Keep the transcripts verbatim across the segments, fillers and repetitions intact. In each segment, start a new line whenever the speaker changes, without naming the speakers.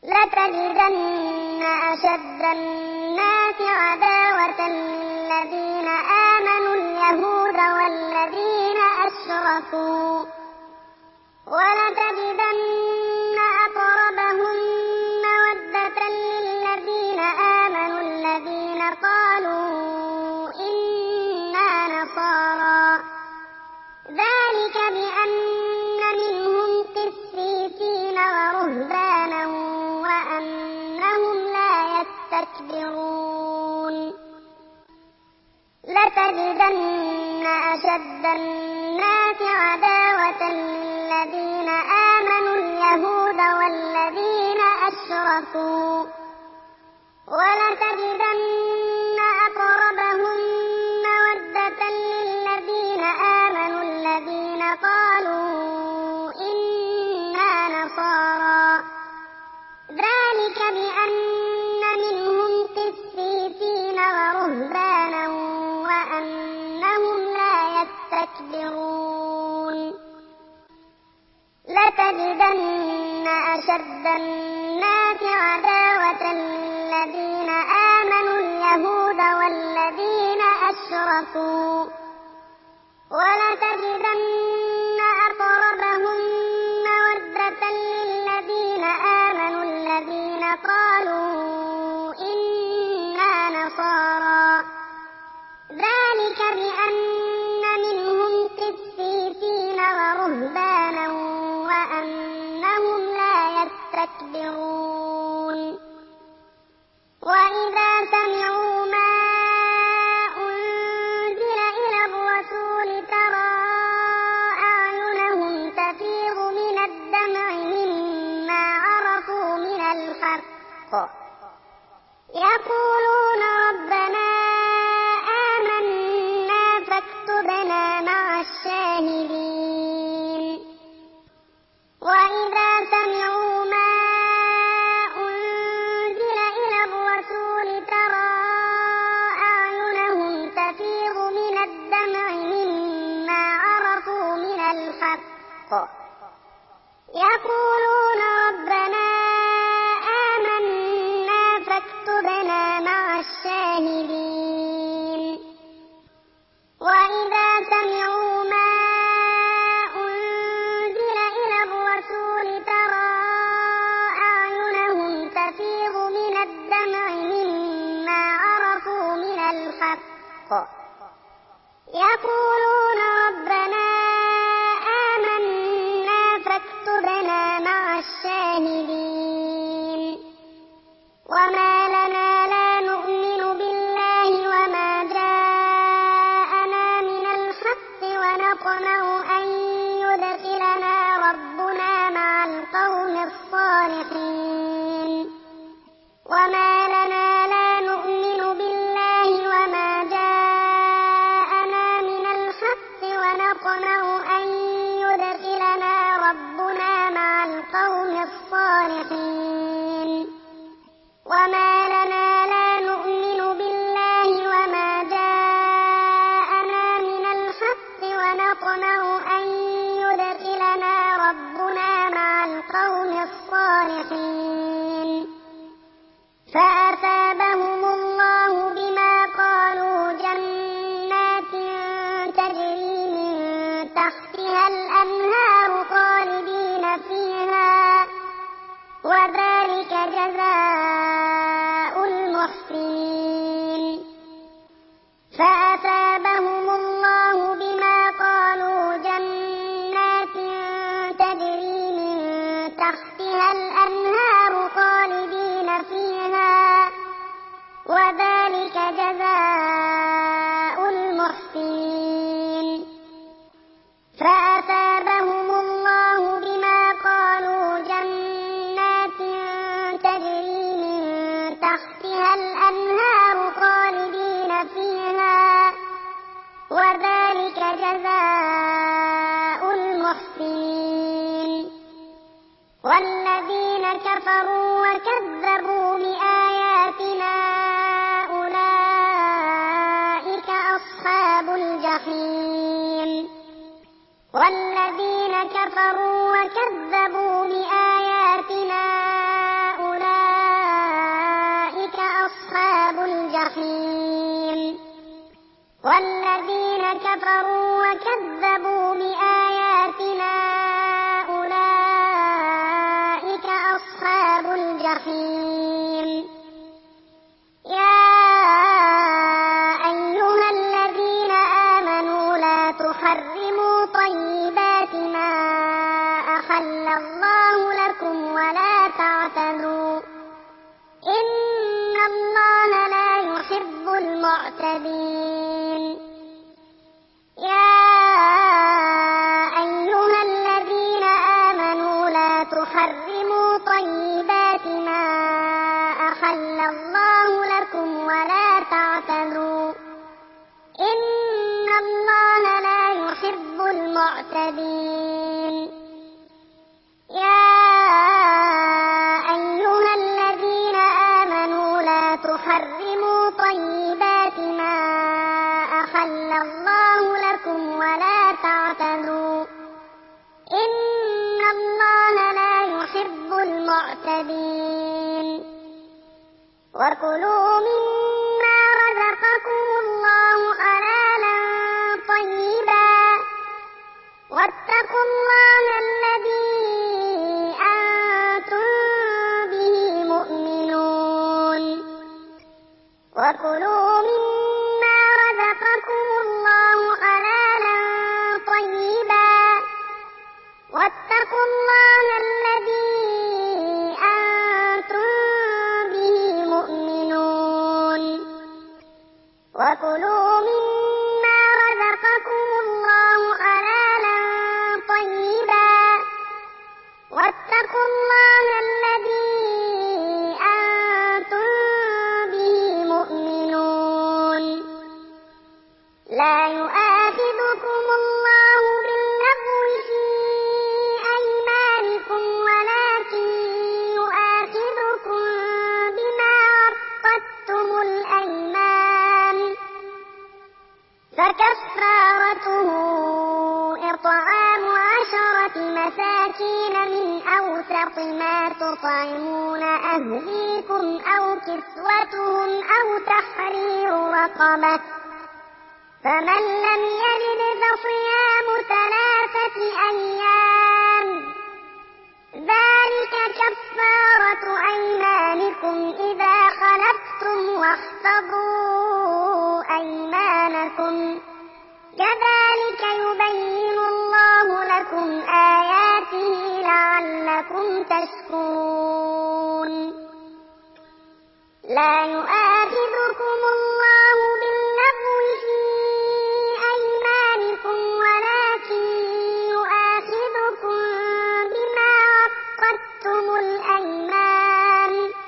لتجدن أشد الناس عداوة للذين آمنوا اليهود والذين أشركوا ولتجدن أقربهم مودة للذين آمنوا الذين قالوا إنا نصارى ذلك بأن منهم قسيسين ورهبانا وأنهم لا يستكبرون لتجدن أشد الناس عداوة للذين آمنوا اليهود والذين أشركوا ولتجدن أقربهم مودة للذين آمنوا الذين قالوا إنا نصارى ذلك بأن منهم قسيسين ورهبانا وأنهم لا يستكبرون لتجدن أشد الناس عداوة للذين آمنوا اليهود والذين أشركوا ولتجدن أقربهم مودة للذين آمنوا الذين قالوا إنا نصارى ذلك بأن منهم قسيسين ورهبانا وأنهم لا يستكبرون وإذا سمعوا ما أنزل إلى الرسول ترى أعينهم تفيض من الدمع مما عرفوا من الحق يقولون ربنا آمنا فاكتبنا مع الشاهدين وإذا سمعوا ما أنزل إلى الرسول ترى أعينهم تفيض من الدمع مما عرفوا من الحق يقولون ربنا آمنا فاكتبنا مع الشاهدين وإذا سمعوا ما أنزل إلى الرسول ترى أعينهم تفيض من الدمع مما عرفوا من الحق يقولون ربنا آمنا فاكتبنا مع الشاهدين وما لنا لا نؤمن بالله وما جاءنا من الحق ونطمع أن يدخلنا ربنا مع القوم الصالحين وما لنا لا نؤمن بالله وما جاءنا من الحق ونطمع أن يدخلنا ربنا مع القوم الصالحين وما لنا لا نؤمن بالله وما جاءنا من الحق ونطمع أن يدخلنا ربنا مع القوم الصالحين فأثابهم الله بما قالوا جنات تجري من تحتها الأنهار خالدين فيها وذلك جزاء المحسنين فأثابهم الله بما قالوا جنات تجري من تحتها الأنهار خالدين فيها وذلك جزاء المحسنين فأثابهم الله بما قالوا جنات تجري من تحتها الأنهار خالدين فيها وذلك جزاء المحسنين والذين كفروا وكذبوا بآياتنا أولئك أصحاب الجحيم والذين كفروا وكذبوا بآياتنا أولئك كفروا وكذبوا بآياتنا أولئك أصحاب الجحيم يا أيها الذين آمنوا لا تحرموا طيبات ما أحل الله لكم ولا تعتدوا إن الله لا يحب المعتدين يا أيها الذين آمنوا لا تحرموا طيبات ما أحل الله لكم ولا تعتدوا إن الله لا يحب المعتدين يا أيها الذين آمنوا لا تحرموا طيبات ما أحل الله لكم ولا تعتدوا إن الله لا يحب المعتدين وكلوا مما رزقكم الله حلالا طيبا واتقوا الله الذي أنتم به مؤمنون وكلوا مما رزقكم الله حلالا طيبا واتقوا الله الذي أنتم به مؤمنون وكلوا مما رزقكم الله حلالا طيبا واتقوا الله الذي أنتم به مؤمنون لا يؤاخذكم الله باللغو في أيمانكم ولكن يؤاخذكم بما عقدتم الأيمان فكفارته إطعام عشرة مساكين من أوسط ما تطعمون أهليكم أو كسوتهم أو تحرير رقبة فمن لم يجد فصيام ثلاثة أيام ذلك كفارة أيمانكم إذا خلفتم واحفظوا أيمانكم كذلك يبين الله لكم آياته لعلكم تشكرون لا يؤاخذكم الله باللغو في أيمانكم ولكن يؤاخذكم بما عقدتم الأيمان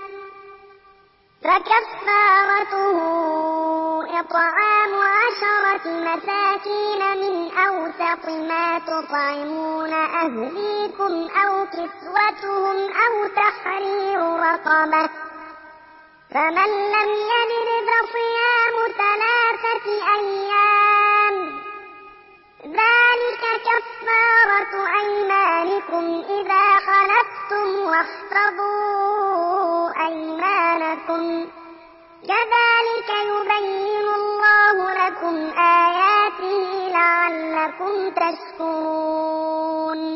فكفارته إطعام عشرة مساكين من أوسط ما تطعمون أهليكم أو كسوتهم أو تحرير رقبة فمن لم يجد فصيام ثلاثة أيام ذلك كفارة أيمانكم إذا خلفتم واحفظوا أيمانكم كذلك يبين الله لكم آياته لعلكم تشكرون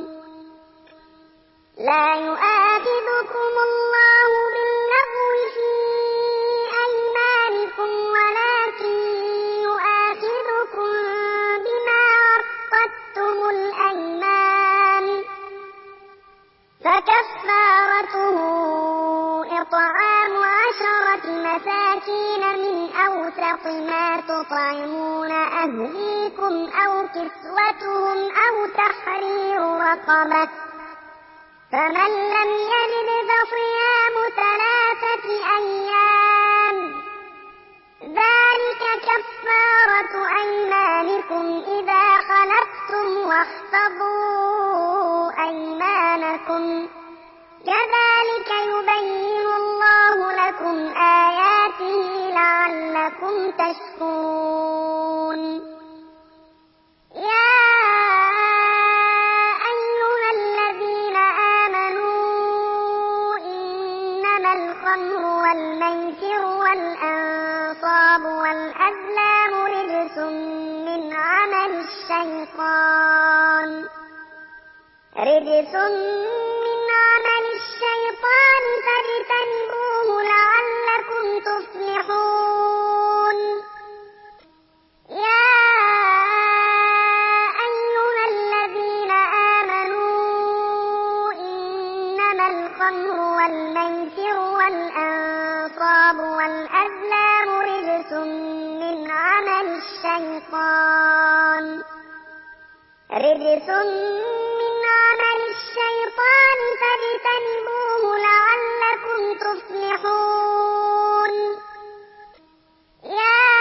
لا يؤاخذكم الله باللغو في أيمانكم ولكن يؤاخذكم بما عقدتم الأيمان فكفارته إطعام عشرة مساكين من أوسط ما تطعمون أهليكم أو كسوتهم أو تحرير رقبة فمن لم يجد فصيام ثلاثة أيام ذلك كفارة أيمانكم إذا خلفتم واحفظوا أيمانكم كذلك يبين الله لكم آياته لعلكم تشكرون يا أيها الذين آمنوا إنما الخمر والميسر والأنصاب والأزلام رجس رجس من عمل الشيطان رجس من عمل الشيطان فاجتنبوه لعلكم تفلحون. يا أيها الذين آمنوا إنما الخمر والميسر والأنصاب والأزلام رجس من عمل الشيطان رجس من عمل الشيطان فاجتنبوه لعلكم تفلحون. يا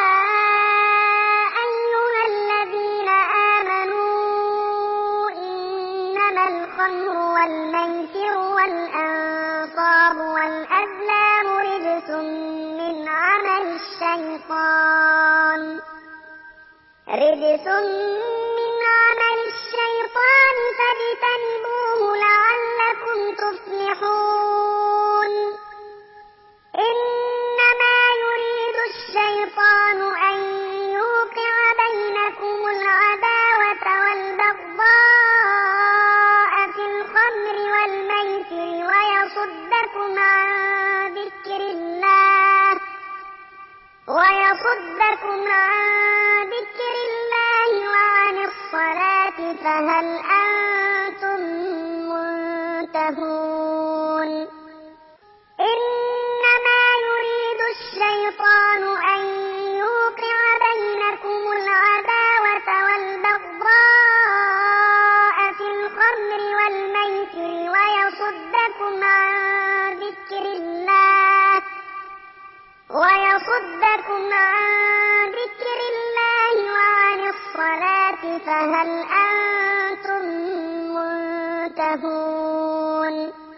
أيها الذين آمنوا إنما الخمر والميسر والأنصاب والأزلام رجس من عمل الشيطان رجس من عمل الشيطان فاجتنبوه لعلكم تفلحون. إنما يريد الشيطان أن يوقع بينكم العداوة والبغضاء في الخمر والميسر ويصدكم عن ذكر الله ويصدكم عن ذكر الله وعن الصلاة فهل أنتم منتهون. إنما يريد الشيطان أن يوقع بينكم العداوة والبغضاء في الخمر والميسر ويصدكم عن ذكر الله ويصدكم عن ذكر الله وعن الصلاة فهل أنتم منتهون.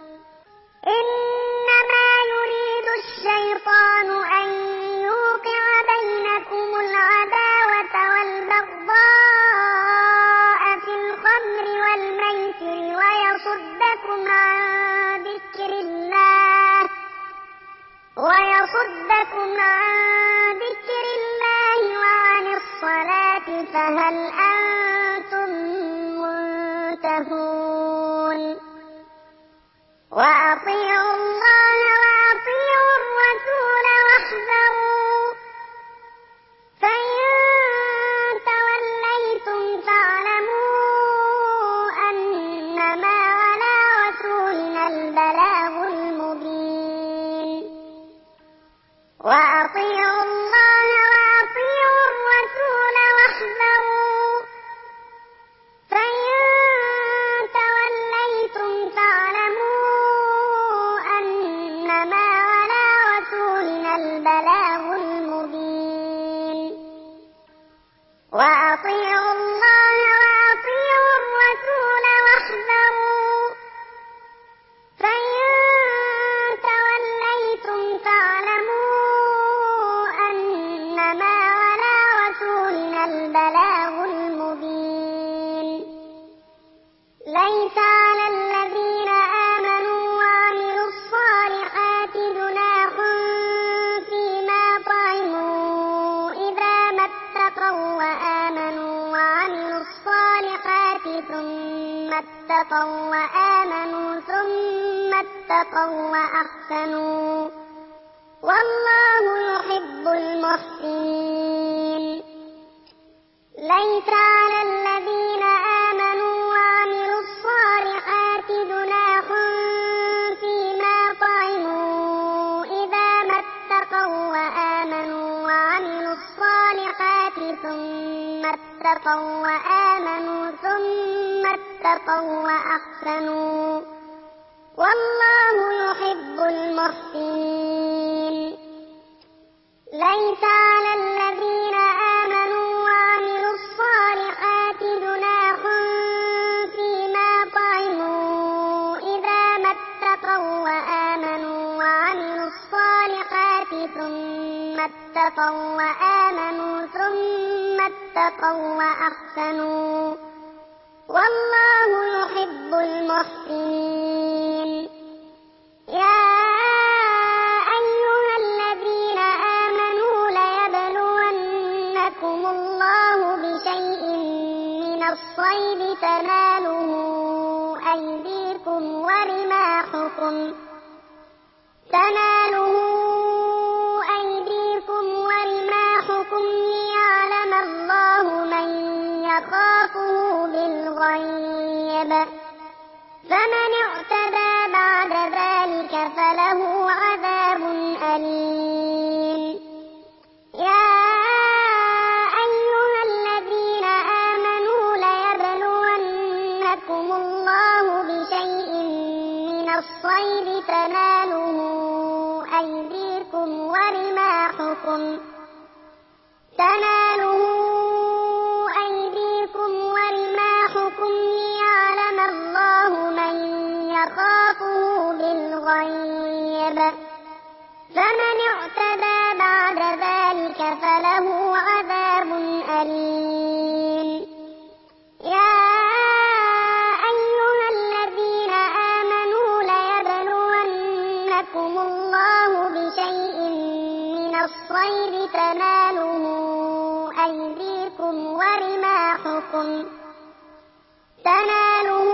إنما يريد الشيطان أن يوقع بينكم العداوة والبغضاء في الخمر والميسر ويصدكم عن ذكر الله ويصدكم عن ذكر الله وعن الصلاة فهل أنتم منتهون. وأطيعوا الله وأطيعوا الرسول واحذروا فإن توليتم فاعلموا أنما على رسولنا البلاغ المبين. وأطيعوا الله وأطيعوا الرسول واحذروا فإن توليتم فاعلموا أنما على رسولنا البلاغ المبين. وأطيعوا الله وأطيعوا الرسول واحذروا فإن توليتم فاعلموا أنما على رسولنا البلاغ المبين. ليس على الذين آمنوا وعملوا الصالحات جناح فيما طعموا إذا ما اتقوا وآمنوا وعملوا الصالحات ثم اتقوا وآمنوا ثم اتقوا وأحسنوا والله يحب المحسنين. ليس على الذين آمنوا وعملوا الصالحات جناح فيما طعموا إذا ما اتقوا وآمنوا وعملوا الصالحات ثم اتقوا وآمنوا ثم اتقوا وأحسنوا والله يحب المحسنين. ليس على الذين آمنوا وعملوا الصالحات جناح فيما طعموا إذا ما اتقوا وآمنوا وعملوا الصالحات ثم اتقوا وآمنوا ثم اتقوا وأحسنوا والله يحب المحسنين. يا أيها الذين آمنوا ليبلونكم الصيد تناله أيديكم ورماحكم تناله أيديكم ورماحكم ليعلم الله من يخافه بالغيب فمن اعتدى بعد ذلك فله عذاب أليم. يا أيها الذين آمنوا ليبلونكم الله بشيء من الصيد تناله أيديكم ورماحكم تناله أيديكم ورماحكم ليعلم الله من يخافه بالغيب فمن اعتدى بعد ذلك فله عذاب أليم. يا أيها الذين آمنوا ليبلونكم الله بشيء من الصيد تناله أيديكم ورماحكم تناله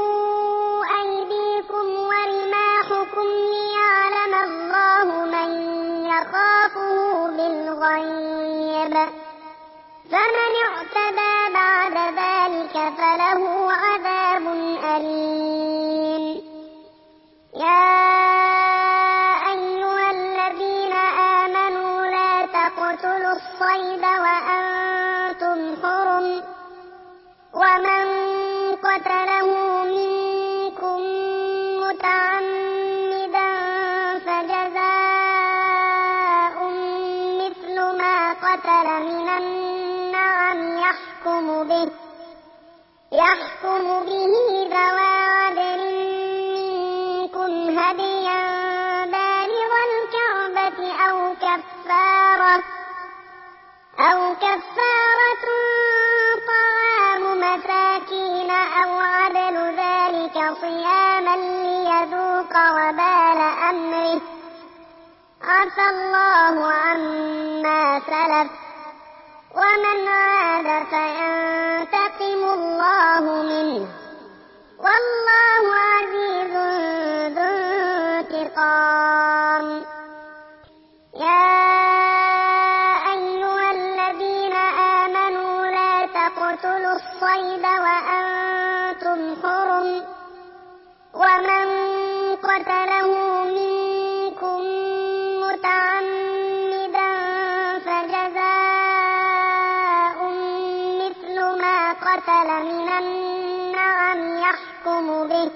أيديكم ورماحكم ليعلم الله من يخافه بالغيب فمن اعتدى بعد ذلك فله عذاب أليم. يا أيها الذين آمنوا لا تقتلوا الصيد وأنتم حرم ومن قتله منكم متعمدا فجزاء مثل ما قتل من النعم يحكم به يحكم به ذوى عدل منكم هديا بالغ الكعبة أو كفارة أو كفارة طعام مساكين أو عدل ذلك صياما ليذوق وبال أمره عفى الله عما سلف ومن عاد فينتقم الله منه والله عزيز ذو انتقام. يا أيها الذين آمنوا لا تقتلوا الصيد وأنتم حرم ومن قتله منكم متعمدا فجزاء مثل ما قتل من النعم يحكم به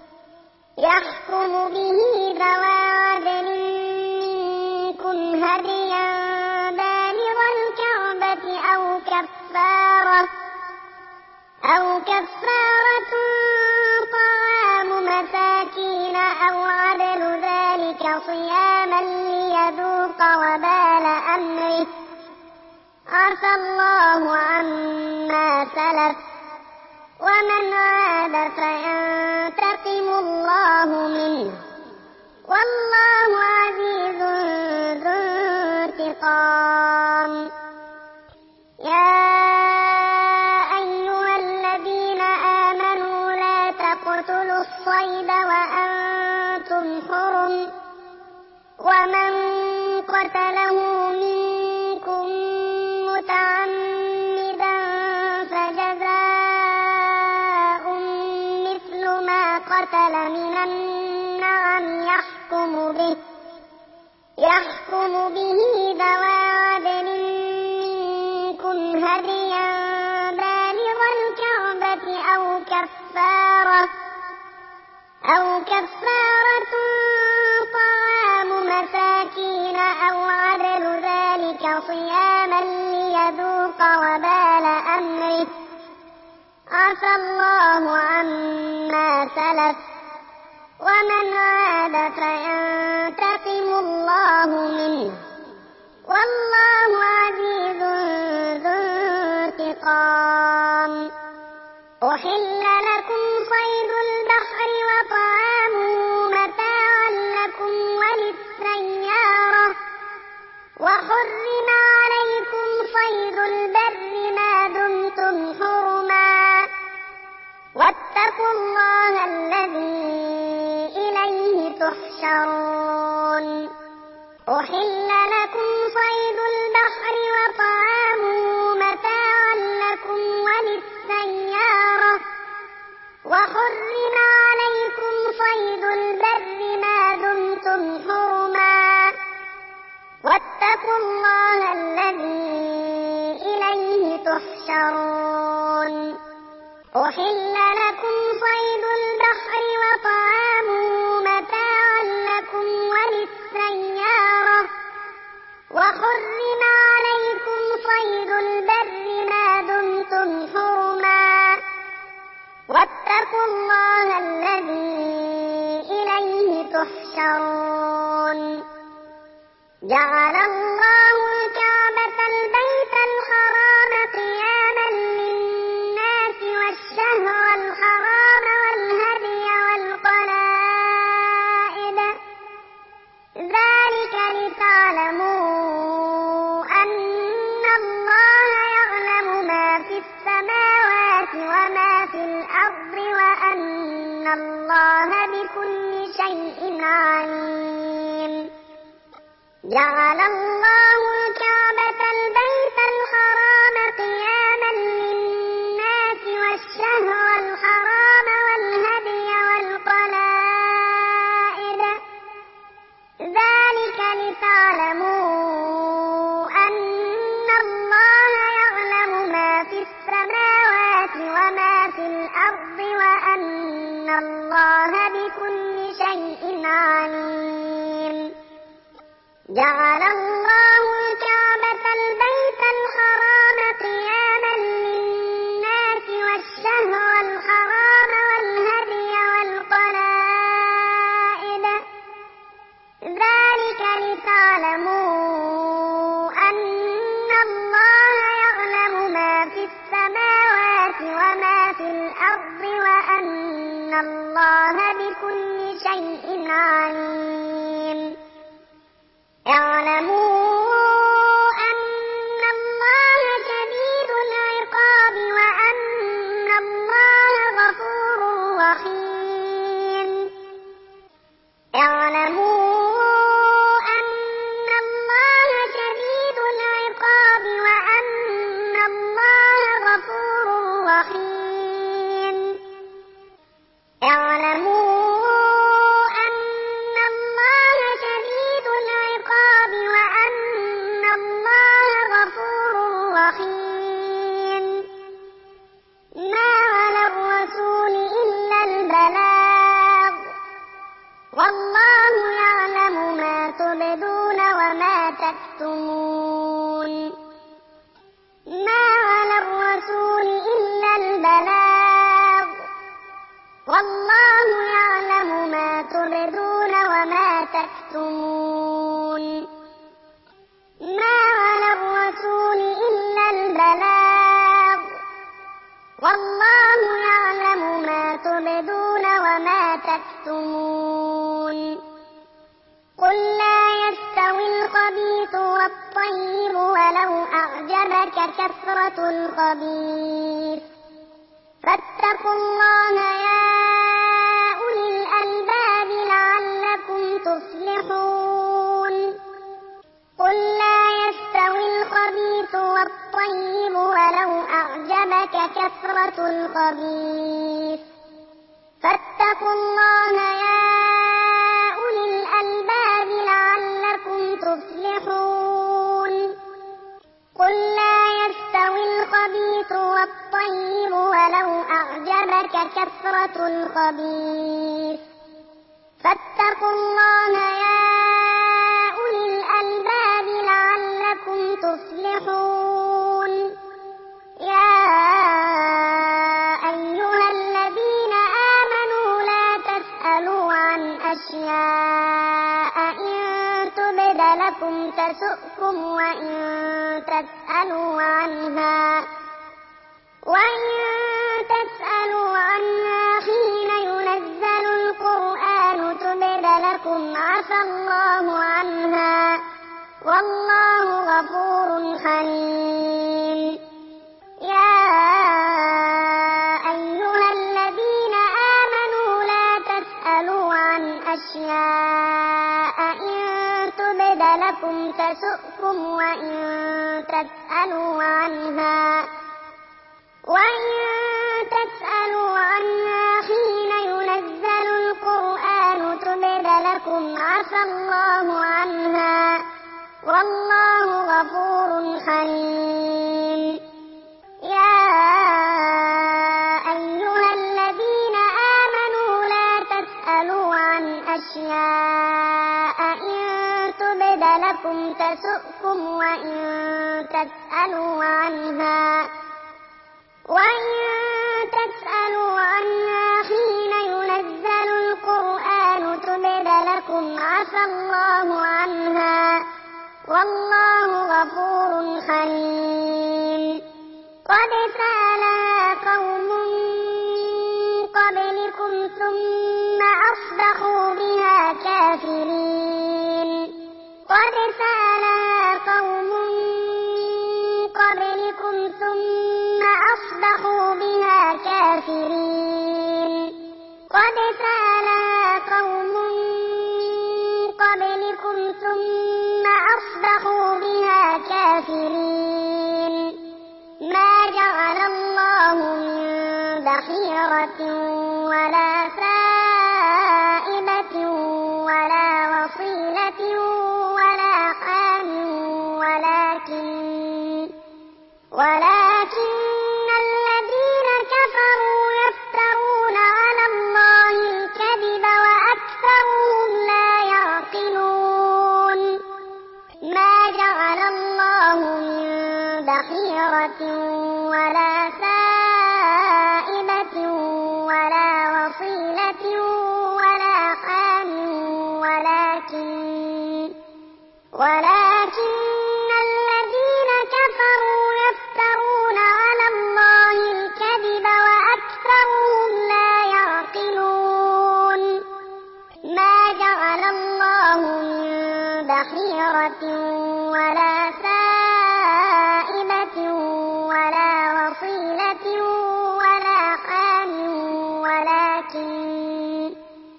يحكم به ذوى عدل منكم هديا بالغ الكعبة أو كفارة أو كفارة طعام مساكين أو عدل ذلك صياما ليذوق وبال أمره عفى الله عما سلف ومن عاد فينتقم الله منه والله عزيز ذو انتقام. يا أيها الذين آمنوا لا تقتلوا الصيد وأنتم حرم ومن قتله منكم متعمدا فجزاء مثل ما قتل من النعم يحكم به يحكم به ذوى عدل منكم هديا بالغ الكعبة أو كفارة أو كفارة طعام مساكين أو عدل ذلك صياما ليذوق وبال أمره عفى الله عما سلف ومن عاد فينتقم الله منه والله عزيز ذو انتقام. أحل لكم صيد البحر وطعامه متاعا لكم وللسيارة وحرم عليكم صيد البر ما دمتم حرما تحشرون أحل لكم صيد البحر وطعامه متاعا لكم وللسيارة وحرم عليكم صيد البر ما دمتم حرما واتقوا الله الذي إليه تحشرون أحل لكم صيد البحر وطعامه متاعا لكم وللسيارة وحرم عليكم صيد البر ما دمتم حرما واتقوا الله الذي إليه تحشرون جعل الله الكعبة البيت الحرام قياما للناس والشهر الحرام والهدي والقلائد ذلك لتعلموا أن الله يعلم ما في السماوات وما في الأرض وأن الله بكل شيء عليم جعل الله الكعبة البيت الحرام قياما للناس والشهر الحرام والهدي والقلائد ذلك لتعلموا أن الله يعلم ما في السماوات وما في الأرض وأن الله بكل شيء عليم جعل الله الكعبة البيت الحرام قياما للناس والشهر الحرام والهدي والقلائد ذلك لتعلموا أن الله يعلم ما في السماوات وما في الأرض وأن الله بكل شيء عليم اعلموا أن الله شديد العقاب وأن الله غفور رحيم اعلموا أن الله شديد العقاب وأن الله غفور رحيم اعلموا والله يعلم ما تبدون وما تكتمون ما على الرسول إلا البلاغ والله يعلم ما تبدون وما تكتمون ما على الرسول إلا البلاغ والله يعلم ما تبدون وما تكتمون قل لا يستوي الخبيث والطيب ولو أعجبك كثرة الخبيث فاتقوا الله يا أولي الألباب لعلكم تفلحون قل لا يستوي الخبيث والطيب ولو أعجبك كثرة الخبيث فاتقوا الله يا أولي الألباب لعلكم تفلحون قل لا يستوي الخبيث والطيب ولو أعجبك كثرة الخبيث فاتقوا الله يا أولي الألباب لعلكم تفلحون يا أيها الذين آمنوا لا تسألوا عن أشياء إن تبد لكم تسؤكم وإن تسألوا عنها وإن تسألوا عنها حين ينزل القرآن تبد لكم عفى الله عنها والله غفور حليم يا أيها الذين آمنوا لا تسألوا عن أشياء أشياء إن تبد لكم تسؤكم وإن تسألوا عنها وإن تسألوا عنها حين ينزل القرآن تبد لكم عفى الله عنها والله غفور حليم. يا أيها الذين آمنوا لا تسألوا عن أشياء إن تبد لكم تسؤكم وإن تسألوا عنها وإن تسألوا عنها حين ينزل القرآن تبد لكم عفى الله عنها والله غفور حليم. قد سألها قوم من قبلكم ثم أصبحوا بها كافرين. قد سألها قوم من قبلكم ثم أصبحوا بها كافرين. قد سألها قوم من قبلكم ثم أصبحوا بها كافرين. ما جعل الله من بحيرة ولا سائبة ولا وصيلة ولا حام ولكن ولكن الذين كفروا يفترون على الله الكذب وأكثرهم لا يعقلون. ما جعل الله من بحيرة ولا سائبة ولا وصيلة ولا حام ولكن ولكن الذين كفروا يفترون على الله الكذب وأكثرهم لا يعقلون. ما جعل الله من بحيرة ولا سائبة ولا وصيلة ولا حام ولكن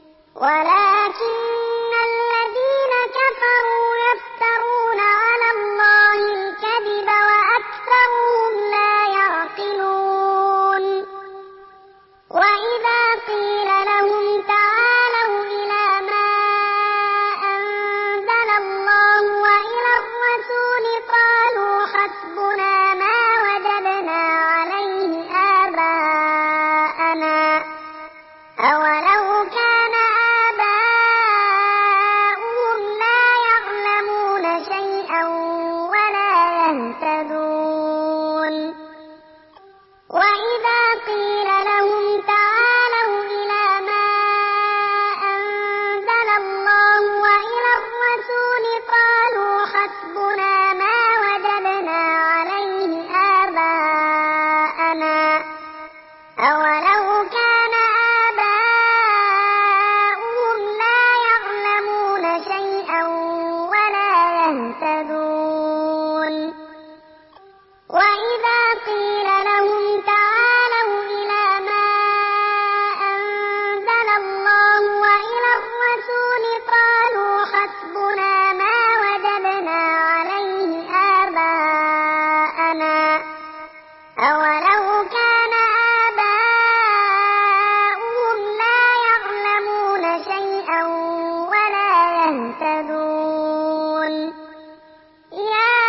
ولكن الذين كفروا يفترون على الله الكذب وأكثرهم لا يعقلون. وإذا قيل لهم تعالوا إلى ما أنزل الله وإلى الرسول قالوا حسبنا ما وجدنا عليه آباءنا أولو كان آباؤهم لا يعلمون شيئا ولا يهتدون. وإذا قيل لهم تعالوا إلى ما أنزل الله وإلى الرسول قالوا حسبنا ما وجدنا عليه آباءنا أولو كان آباؤهم لا يعلمون شيئا ولا يهتدون. وإذا قيل لهم تعالوا إلى ما أنزل الله وإلى الرسول قالوا حسبنا ما وجدنا عليه آباءنا أولو كان آباؤهم لا يعلمون شيئا ولا يهتدون. يا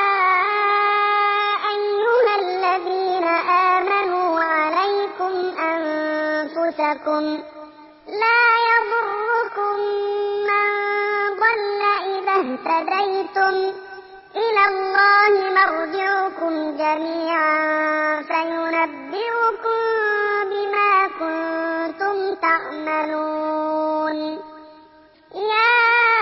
أيها الذين آمنوا عليكم أنفسكم لا يضركم من ضل إذا اهتديتم إلى الله مرجعكم جميعا فينبئكم بما كنتم تعملون. يا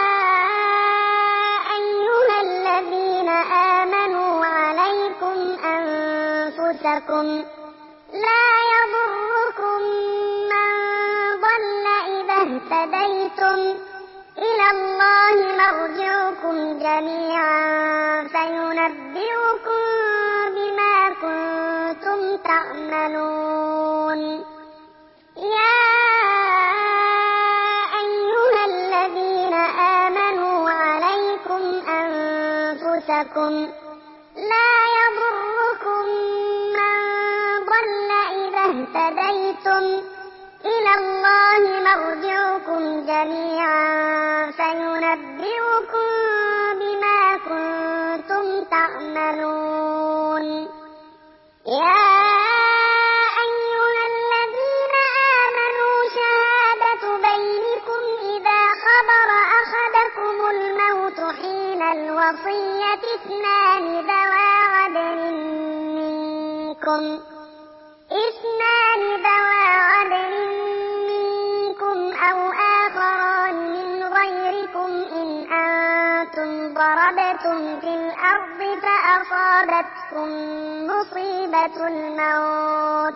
أيها الذين آمنوا عليكم أنفسكم لا يضركم من ضل إذا اهتديتم إلى الله مرجعكم جميعا فينبئكم بما كنتم تعملون. يا أيها أنفسكم لا يضركم من ضل إذا اهتديتم إلى الله مرجعكم جميعا فينبئكم بما كنتم تعملون يا أيها الذين آمنوا شهادة بينكم إذا حضر أحدكم الموت حين الوصية اثنان ذوى عدل منكم اثنان ذوى عدل منكم أو آخران من غيركم إن أنتم ضربتم في الأرض فأصابتكم مصيبة الموت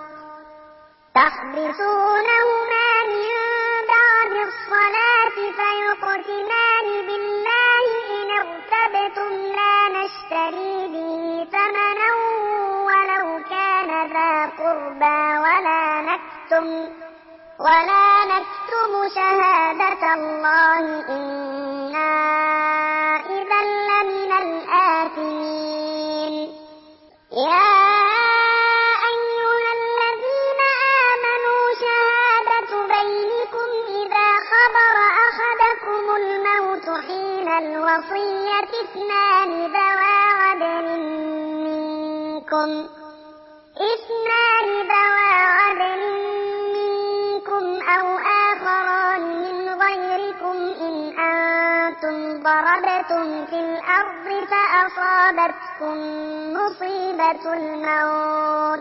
تحبسونهما من بعد الصلاة فيقسمان بالله إن ارتبتم لا نشتري به ثمنا ولو كان ذا قربى ولا نكتم ولا نكتم شهادة الله إنا إذا لمن الآثمين يا أيها الذين آمنوا شهادة بينكم إذا حضر أحدكم الموت حين الوصية اثنان ذوى عدل منكم اثنان ذوى عدل منكم أو آخران من غيركم إن أنتم ضربتم في الأرض فأصابتكم مصيبة الموت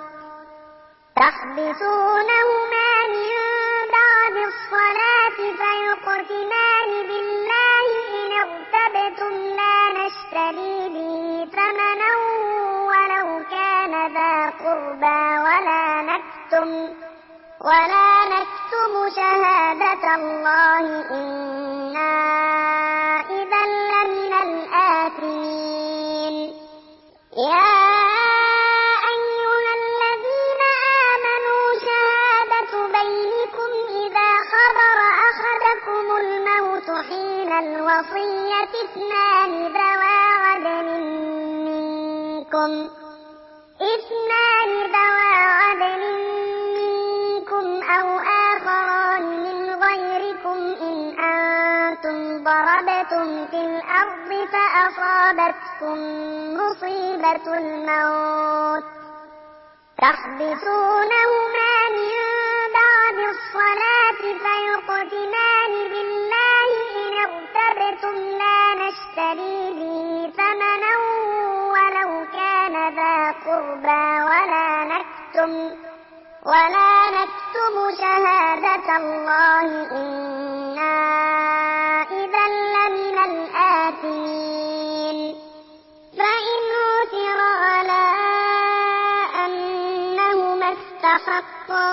تحبسونهما من بعد الصلاة فيقسمان بالله إن ارتبتم لا نشتري به ثمنا ولو كان ذا قربى ولا نكتم ولا نكتم شهادة الله إنا إذا لمن الآثمين يا أيها الذين آمنوا شهادة بينكم إذا حضر أحدكم الموت حين الوصية اثنان ذوى عدل منكم اثنان ذوى عدل منكم أو آخران من غيركم إن أنتم ضربتم في الأرض فأصابتكم مصيبة الموت تحبسونهما من بعد الصلاة فيقسمان بالله إن ارتبتم لا نشتري به ثمنا ولو كان ذا قربى ولا نكتم ولا نكتم شهادة الله إنا إذا لمن الآثمين فإن عثر على أنهما استحقا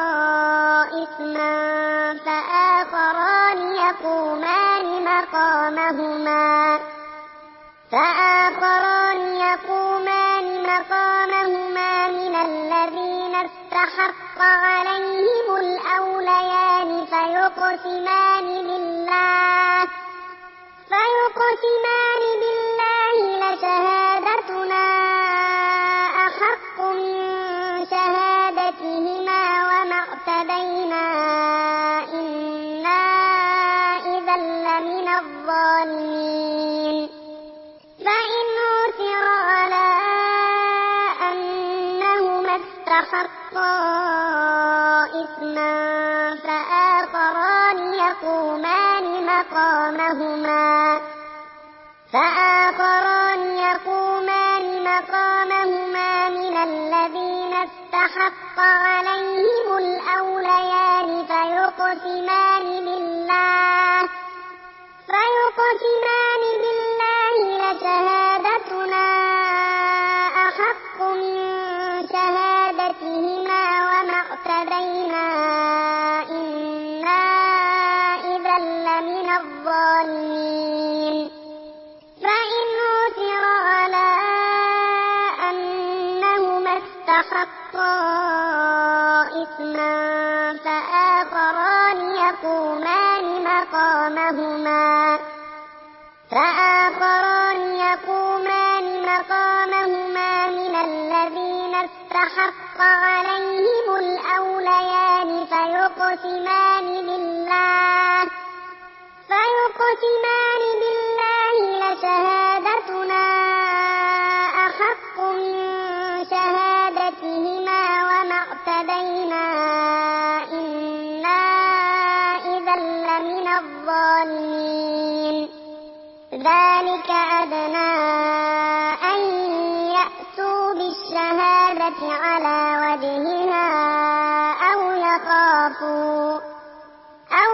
إثما فآخران يقومان مقامهما فآخران يقومان مقامهما من الذين استحق عليهم الأوليان فيقسمان بالله فيقسمان بالله لشهادتنا أحق من شهادتهما وما اعتدينا إنا إذا لمن الظالمين فإن عثر على أنهما استحقا إثما فآخران يقومان مقامهما فآخران يقومان مقامهما من الذين استحق عليهم الأوليان فيقسمان بالله فيقسمان بالله لشهادتنا أحق من شهادتهما وما اعتدينا إنا إذا لمن الظالمين فإن عثر على أنهما استحقا إثما فآخران يقومان مقامهما فآخران يقومان مقامهما من الذين استحق عليهم الأوليان فيقسمان بالله فيقسمان بالله لشهادتنا أحق من شهادتهما وما اعتدينا إنا إذا لمن الظالمين ذلك أدنى أن يأتوا بالشهادة على وجهها أو يخافوا أو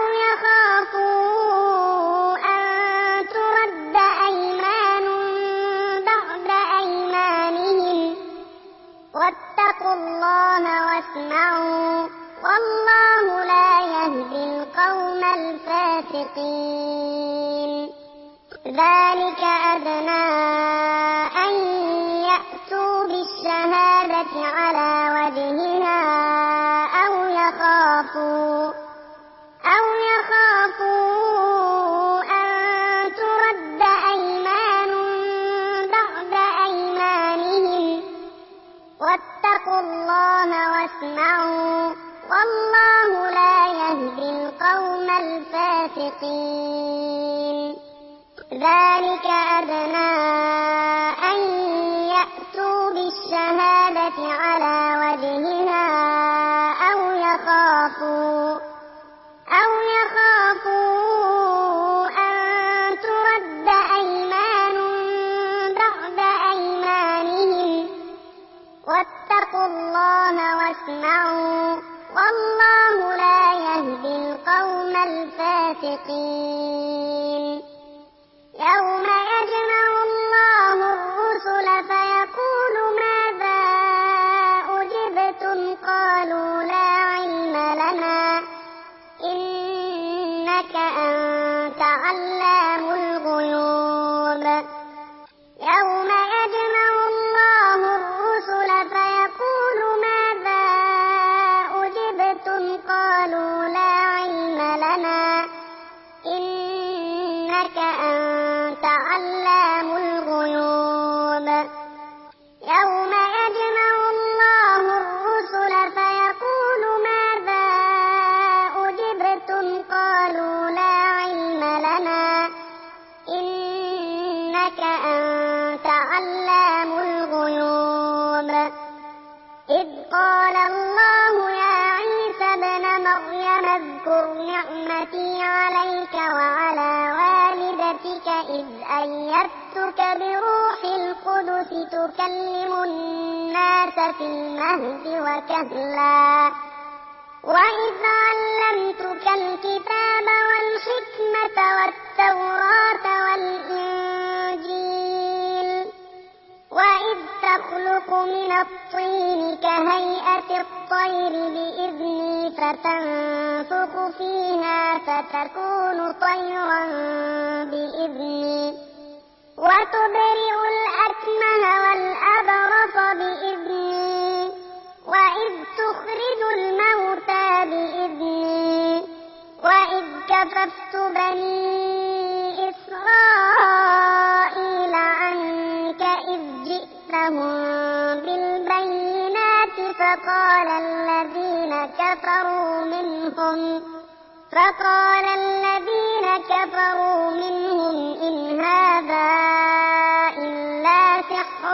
يخافوا أن ترد أيمان بعد أيمانهم واتقوا الله واسمعوا والله لا يهدي القوم الفاسقين ذلك أدنى أن يأتوا بالشهادة على وجهها أو يخافوا أو يخافوا أن ترد أيمان بعد أيمانهم واتقوا الله واسمعوا والله لا يهدي القوم الفاسقين ذلك أدنى أن يأتوا بالشهادة على وجهها أو يخافوا أو يخافوا أن ترد أيمان بعد أيمانهم واتقوا الله واسمعوا والله لا يهدي القوم الفاسقين يوم يجمع الله الرسل فيقول ماذا أجبتم قالوا لا علم لنا إنك أنت علام الغيوب يوم يجمع الله الرسل فيقول ماذا أجبتم قالوا لا علم لنا إنك أنت علام الغيوب يوم يجمع الله الرسل فيقول ماذا أجبتم قالوا لا علم لنا إنك أنت علام الغيوب إذ قال الله يا عيسى ابن مريم اذكر نعمتي عليك وعلى والدتك إذ أيدتك بروح القدس تكلم الناس في المهد وكهلا وإذ علمتك الكتاب والحكمة والتوراة والإنجيل وإذ تخلق من الطين كهيئة الطير بإذني فتنفخ فيها فتكون طيرا بإذني وتبرئ الأكمه والأبرص بإذني وإذ تخرج الموتى بإذني وإذ كففت بني إسرائيل عنك إذ جئتهم بالبينات فقال الذين كفروا منهم فقال الذين كفروا منهم إن هذا إلا سحر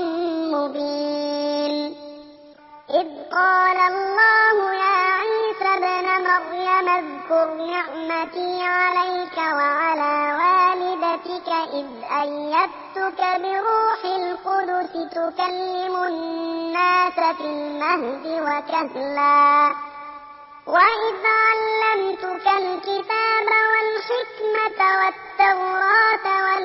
مبين إذ قال الله يا عيسى ابن مريم اذكر نعمتي عليك وعلى والدتك إذ أيدتك بروح القدس تكلم الناس في المهد وكهلا وإذ علمتك الكتاب والحكمة والتوراة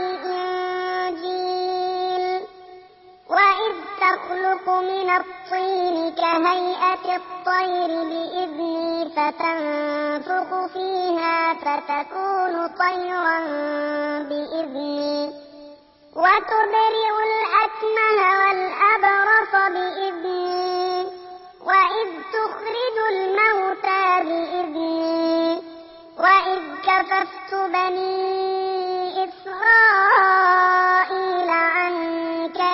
والإنجيل وإذ تخلق من الطين كهيئة الطير بإذني فتنفخ فيها فتكون طيرا بإذني وتبرئ الأكمه والأبرص بإذني وإذ تخرج الموتى بإذني وإذ كففت بني إسرائيل عنك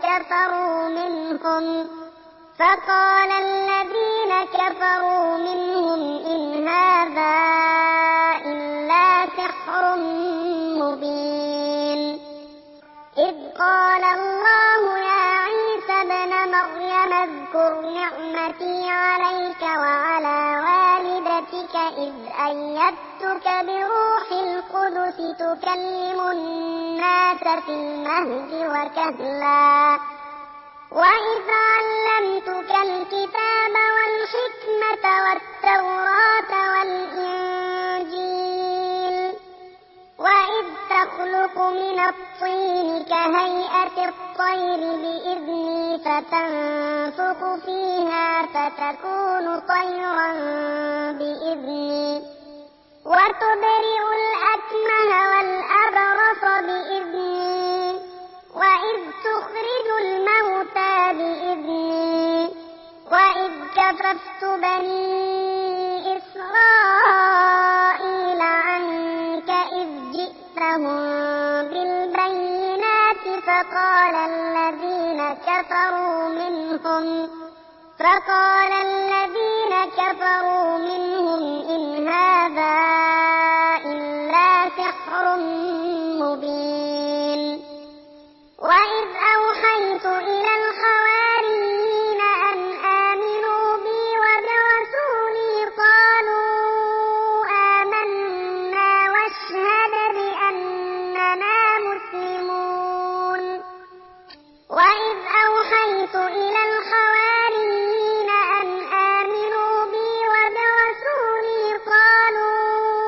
كفروا منهم فقال الذين كفروا منهم إن هذا إلا سحر مبين إذ قال الله يا عيسى ابن مريم اذكر نعمتي عليك وعلى والدتك إذ أيدتك بروح القدس تكلم الناس في المهد وكهلا وإذ علمتك الكتاب والحكمة والتوراة والإنجيل وإذ تخلق من الطين كهيئة الطير بإذني فتنفخ فيها فتكون طيرا بإذني وتبرئ الأكمه والأبرص بإذني وإذ تخرج الموتى بإذني وإذ كففت بني إسرائيل عنك إذ جئتهم بالبينات فقال الذين كفروا منهم فقال الذين كفروا منهم إن هذا إلا سحر مبين وإذ أوحيت إلى الحواريين أن آمنوا بي وبرسولي قالوا آمنا واشهد بأننا مسلمون وإذ أوحيت إلى الحواريين أن آمنوا بي وبرسولي قالوا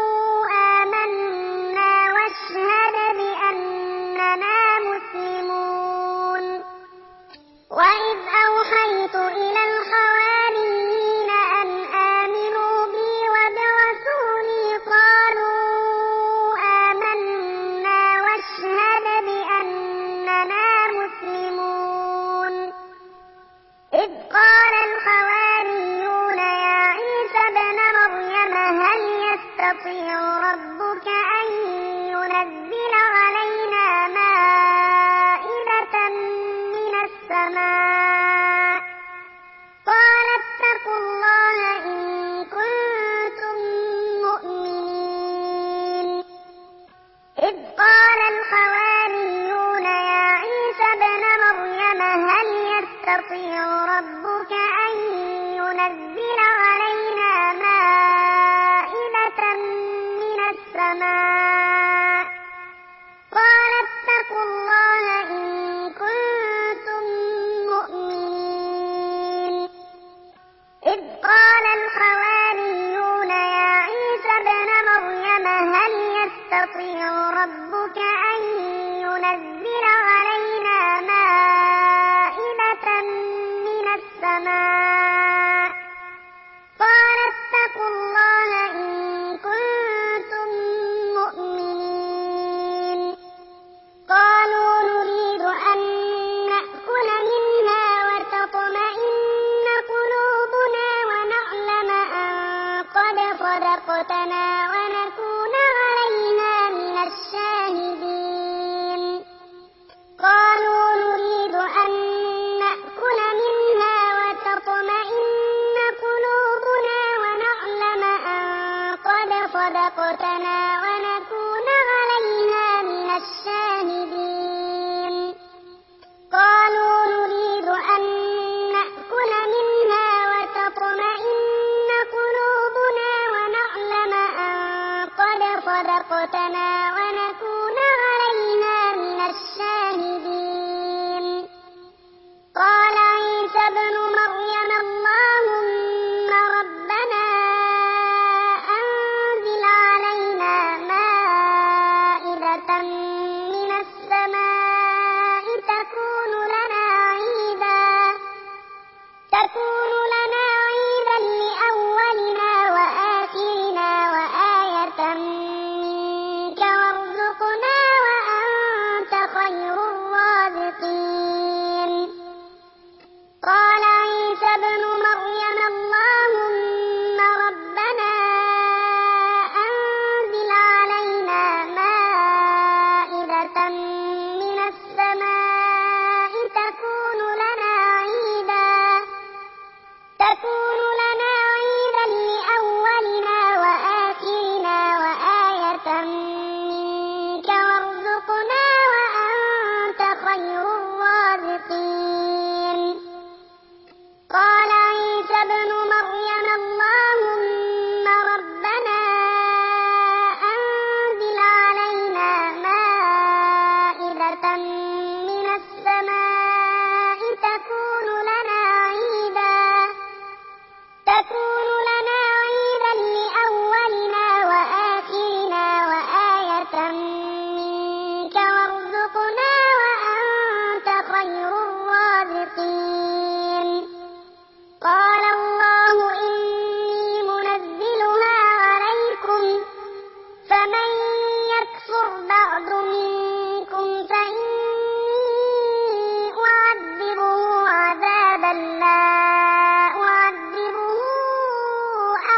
آمنا واشهد بأننا مسلمون وإذ أوحيت إلى الحواريين أن آمنوا بي وبرسولي قالوا آمنا واشهد بأننا مسلمون إذ قال الحواريون يا عيسى ابن مريم هل يستطيع ربك أن ينزل علينا مائدة من السماء قال اتقوا الله إن كنتم مؤمنين إذ قال الحواريون يا عيسى ابن مريم هل يستطيع ربك أن ينزل علينا مائدة من السماء قال اتقوا الله إن كنتم مؤمنين إذ قال الحواريون يا عيسى ابن مريم هل يستطيع ربك أن ينزل علينا مائدة من السماء قال اتقوا الله إن كنتم مؤمنين قالوا نريد أن نأكل منها وتطمئن قلوبنا ونعلم أن قد صدقتنا ونكون عليها من الشاهدين قالوا نريد أن نأكل منها وتطمئن قلوبنا ونعلم أن قد صدقتنا ونكون عليها من الشاهدين قالوا نريد أن نأكل منها وتطمئن قلوبنا ونعلم أن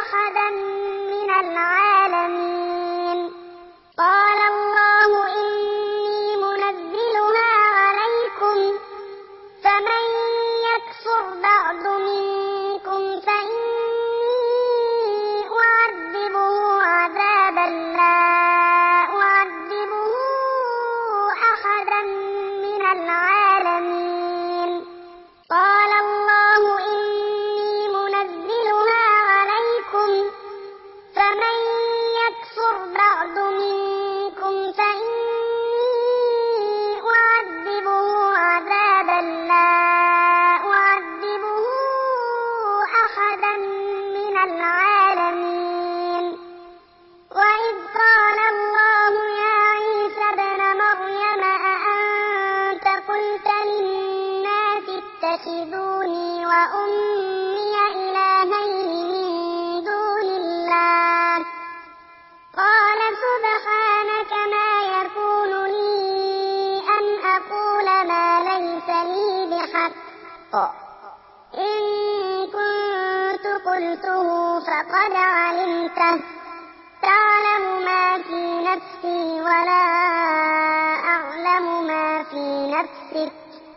أحدا من العالمين قال الله إني منزلها عليكم فمن يكفر بعد منكم فإني أعذبه عذابا لا أعذبه أحدا من العالمين قال الله إني منزلها عليكم فمن يكفر بعد منكم فإني أعذبه عذابا لا أعذبه أحدا من العالمين وإذ قال الله يا عيسى ابن مريم أأنت قلت للناس اتخذوني وأمي إلهين من دون الله قال سبحانك ما يكون لي أن أقول ما ليس لي بحق إن كنت قلته فقد علمته تعلم ما في نفسي ولا أعلم ما في نفسك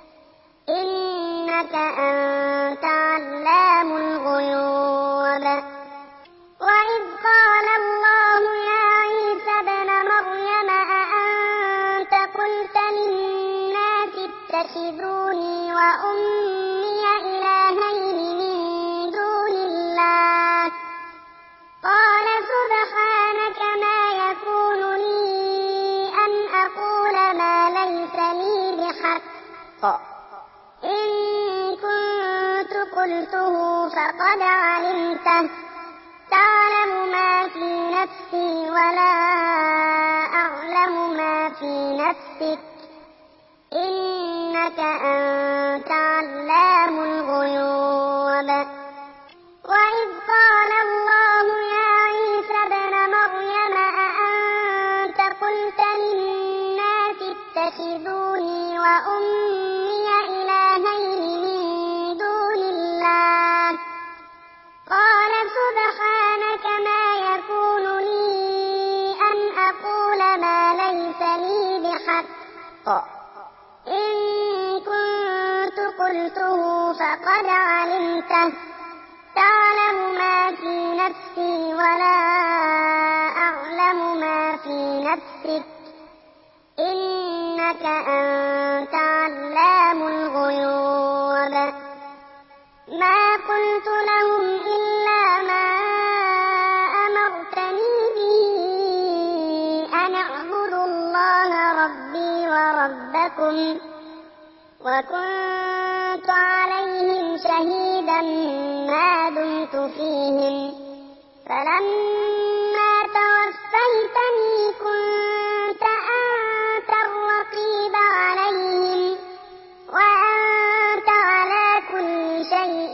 إنك أنت علام الغيوب وإذ قال الله يا عيسى ابن مريم أأنت قلت للناس اتخذوني وأمي إلهين من دون الله قال سبحانك ما يكون لي أن أقول ما ليس لي بحق إن كنت قلته فقد علمته تعلم ما في نفسي ولا أعلم ما في نفسك إنك أنت علام الغيوب وإذ قال الله يا عيسى ابن مريم أأنت قلت للناس اتخذوني وأمي إلهين من دون الله قال سبحانك ما يكون لي أن أقول ما ليس لي بحق إن كنت قلته فقد علمته تعلم ما في نفسي ولا أعلم ما في نفسك إنك أنت علام الغيوب ما قلت لهم إلا ما أمرتني به أن اعبدوا الله ربي وربكم وكنت عليهم شهيدا ما دمت فيهم فلما توفيتني كنت أنت الرقيب عليهم وأنت على كل شيء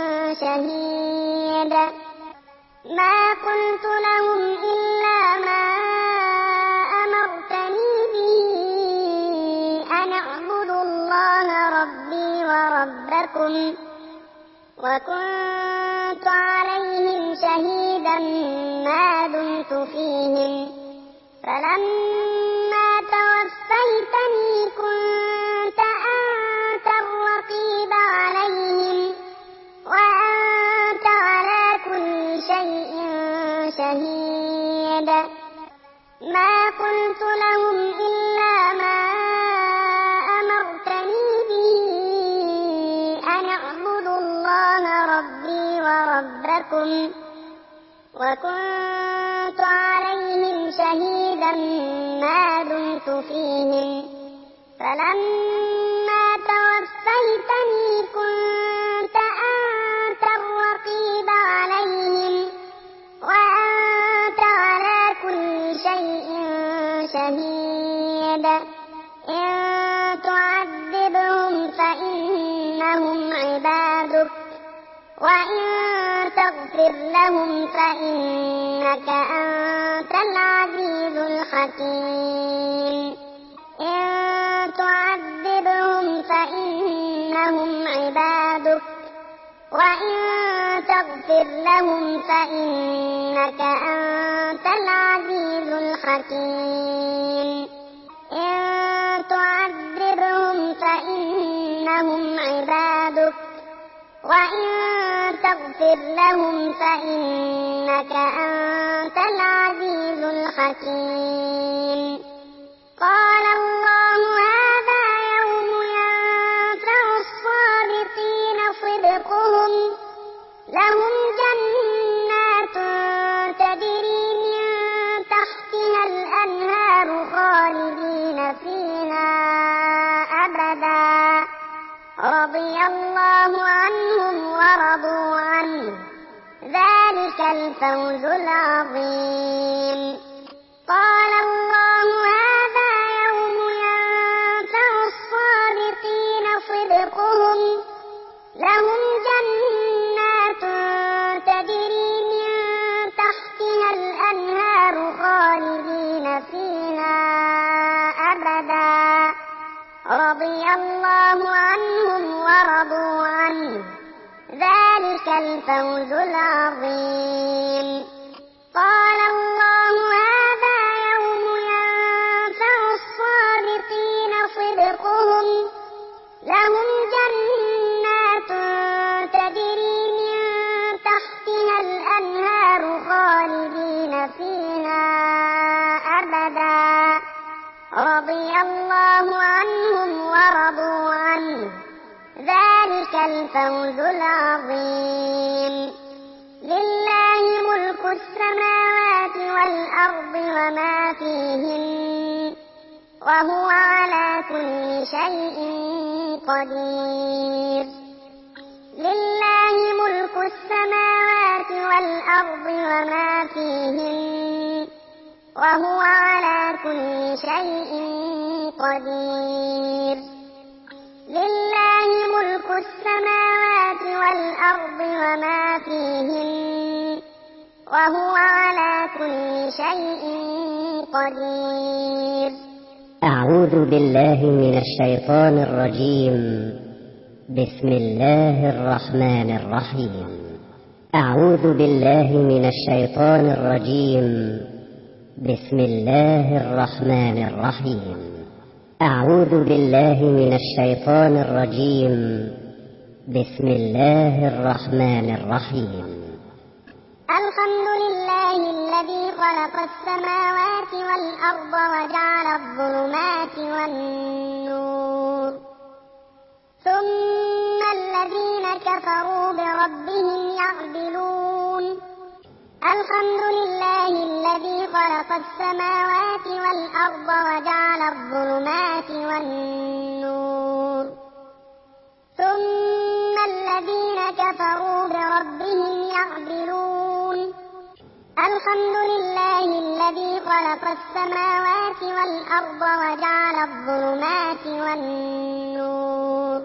شهيد ما قلت لهم إلا ما أمرتني به أن اعبدوا الله ربي وربكم وكنت عليهم شهيدا ما دمت فيهم فلما توفيتني كنت أنت الرقيب عليهم وأنت على كل شيء شهيد ما قلت لهم إلا ما أمرتني به أن اعبدوا الله ربي وربكم وكنت عليهم شهيدا ما دمت فيهم فلما توفيتني كنت أنت الرقيب عليهم وأنت على كل شيء شهيد إن تعذبهم فإنهم عبادك وإن تغفر لهم فإنك أنت العزيز الحكيم إن تعذبهم فإنهم عبادك وإن تغفر لهم فإنك إنك أنت العزيز الحكيم إن تعذبهم فإنهم عبادك وإن تغفر لهم فإنك أنت العزيز الحكيم قال الله هذا يوم ينفع الصادقين صدقهم لهم جنات تجري من تحتها الأنهار خالدين فيها أبدا رضي الله عنهم ورضوا عنه ذلك الفوز العظيم قال الله هذا يوم ينفع الصادقين صدقهم لهم جنات تجري من تحتها الأنهار خالدين فيها أبدا رضي الله عنهم ورضوا عنه ذلك الفوز العظيم قال الله هذا يوم ينفع الصادقين صدقهم لهم جنات تجري من تحتها الأنهار خالدين فيها أبدا رضي الله عنهم ورضوا عنه ذلك الفوز العظيم لله ملك السماوات والأرض وما فيهن وهو على كل شيء قدير لله ملك السماوات والأرض وما فيهن وهو على كل شيء قدير لله ملك السماوات والأرض وما فيهن وهو على كل شيء قدير
أعوذ بالله من الشيطان الرجيم بسم الله الرحمن الرحيم أعوذ بالله من الشيطان الرجيم بسم الله الرحمن الرحيم أعوذ بالله من الشيطان الرجيم بسم الله الرحمن الرحيم
الحمد لله الذي خلق السماوات والأرض وجعل الظلمات والنور ثم الذين كفروا بربهم يعدلون الحمد لله الذي خلق السماوات والأرض وجعل الظلمات والنور ثم الذين كفروا بربهم يعدلون الحمد لله الذي خلق السماوات والأرض وجعل الظلمات والنور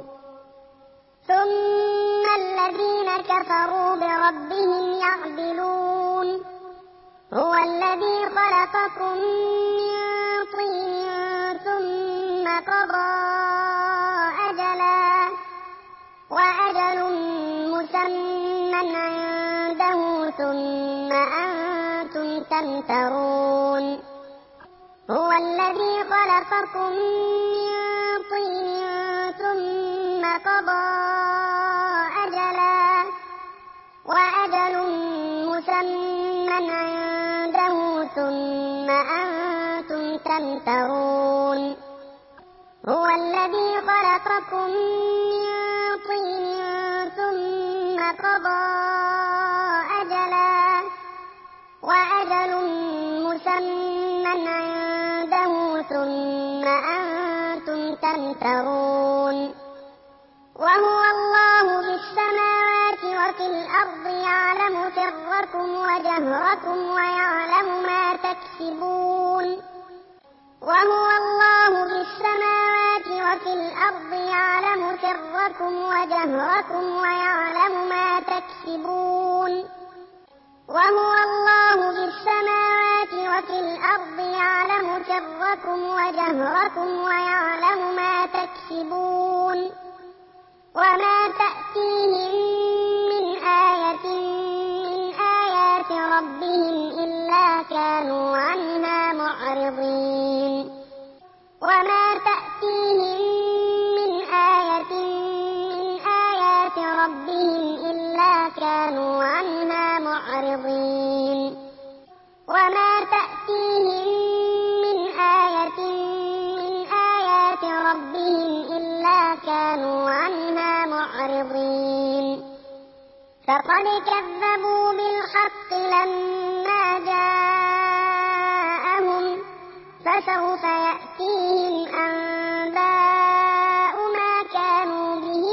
ثم الذين كفروا بربهم يعدلون هو الذي خلقكم من طين ثم قضى أجلا وأجل مسمى عنده ثم أنتم تمترون هو الذي خلقكم من طين ثم قضى أجلا وأجل مسمى عنده ثم أنتم تمترون هو الذي خلقكم من طين ثم قضى أجلا وأجل مسمى عنده ثم أنتم تمترون وهو الله في السماوات وفي الأرض يعلم سركم وجهركم ويعلم ما تكسبون وهو الله في السماوات وفي الأرض يعلم سركم وجهركم ويعلم ما تكسبون وهو الله في السماوات وفي الأرض يعلم سركم وجهركم ويعلم ما تكسبون وما تأتيهم من آية من آيات ربهم إلا كانوا عنها معرضين وما تأتيهم من آية من آيات ربهم إلا كانوا عنها معرضين وما تأتيهم من آية من آيات ربهم إلا كانوا عنها معرضين فقد كذبوا بالحق لما جاءهم فسوف يأتيهم أنباء ما كانوا به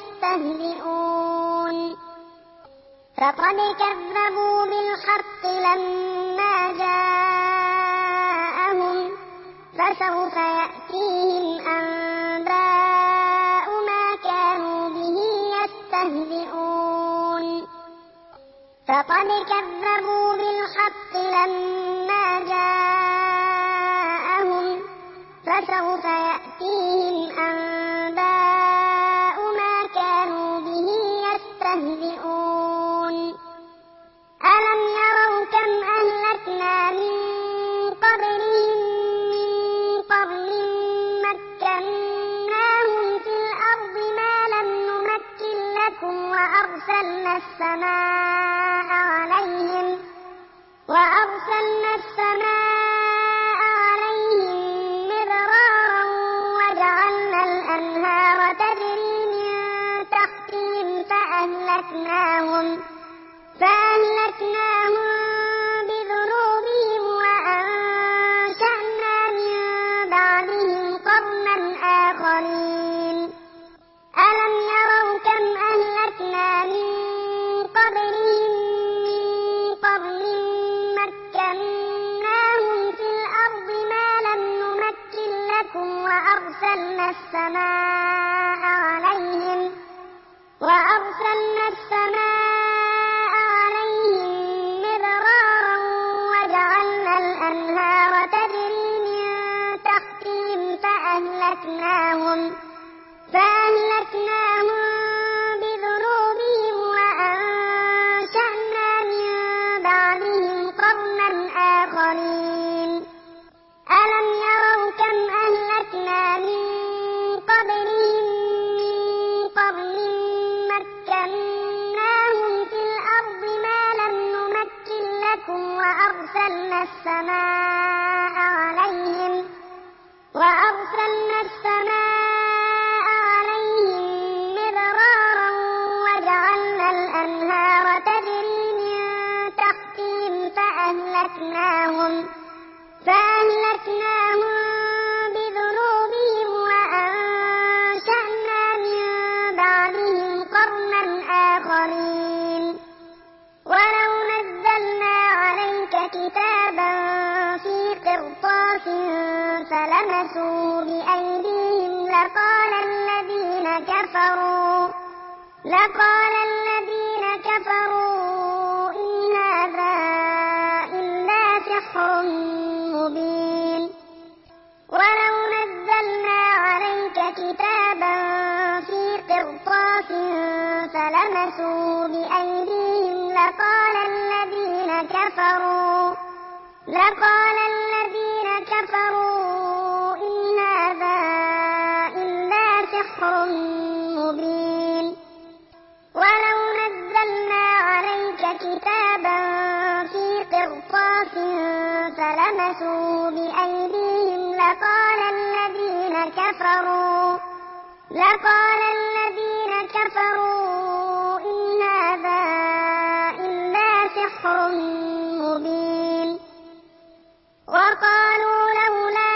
يستهزئون فقد كذبوا بالحق لما جاءهم فسوف يأتيهم أنباء ما كانوا به يستهزئون فقد كذبوا بالحق لما جاءهم فسوف يأتيهم أنباء ما كانوا به يستهزئون ألم يروا كم أهلكنا من قبلهم من قرن مكناهم في الأرض ما لم نمكن لكم وأرسلنا السماء عليهم وأرسلنا السماء عليهم مدرارا وجعلنا الأنهار تجري من تحتهم فأهلكناهم فأهلكناهم بذنوبهم وأنشأنا من بعدهم قرنا آخرين ألم يروا كم أهلكنا من قبلهم من قرن مكناهم في الأرض ما لم نمكن لكم وأرسلنا السماء عليهم وأرسلنا السماء عليهم مدرارا وجعلنا الأنهار تجري من تحتهم فأهلكناهم فأهلكناهم بذنوبهم وأنشأنا من بعدهم قرنا آخرين ألم يروا كم أهلكنا من قبلهم من قرن مكناهم في الأرض ما لم نمكن لكم وأرسلنا السماء عليهم وأرسلنا السماء عليهم مدرارا وجعلنا الأنهار تجري من تحتهم فأهلكناهم فأهلكناهم بذنوبهم وأنشأنا من بعدهم قرنا آخرين ولو نزلنا عليك كتابا في قرطاس فلمسوه بأيديهم لقال الذين كفروا لقال الذين كفروا إن هذا إلا سحر مبين ولو نزلنا عليك كتابا في قرطاس فلمسوه بأيديهم لقال الذين كفروا لقال الذين كفروا إن هذا إلا سحر مبين ولو نزلنا عليك كتابا في قرطاس فلمسوه بأيديهم لقال الذين كفروا لقال الذين كفروا إن هذا إلا سحر مبين وقالوا لولا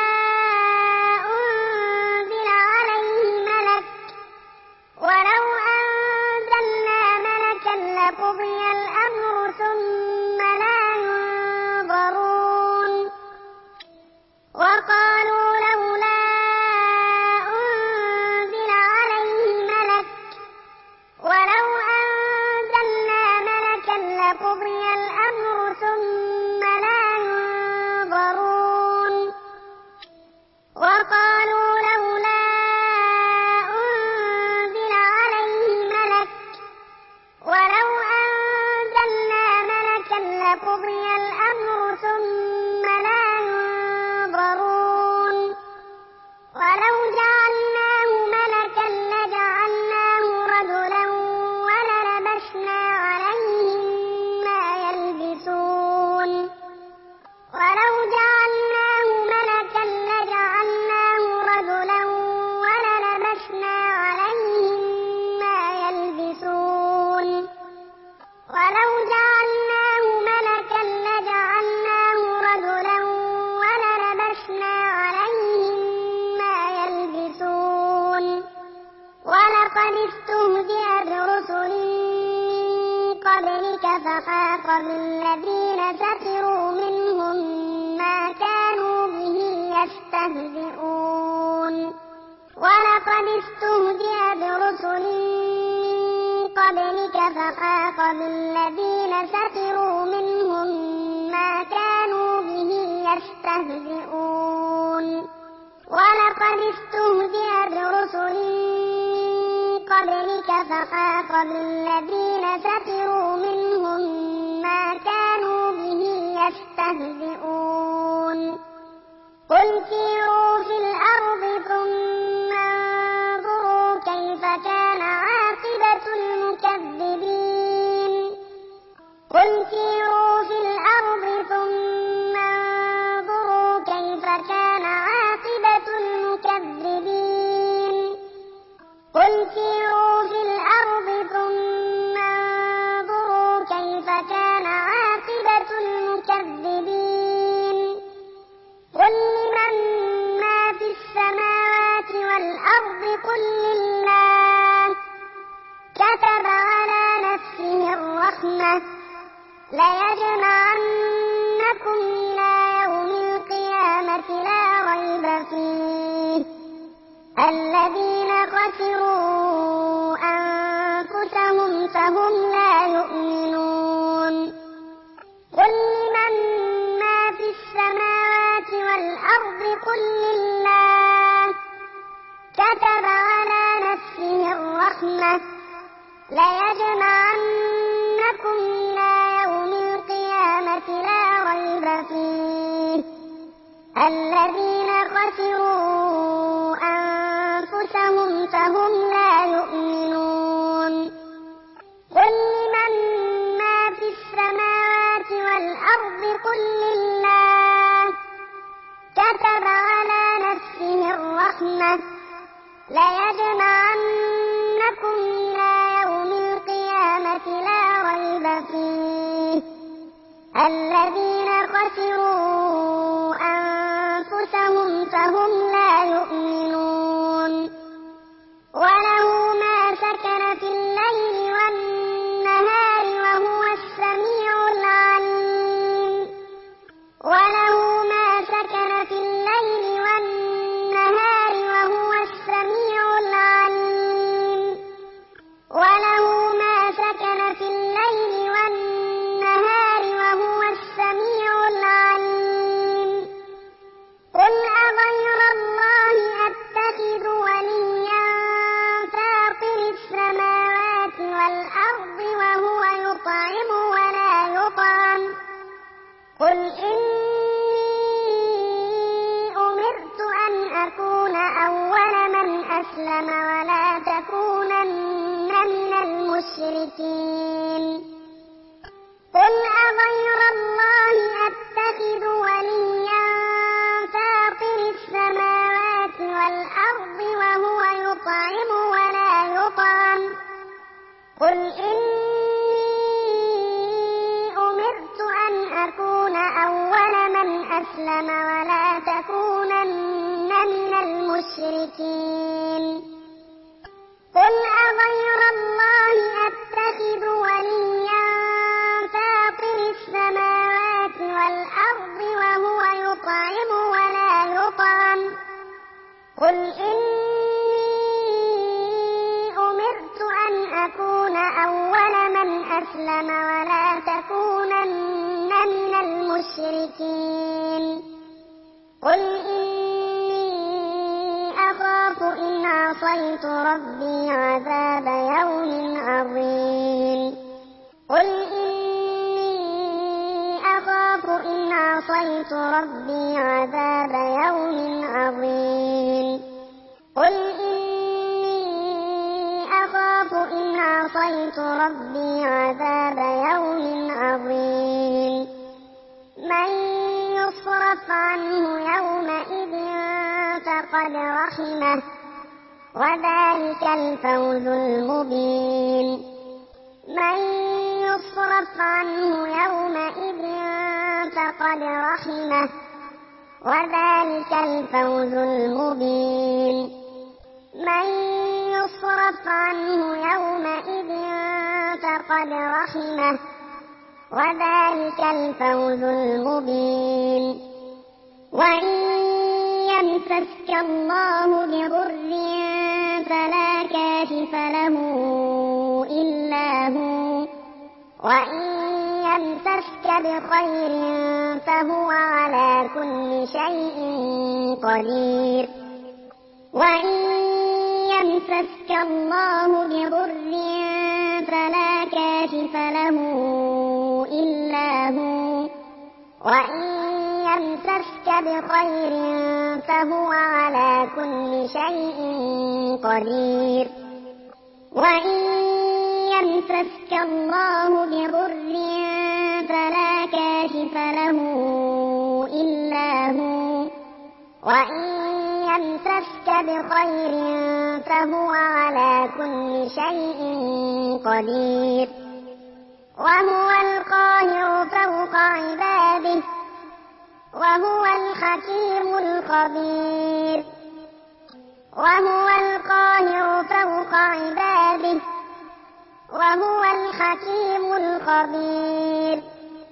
أنزل عليه ملك ولو أنزلنا ملكا لقضي الأمر ثم لا ينظرون وقالوا لولا أنزل عليه ملك ولو أنزلنا ملكا لقضي الأمر قضي الأمر ثم لا ينظرون ولو جعلناه ملكا لجعلناه رجلا وللبسنا عليهم ما يلبسون ولو جعلناه ملكا لجعلناه رجلا وللبسنا عليهم ما يلبسون ولو جعلناه ملكا لجعلناه رجلا وللبسنا عليهم ما يلبسون ولقد استهزئ برسل قبلك فحاق بالذين سخروا منهم ما كانوا به يستهزئون ولقد استهزئ برسل قبلك فحاق بالذين سخروا منهم ما كانوا به يستهزئون ولقد استهزئ برسل قبلك فحاق بالذين سخروا منهم ما كانوا به يستهزئون قل سيروا في الأرض ثم انظروا كيف كان عاقبة المكذبين قل سيروا في الأرض ثم انظروا كيف كان عاقبة المكذبين قل سيروا في الأرض ثم انظروا كيف كان عاقبة المكذبين قل لمن ما في السماوات والأرض قل لله كتب على نفسه الرحمة ليجمعنكم إلى يوم القيامة لا ريب فيه الذين خسروا أنفسهم فهم لا يؤمنون قل لمن ما في السماوات والأرض قل لله كتب على نفسه الرحمة ليجمعنكم إلى يوم القيامة لا ريب فيه الذين خسروا أنفسهم فهم لا يؤمنون قل لمن ما في السماوات والأرض قل لله كتب على نفسه الرحمة ليجمعنكم إلى يوم القيامة لا ريب فيه الذين خسروا أنفسهم فهم لا يؤمنون وله ما سكن في الليل والنهار وهو السميع العليم وله ما سكن في الليل والنهار وهو السميع العليم وله ما سكن في الليل والنهار وهو السميع العليم قل أغير الله أتخذ وليا فاطر السماوات والأرض وهو يطعم ولا يطعم قل إني أمرت أن أكون أول من أسلم ولا تكونن من المشركين قل أغير الله أتخذ وليا فاطر السماوات والأرض وهو يطعم ولا يطعم قل إني أمرت أن أكون أول من أسلم ولا تكونن من المشركين قل أغير الله أتخذ وليا فاطر السماوات والأرض وهو يطعم ولا يطعم قل إني أمرت أن أكون أول من أسلم ولا تكونن من المشركين قل إني أخاف إن عصيت ربي عذاب يوم عظيم قل إني عصيت ربي عذاب يوم عظيم قل إني أخاف إن عصيت ربي عذاب يوم عظيم من يصرف عنه يومئذ فقد رحمه وذلك الفوز المبين من يصرف عنه يومئذ فقد رحمه وذلك الفوز المبين من يصرف عنه يومئذ فقد رحمه وذلك الفوز المبين وإن يمسسك الله بضر فلا كاشف له إلا هو وإن يمسسك بخير فهو على كل شيء قدير وإن يمسسك الله بضر فلا كاشف له إلا هو وإن يمسسك بخير فهو على كل شيء قدير وإن يمسسك الله بضر فلا كاشف له إلا هو وإن يمسسك بخير فهو على كل شيء قدير وهو القاهر فوق عباده وهو الحكيم الخبير وهو القاهر فوق عباده وهو الحكيم الخبير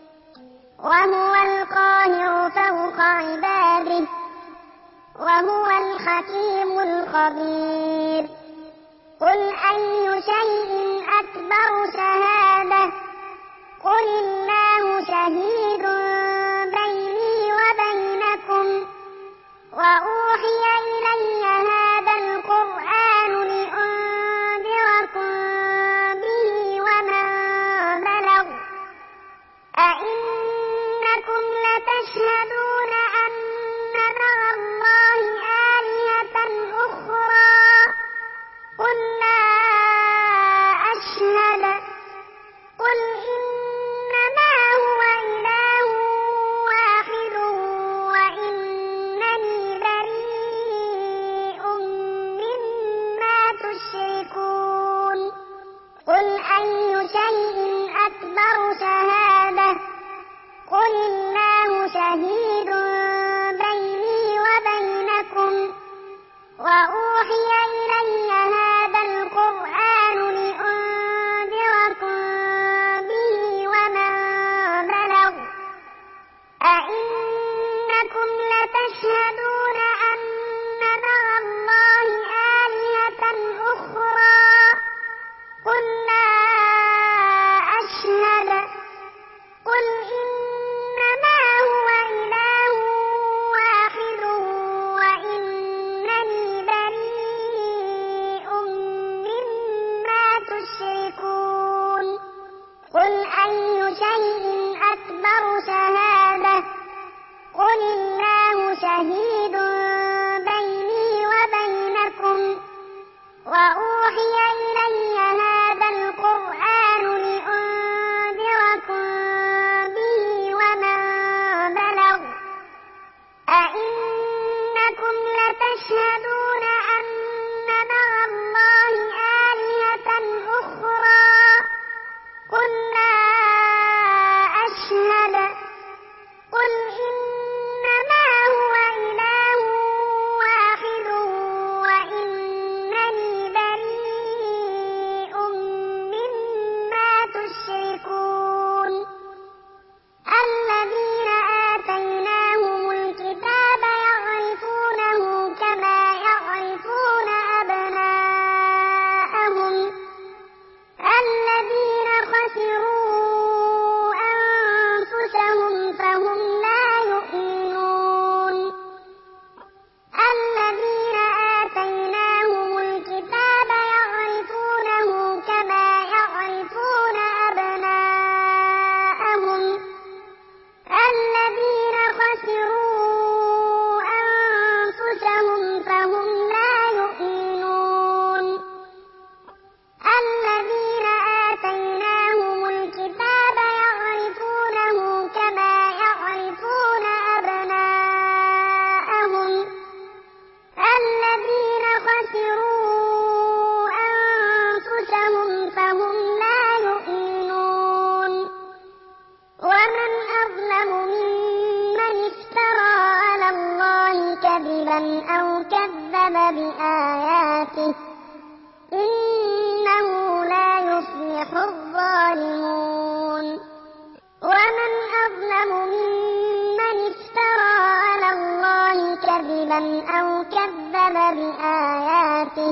وهو القاهر فوق عباده وهو الحكيم الخبير قل أي شيء أكبر شهادة قل الله شهيد بيني وبينكم وأوحي إلي هذا القرآن لأنذركم به ومن بلغ أئنكم لتشهدون أن مع الله آلهة أخرى قل لا أشهد قل إنما هو إله واحد وإنني بريء مما تشركون قل أي شيء أكبر شهادة قل الله شهيد كاذبا أو كذب بآياته إنه لا يفلح الظالمون ومن أظلم ممن افترى على الله كذبا أو كذب بآياته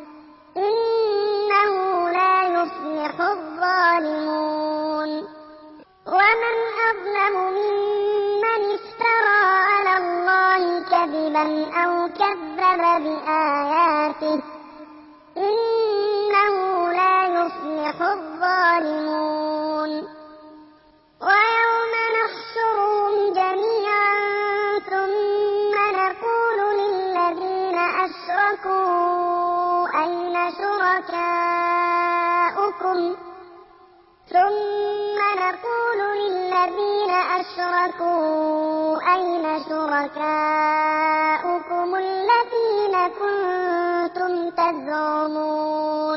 إنه لا يفلح الظالمون ومن أظلم ممن افترى على الله كذبا أو كذب بآياته إنه لا يفلح الظالمون ويوم نحشرهم جميعا ثم نقول للذين أشركوا أين شركاؤكم ثم نقول للذين أشركوا أين شركاؤكم الذين كنتم تزعمون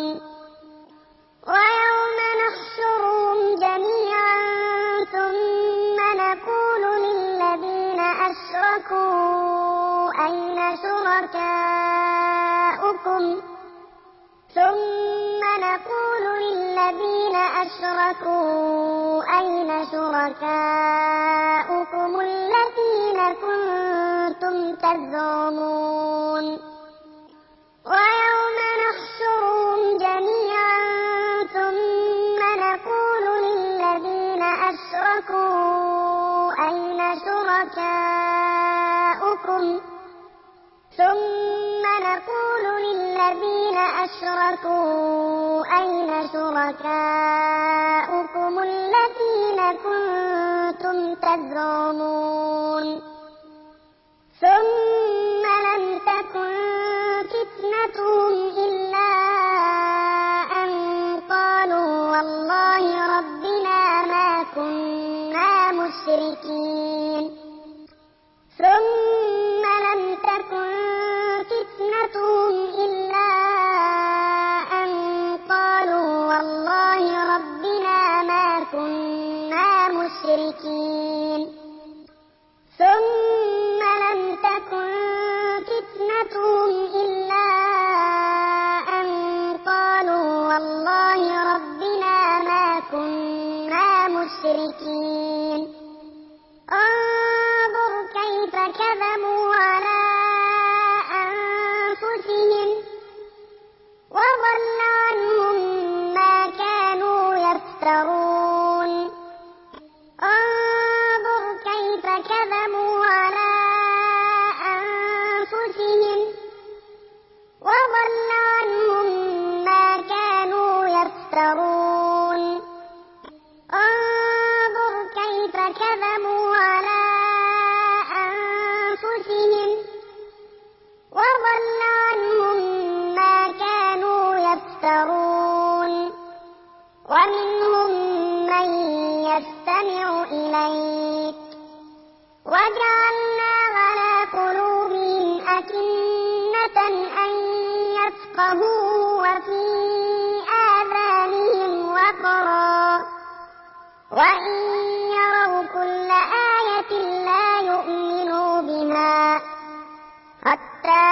ويوم نحشرهم جميعا ثم نقول للذين أشركوا أين شركاؤكم ثم نقول للذين أشركوا أين شركاؤكم الذين كنتم تزعمون ويوم نحشرهم جميعا ثم نقول للذين أشركوا أين شركاؤكم ثم نقول للذين أشركوا أين شركاؤكم الذين كنتم تزعمون ثم لم تكن فتنتهم إلا أن قالوا والله ربنا ما كنا مشركين ثم لم تكن فتنتهم إلا أن قالوا والله ربنا ما كنا مشركين ثم لم تكن فتنتهم إلا أن قالوا والله ربنا ما كنا مشركين انظر كيف كذبوا على أنفسهم وضل عنهم ما كانوا يفترون انظر كيف كذبوا على أنفسهم وضل عنهم ما كانوا يفترون انظر كيف كذبوا على أنفسهم وضل عنهم ما كانوا يفترون ومنهم من يستمع إليك وجعلنا على قلوبهم أكنة أن يفقهوا وفي آذانهم وقرا وإن يروا كل آية لا يؤمنوا بها حتى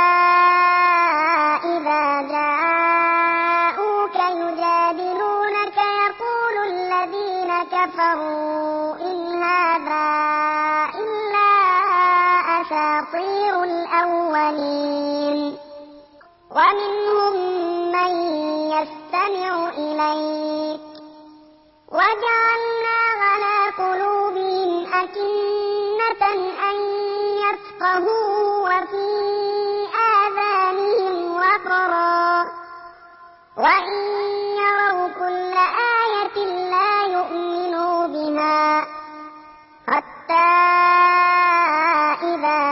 إذا جاءوك يجادلونك يقول الذين كفروا إن هذا إلا أساطير الأولين ومنهم من يستمع إليك وجعلنا على قلوبهم أكنة أن يفقهوا وفي آذانهم وقرا وإن يروا كل آية لا يؤمنوا بها حتى إذا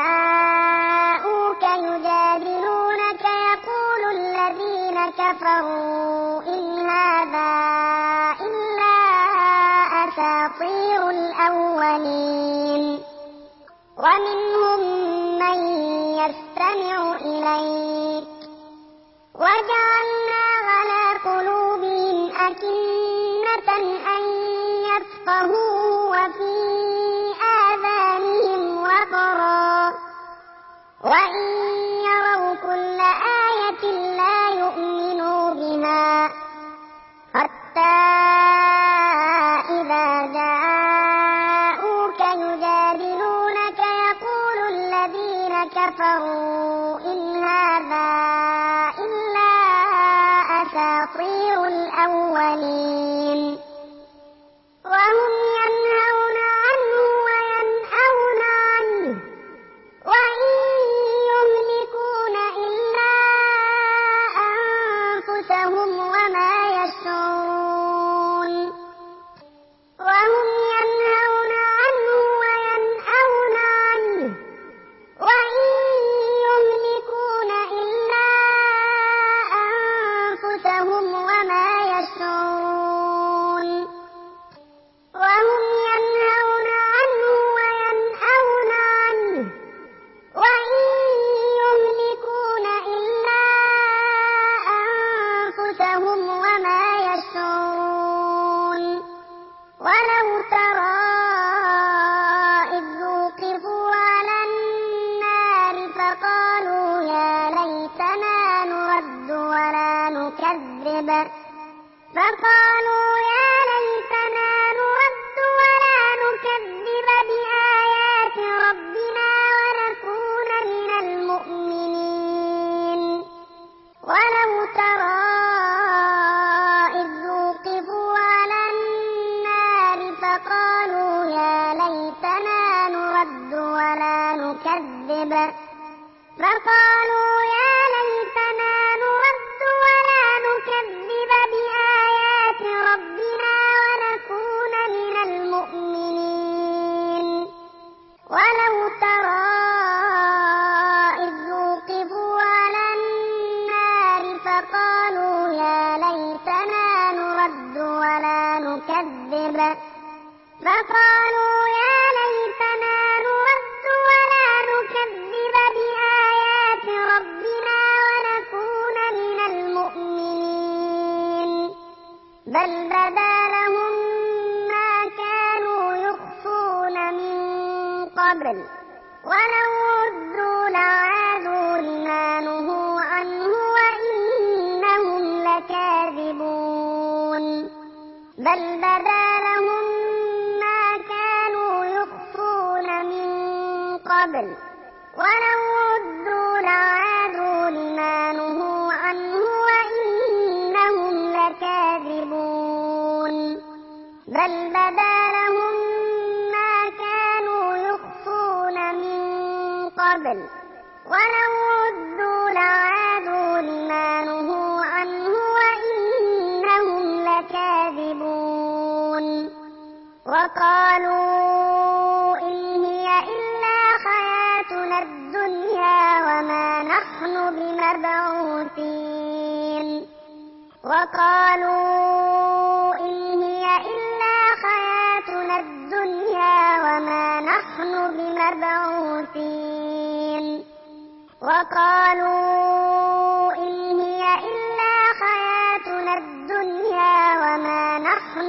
جاءوك يجادلونك يقول الذين كفروا إن هذا إلا أساطير الأولين ومنهم من يستمع إليك وجعلنا على قلوبهم أكنة أن يفقهوا وفي آذانهم وقرا وإن كفروا إن هذا إلا أساطير الأولين وهم ينهون عنه وينأون عنه وإن يملكون إلا أنفسهم وما يشعرون وهم ينهون عنه وينأون عنه وإن يملكون إلا أنفسهم وما يشعرون وهم ينهون عنه وينأون عنه وإن يملكون إلا أنفسهم وما يشعرون ولو ترى إذ وقفوا على النار فقالوا يا ليتنا نرد ولا نكذب فقالوا يا ليتنا نرد ولا نكذب بآيات ربنا ونكون من المؤمنين ولو ترى إذ وقفوا على النار فقالوا يا ليتنا نرد ولا نكذب فقالوا يا ليتنا نرد ولا نكذب بآيات ربنا ونكون من المؤمنين ولو ترى إذ وقفوا على النار فقالوا يا ليتنا نرد ولا نكذب فقالوا يا ليتنا نرد ولا نكذب بآيات ربنا ونكون من المؤمنين بل بدا لهم ما كانوا يخفون من قبل ولو ردوا لعادوا لما نهوا عنه وإنهم لكاذبون بل بدا لهم ما كانوا يخفون من قبل ولو ردوا لعادوا لما نهوا عنه وإنهم لكاذبون بل بدا لهم ما كانوا يخفون من قبل ولو ردوا لعادوا لما نهوا عنه وإنهم لكاذبون وقالوا إن هي إلا حياتنا الدنيا وما نحن بمبعوثين وقالوا إن هي إلا حياتنا الدنيا وما نحن بمبعوثين وقالوا إن هي إلا حياتنا الدنيا وما نحن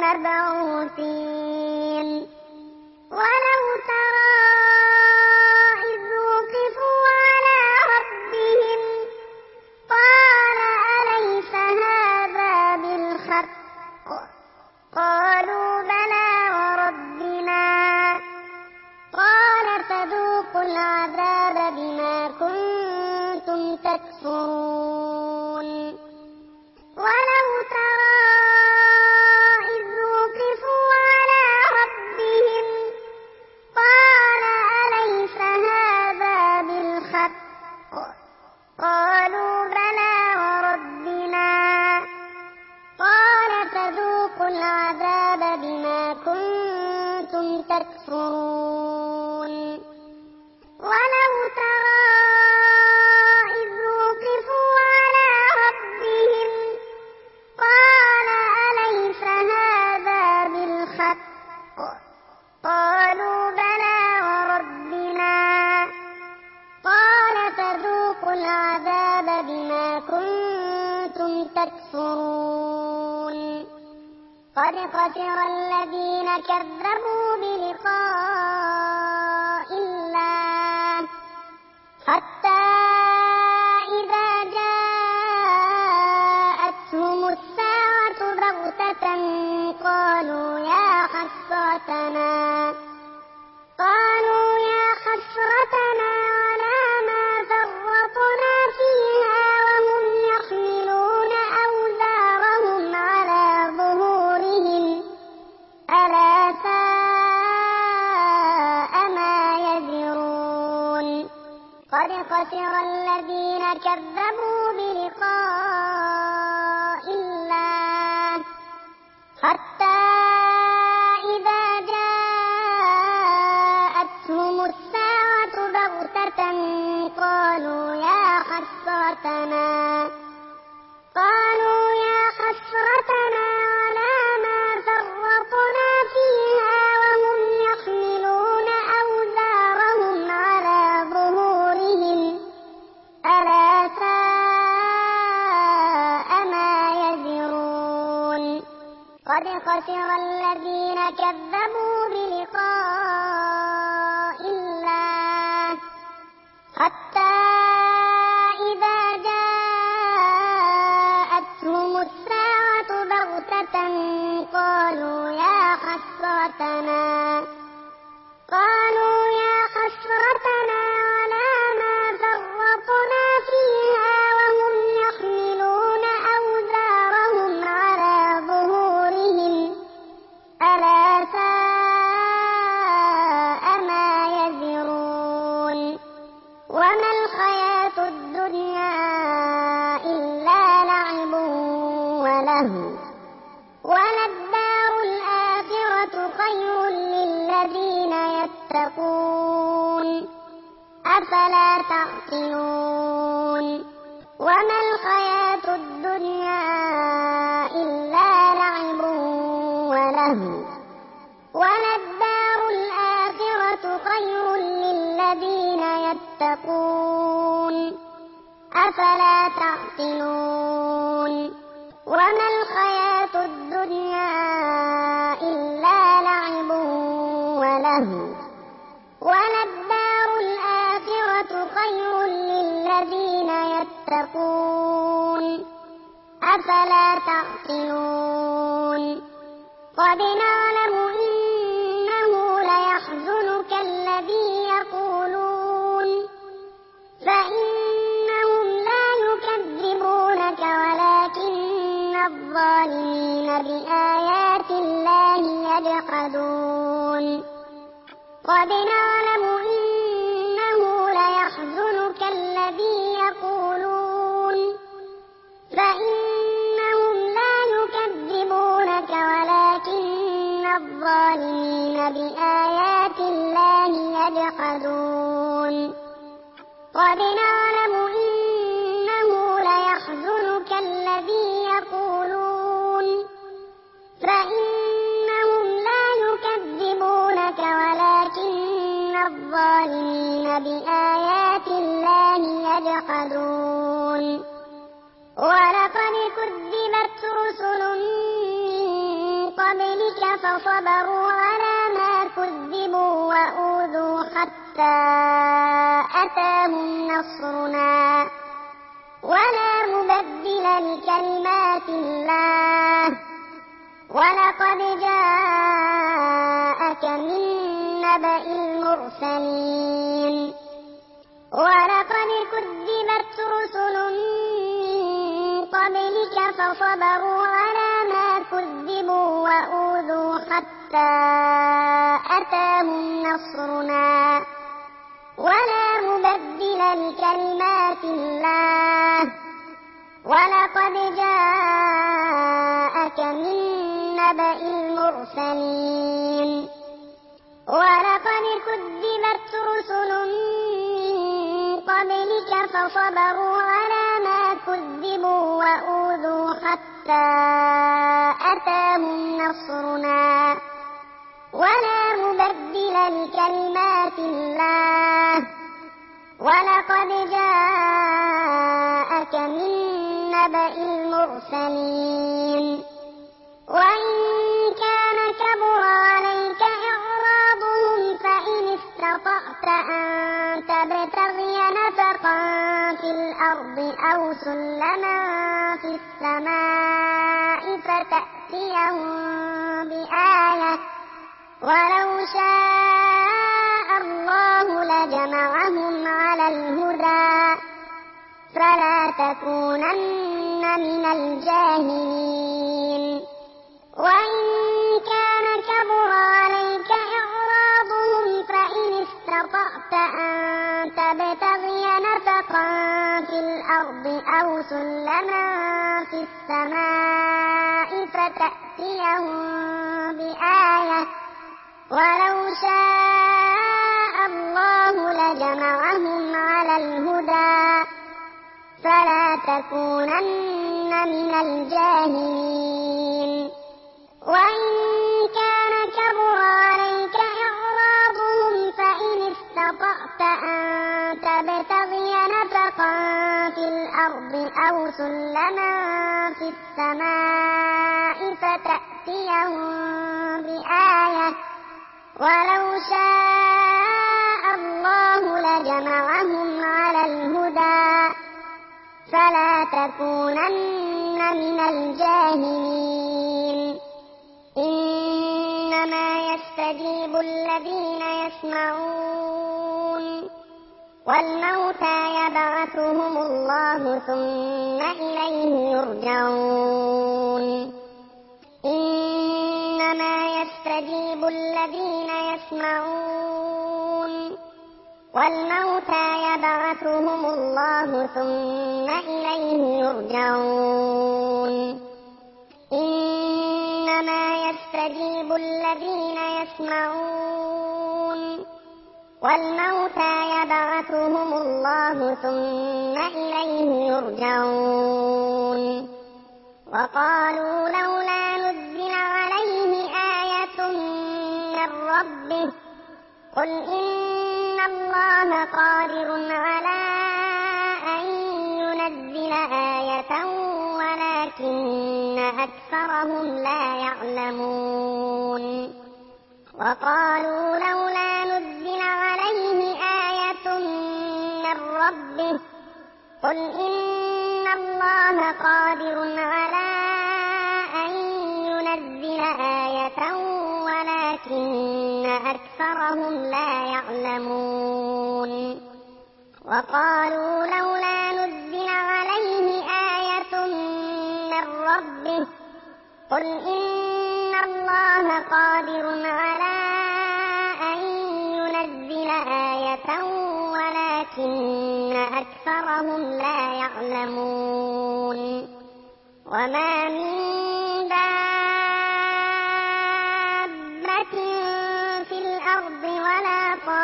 بمبعوثين ولو ترى إذ وقفوا على ربهم قال أليس هذا بالحق قالوا بلى وربنا قال فذوقوا العذاب بما كنتم تكفرون ولو ترى إذ وقفوا على ربهم قال أليس هذا بالحق قالوا بلى وربنا قال فذوقوا العذاب بما كنتم تكفرون ولو ترى إذ وقفوا على ربهم قال أليس هذا بالحق قالوا بلى وربنا قال فذوقوا العذاب بما كنتم تكفرون قد خسر الذين كذبوا بلقاء الله حتى إذا جاءتهم الساعة بغتة قالوا يا حسرتنا قالوا يا حسرتنا على قد خسر الذين كذبوا بلقاء الله حتى إذا جاءتهم الساعة بغتة قالوا يا حسرتنا قالوا يا حسرتنا على ما فرطنا فيها وهم يحملون أوزارهم على ظهورهم ألا ساء ما يزرون قد خسر الذين كذبوا بلقاء الله حتى إذا جاءتهم الساعة بغتة قالوا يا حسرتنا قالوا يا حسرتنا على ما فرطنا فيها وهم يحملون أوزارهم على ظهورهم ألا ساء ما يزرون وما الحياة الدنيا إلا لعب وله وللدار الآخرة خير للذين يتقون أفلا تعقلون وما الحياة الدنيا إلا لعب وله وللدار الآخرة خير للذين يتقون أفلا تعقلون وما الحياة الدنيا إلا لعب وله وللدار الآخرة خير للذين يتقون أفلا تعقلون قد نعلم إنه ليحزنك الذي يقولون فإنهم لا يكذبونك ولكن الظالمين بآيات الله يجحدون قد نعلم إنه ليحزنك الذي يقولون فإنهم لا يكذبونك ولكن الظالمين بآيات الله يجحدون قد نعلم إنه ليحزنك الذي يقولون فإنهم لا يكذبونك ولكن الظالمين بآيات الله يجحدون ولقد كذبت رسل من قبلك فصبروا على ما كذبوا وأوذوا حتى أتاهم نصرنا ولا مبدل لكلمات الله ولقد جاءك من نبأ المرسلين ولقد كذبت رسل من قبلك فصبروا على ما كذبوا وأوذوا حتى أتاهم نصرنا ولا مبدل لكلمات الله ولقد جاءك من نبأ المرسلين ولقد كذبت رسل من قبلك فصبروا على ما كذبوا وأوذوا حتى أتاهم نصرنا ولا مبدل لكلمات الله ولقد جاءك من نبأ المرسلين وإن كان كبر عليك إعراضهم فإن استطعت أن تبتغي نفقا في الأرض أو سلما في السماء فتأتيهم بآية ولو شاء الله لجمعهم على الهدى فلا تكونن من الجاهلين وإن كان كبر عليك إعراضهم فإن استطعت أن تبتغي نفقا في الأرض أو سلما في السماء فتأتيهم بآية ولو شاء الله لجمعهم على الهدى فلا تكونن من الجاهلين وإن كان كبر عليك إعراضهم فإن استطعت أن تبتغي نفقا في الأرض أو سلما في السماء فتأتيهم بآية ولو شاء الله لجمعهم على الهدى فلا تكونن من الجاهلين إنما يستجيب الذين يسمعون والموتى يبعثهم الله ثم إليه يرجعون إنما يستجيب الذين يسمعون والموتى يبعثهم الله ثم إليه يرجعون إنما يستجيب الذين يسمعون والموتى يبعثهم الله ثم إليه يرجعون وقالوا لولا نزل عليه آية من ربه قل إن الله قادر على أن ينزل آية ولكن أكثرهم لا يعلمون وقالوا لولا نزل عليه آية من ربه قل إن الله قادر على أن ينزل آية ولكن أكثرهم لا يعلمون وقالوا لولا نزل عليه آية من ربه قل إن الله قادر على أن ينزل آية ولكن أكثرهم لا يعلمون وما من دابة في الأرض ولا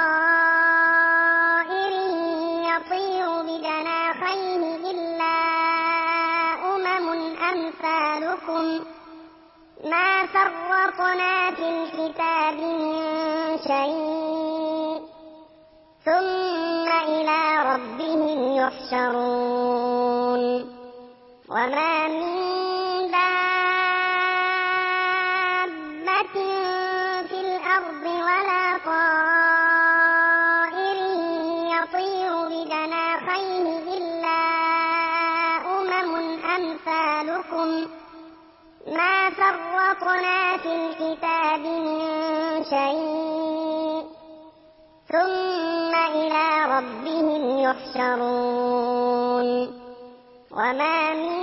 طائر يطير بجناحيه إلا أمم أمثالكم ما فرطنا في الكتاب من شيء ثم إلى ربهم يحشرون وما من دابة في الأرض ولا طائر يطير بجناحيه إلا أمم أمثالكم ما فرطنا في الكتاب من شيء ثم إلى ربهم يحشرون وما من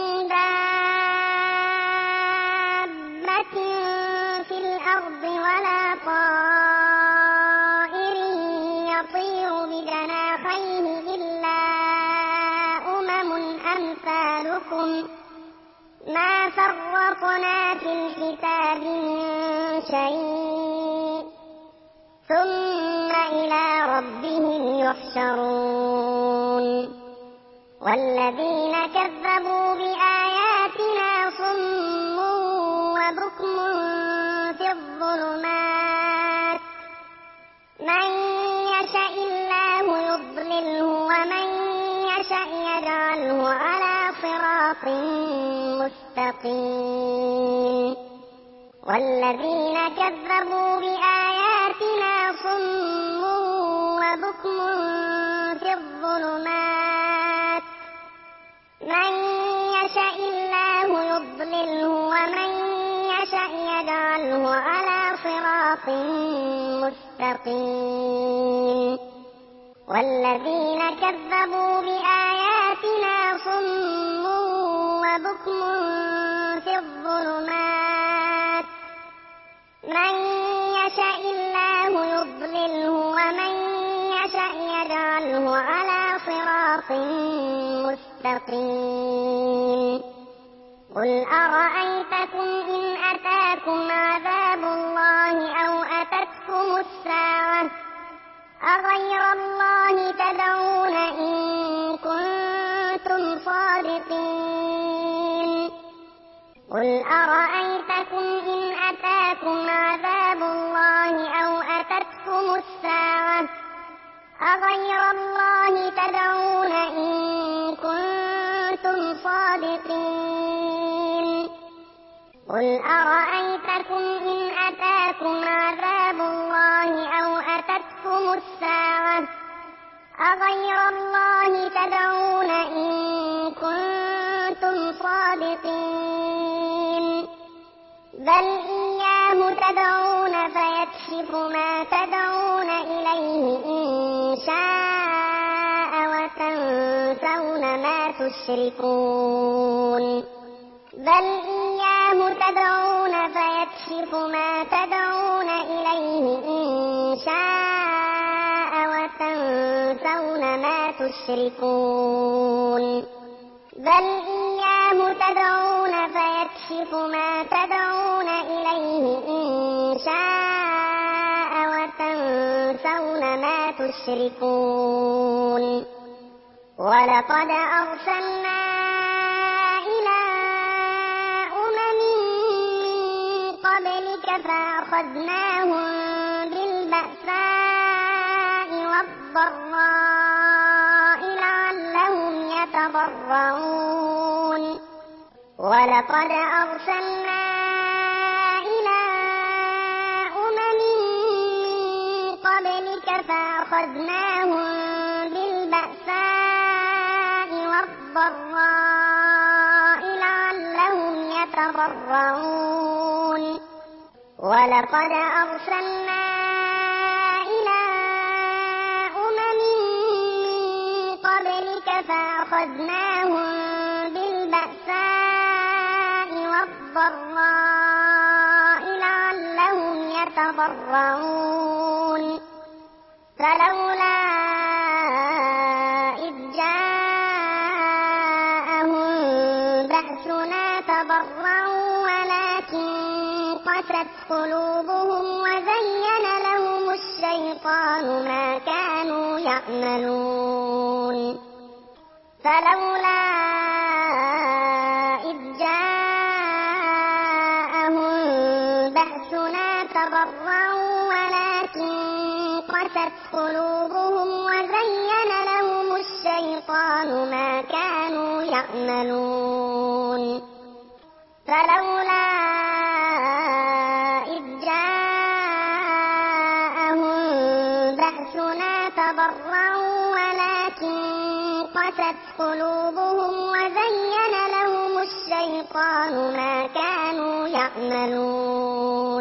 دابة في الأرض ولا طائر يطير بجناحيه إلا أمم أمثالكم ما فرطنا في الكتاب من شيء ثم إلى ربهم يحشرون والذين كذبوا بآياتنا صم وبكم في الظلمات من يشاء الله يضلله ومن يشاء يجعله على صراط مستقيم والذين كذبوا بآياتنا صم وبكم في الظلمات من يشاء الله يضلله ومن يشاء يجعله على صراط مستقيم والذين كذبوا بآياتنا صم وبكم في الظلمات من يشاء الله يضلله ومن يشاء يجعله صراط مستقيم قل أرأيتكم إن أتاكم عذاب الله أو أتتكم الساعة أغير الله تدعون إن كنتم صادقين قل أرأيتكم إن أتاكم عذاب الله أو أتتكم الساعة أغير الله تدعون إن كنتم صادقين قل أرأيتكم إن أتاكم عذاب الله أو أتتكم الساعة أغير الله تدعون إن كنتم صادقين بل إياه تدعون فيكشف ما تدعون إليه إن شاء وتنسون ما تشركون بل إياه تدعون فيكشف ما تدعون إليه إن شاء وتنسون ما تشركون بل إياه تدعون فيكشف ما تدعون إليه إن شاء وتنسون ما تشركون ولقد أرسلنا إلى أمم من قبلك فأخذناهم بالبأساء والضراء لعلهم يتضرعون ولقد أرسلنا إلى أمم من قبلك فأخذناهم بالبأساء والضراء لعلهم يتضرعون ولقد أرسلنا إلى أمم من قبلك فأخذناهم بالبأساء والضراء لعلهم يتضرعون فلولا إذ جاءهم بأسنا تضرعوا ولكن قست قلوبهم وزين لهم الشيطان ما كانوا يعملون فلولا إذ جاءهم بأسنا تضرعوا ولكن قست قلوبهم وزين لهم الشيطان ما كانوا يعملون فلولا إذ جاءهم بأسنا تضرعوا ولكن قست قلوبهم وزين لهم الشيطان ما كانوا يعملون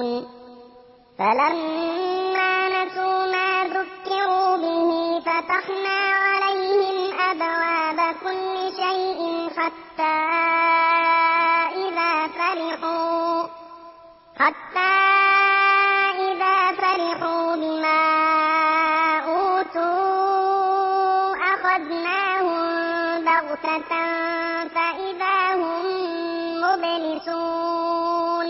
فلما نسوا ما ذكروا به فتحنا عليهم أبواب كل شيء حتى إذا فرحوا حتى إذا فرحوا بما أوتوا أخذناهم بغتة فإذا هم مبلسون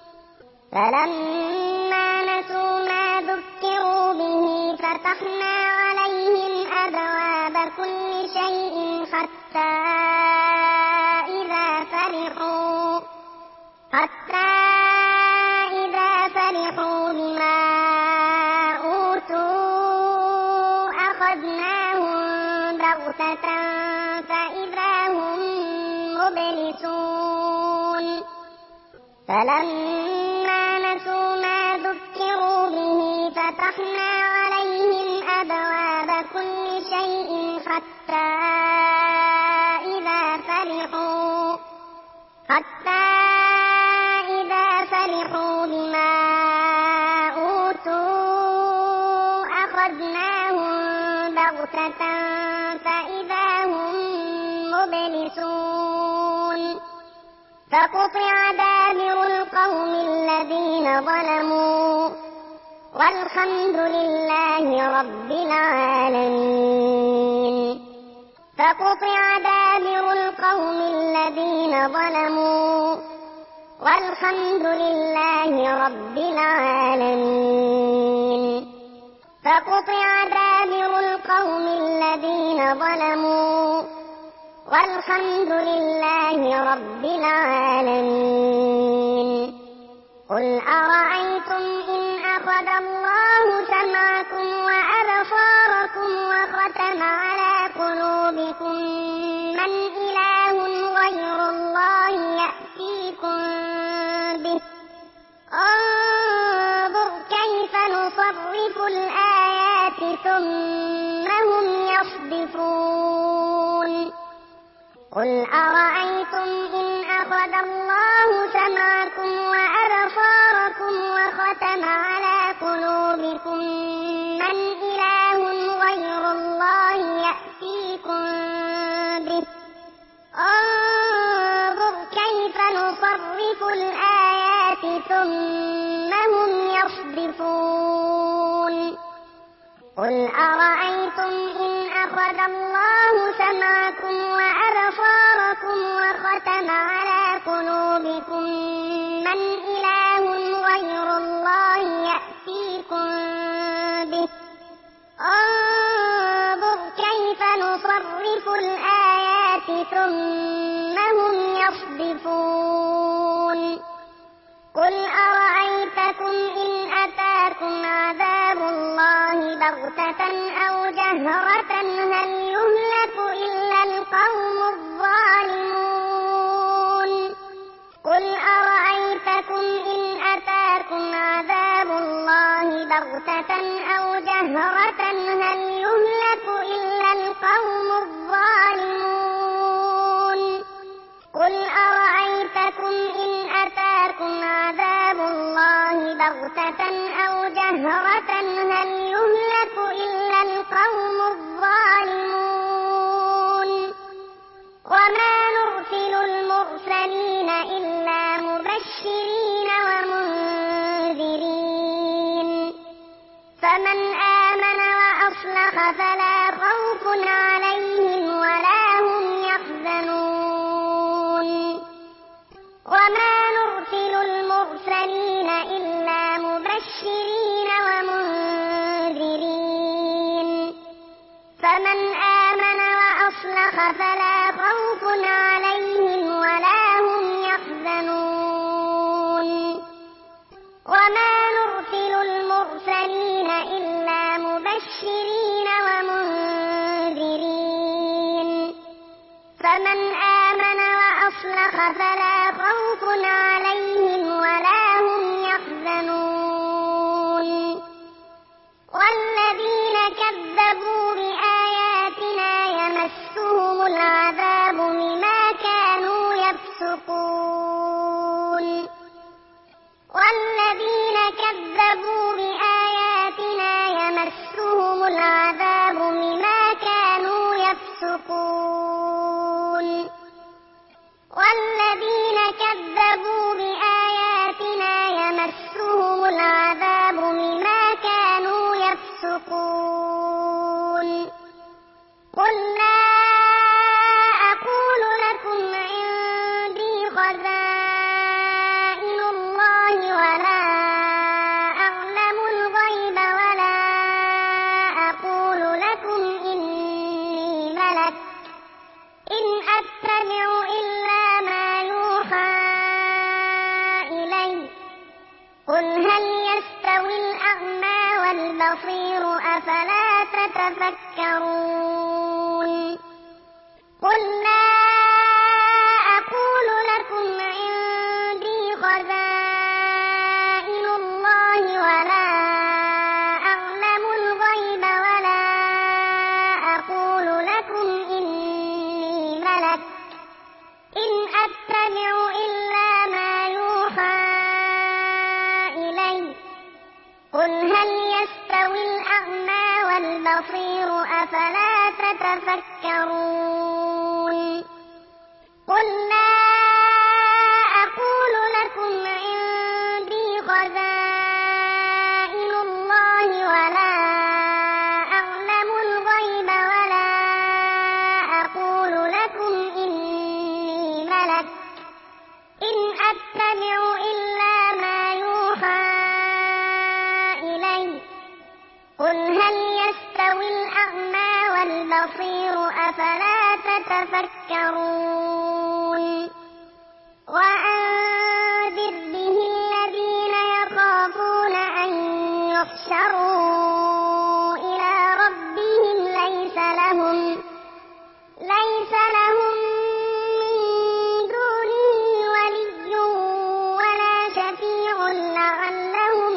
فلما نسوا ما ذكروا به فتحنا عليهم أبواب كل شيء حتى إذا فرحوا حتى إذا فرحوا بما أوتوا أخذناهم بغتة فإذا هم مبلسون فلما نسوا ما ذكروا به فتحنا عليهم أبواب كل شيء حتى إذا فرحوا حتى إذا فرحوا بما أوتوا أخذناهم بغتة فإذا هم مبلسون فقطع دابر القوم الذين ظلموا والحمد لله رب العالمين فقطع دابر القوم الذين ظلموا والحمد لله رب العالمين. فقطع دابر القوم الذين ظلموا والحمد لله رب العالمين. قل أرأيتم إن أخذ الله سمعكم وأبصاركم وختم على قلوبكم من إله غير الله يأتيكم به. انظر كيف نصرف الآيات ثم هم يصدفون. قل أرأيتم إن أخذ الله سمعكم وأبصاركم وختم على قلوبكم من إله غير الله يأتيكم به. انظر كيف نصرف الآيات ثم هم يصدفون. قل أرأيتم إن أخذ الله سمعكم وأبصاركم وختم على قلوبكم من إله غير الله يأتيكم به. انظر كيف نصرف الآيات ثم هم يصدفون. قل أرأيتكم إن أتاكم عذاب الله بغتة أو جهرة هل يهلك إلا القوم الظالمون. قل أرأيتكم إن أتاكم عذاب الله بغتة أو جهرة هل يهلك إلا القوم الظالمون. قل أرأيتكم إن أتاكم عذاب الله بغتة أو جهرة هل يهلك إلا القوم الظالمون. وما نرسل المرسلين إلا مبشرين ومنذرين فمن آمن وأصلح فلا خوف عليهم ولا هم يحزنون. وما نرسل المرسلين إلا مبشرين ومنذرين فمن آمن وأصلح فلا خوف عليهم ولا هم يحزنون. وما نرسل المرسلين إلا مبشرين ومنذرين فمن آمن وأصلح فلا خوف عليهم ولا هم يحزنون. والذين كذبوا بآياتنا يمسهم العذاب بما كانوا يفسقون. والذين كذبوا بآياتنا يمسهم العذاب بما كانوا يفسقون. والذين كذبوا بآياتنا يمسهم العذاب بما كانوا يفسقون. قل لا أقول لكم عندي خزائن الله ولا أعلم الغيب ولا أقول لكم إني ملك إن أتبع إلا ما يوحى إلي. قل هل يستوي الأعمى والبصير أفلا تتفكرون. قل لا أقول لكم عندي خزائن الله ولا أعلم الغيب ولا أقول لكم إني ملك إن أتبع إلا ما يوحى إلي. قل هل يستوي الأعمى والبصير أفلا تتفكرون. قل لا أقول لكم عندي خزائن الله ولا أعلم الغيب ولا يستوي الأعمى والبصير أفلا تتفكرون وأنذر به الذين يخافون أن يحشروا إلى ربهم ليس لهم ليس لهم من دونه ولي ولا شفيع لعلهم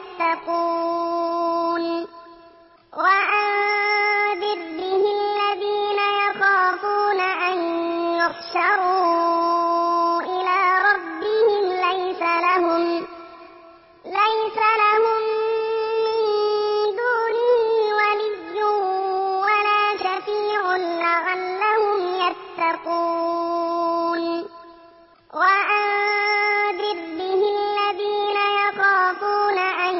يتقون وأنذر به الذين يخافون أن يحشروا إلى ربهم ليس لهم ليس لهم من دونه ولي ولا شفيع لعلهم يتقون وأنذر به الذين يخافون أن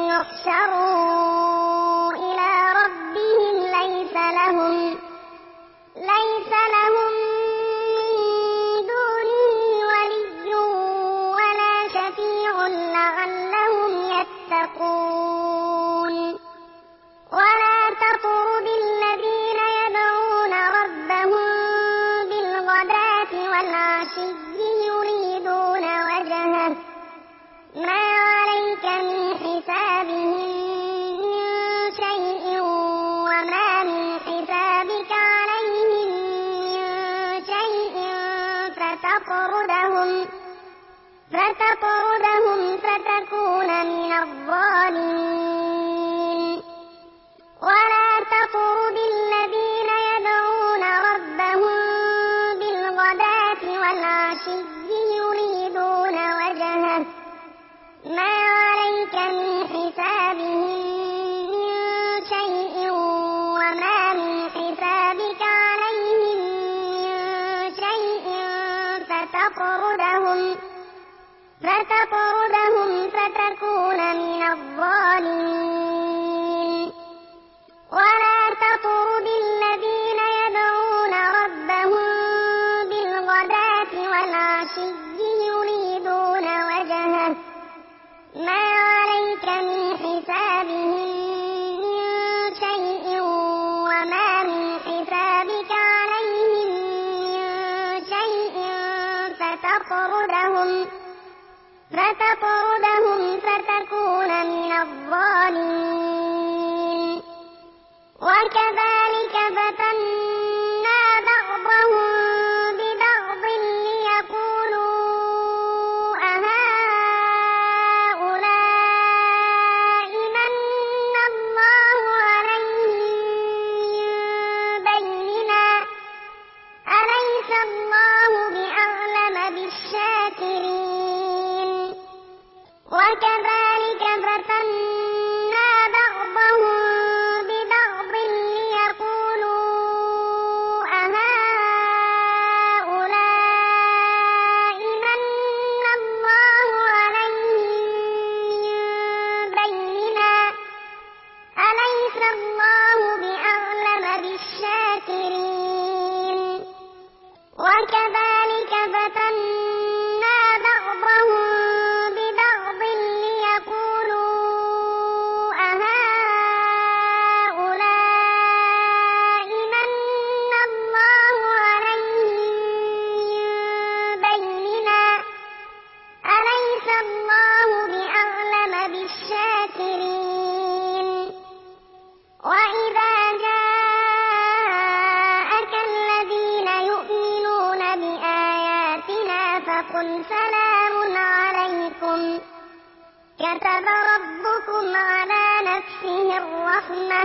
يحشروا إلى ربهم ليس لهم ليس لهم من دونه ولي ولا شفيع لعلهم يتقون ولا تطرد الذين يدعون ربهم بالغداة والعشي يريدون وجهه ما عليك من حسابهم من شيء وما من حسابك عليهم من شيء فتطردهم فتطردهم فتكون من الظالمين ولا تطرد الذين يدعون ربهم بالغداة والعشي يريدون وجهه ما عليك من حسابهم من شيء وما من حسابك عليهم من شيء فتطردهم فتطردهم فتكون من الظالمين ولا تطرد الذين يدعون ربهم بالغداة والعشي يريدون وجهه ما عليك من حسابهم من شيء وما من حسابك عليهم من شيء فتطردهم فتطردهم فتكون من الظالمين وكذلك فتنا بعضهم ببعض ليقولوا أهؤلاء من الله عليهم من بيننا أليس الله بأعلم بالشاكرين وكذلك فتنا بعضهم ببعض ليقولوا أهؤلاء من الله عليهم من بيننا أليس الله بأعلم بالشاكرين وكذلك فتنا بعضهم ببعض ليقولوا أهؤلاء من الله عليهم من بيننا أليس الله بأعلم بالشاكرين وإذا جاءك الذين يؤمنون بآياتنا فقل سلام عليكم كتب ربكم على نفسه الرحمة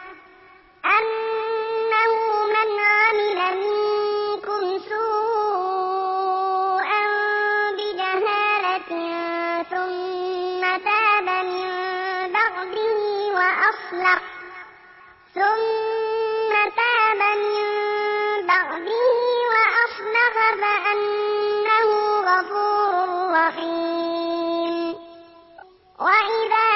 أنه من عمل منكم سوءا بجهالة ثم تاب من بعده وأصلح ثم تاب من بعده وأصلح فأنه غفور رحيم وإذا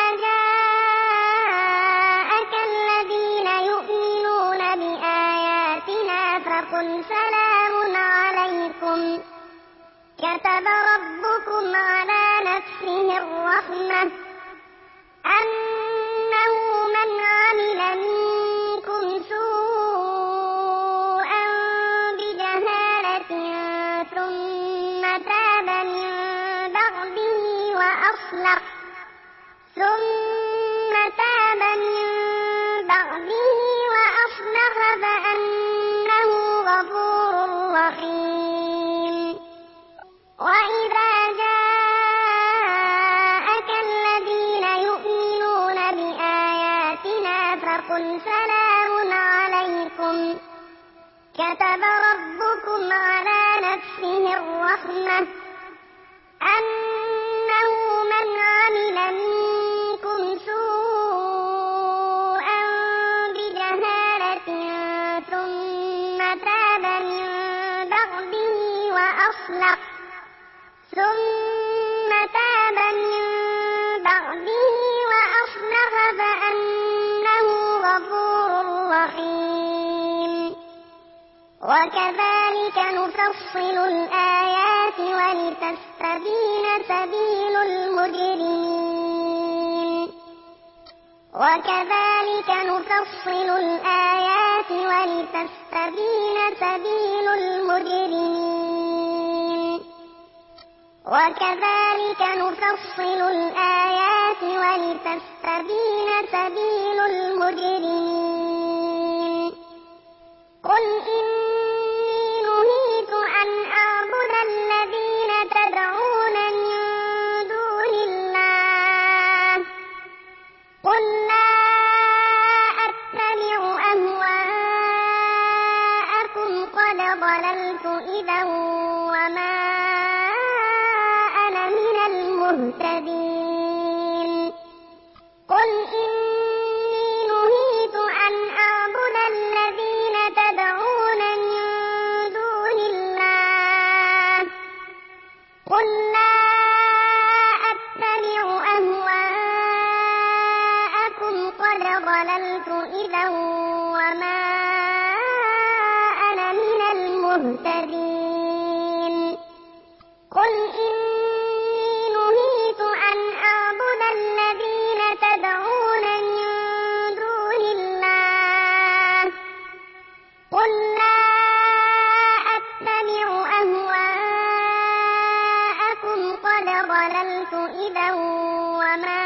جاءك الذين يؤمنون بآياتنا فقل سلام عليكم كتب ربكم على نفسه الرحمة أنه من عمل وأصلح ثم تاب من بعده وأصلح فأنه غفور رحيم. وإذا جاءك الذين يؤمنون بآياتنا فقل سلام عليكم كتب ربكم على نفسه الرحمة أنه من عمل منكم سوءا بجهالة ثم تاب من بعده وأصلح ثم تاب من بعده وأصلح فأنه غفور رحيم. وكذلك نفصل الآيات ولتستبين سبيل المجرمين وكذلك نفصل الآيات ولتستبين سبيل المجرمين وكذلك نفصل الآيات ولتستبين سبيل المجرمين. قل إني نهيت أن أعبد الذين تدعون من دون الله قل لا أتبع أهواءكم قد ضللت إذا وما أنا من المهتدين. قل إني نهيت أن أعبد الذين تدعون من دون الله قل لا أتبع أهواءكم قد ضللت إذا وما أنا من المهتدين. قل إني نهيت أن أعبد الذين تدعون من دون الله قل لا أتبع أهواءكم قد ضللت إذا وما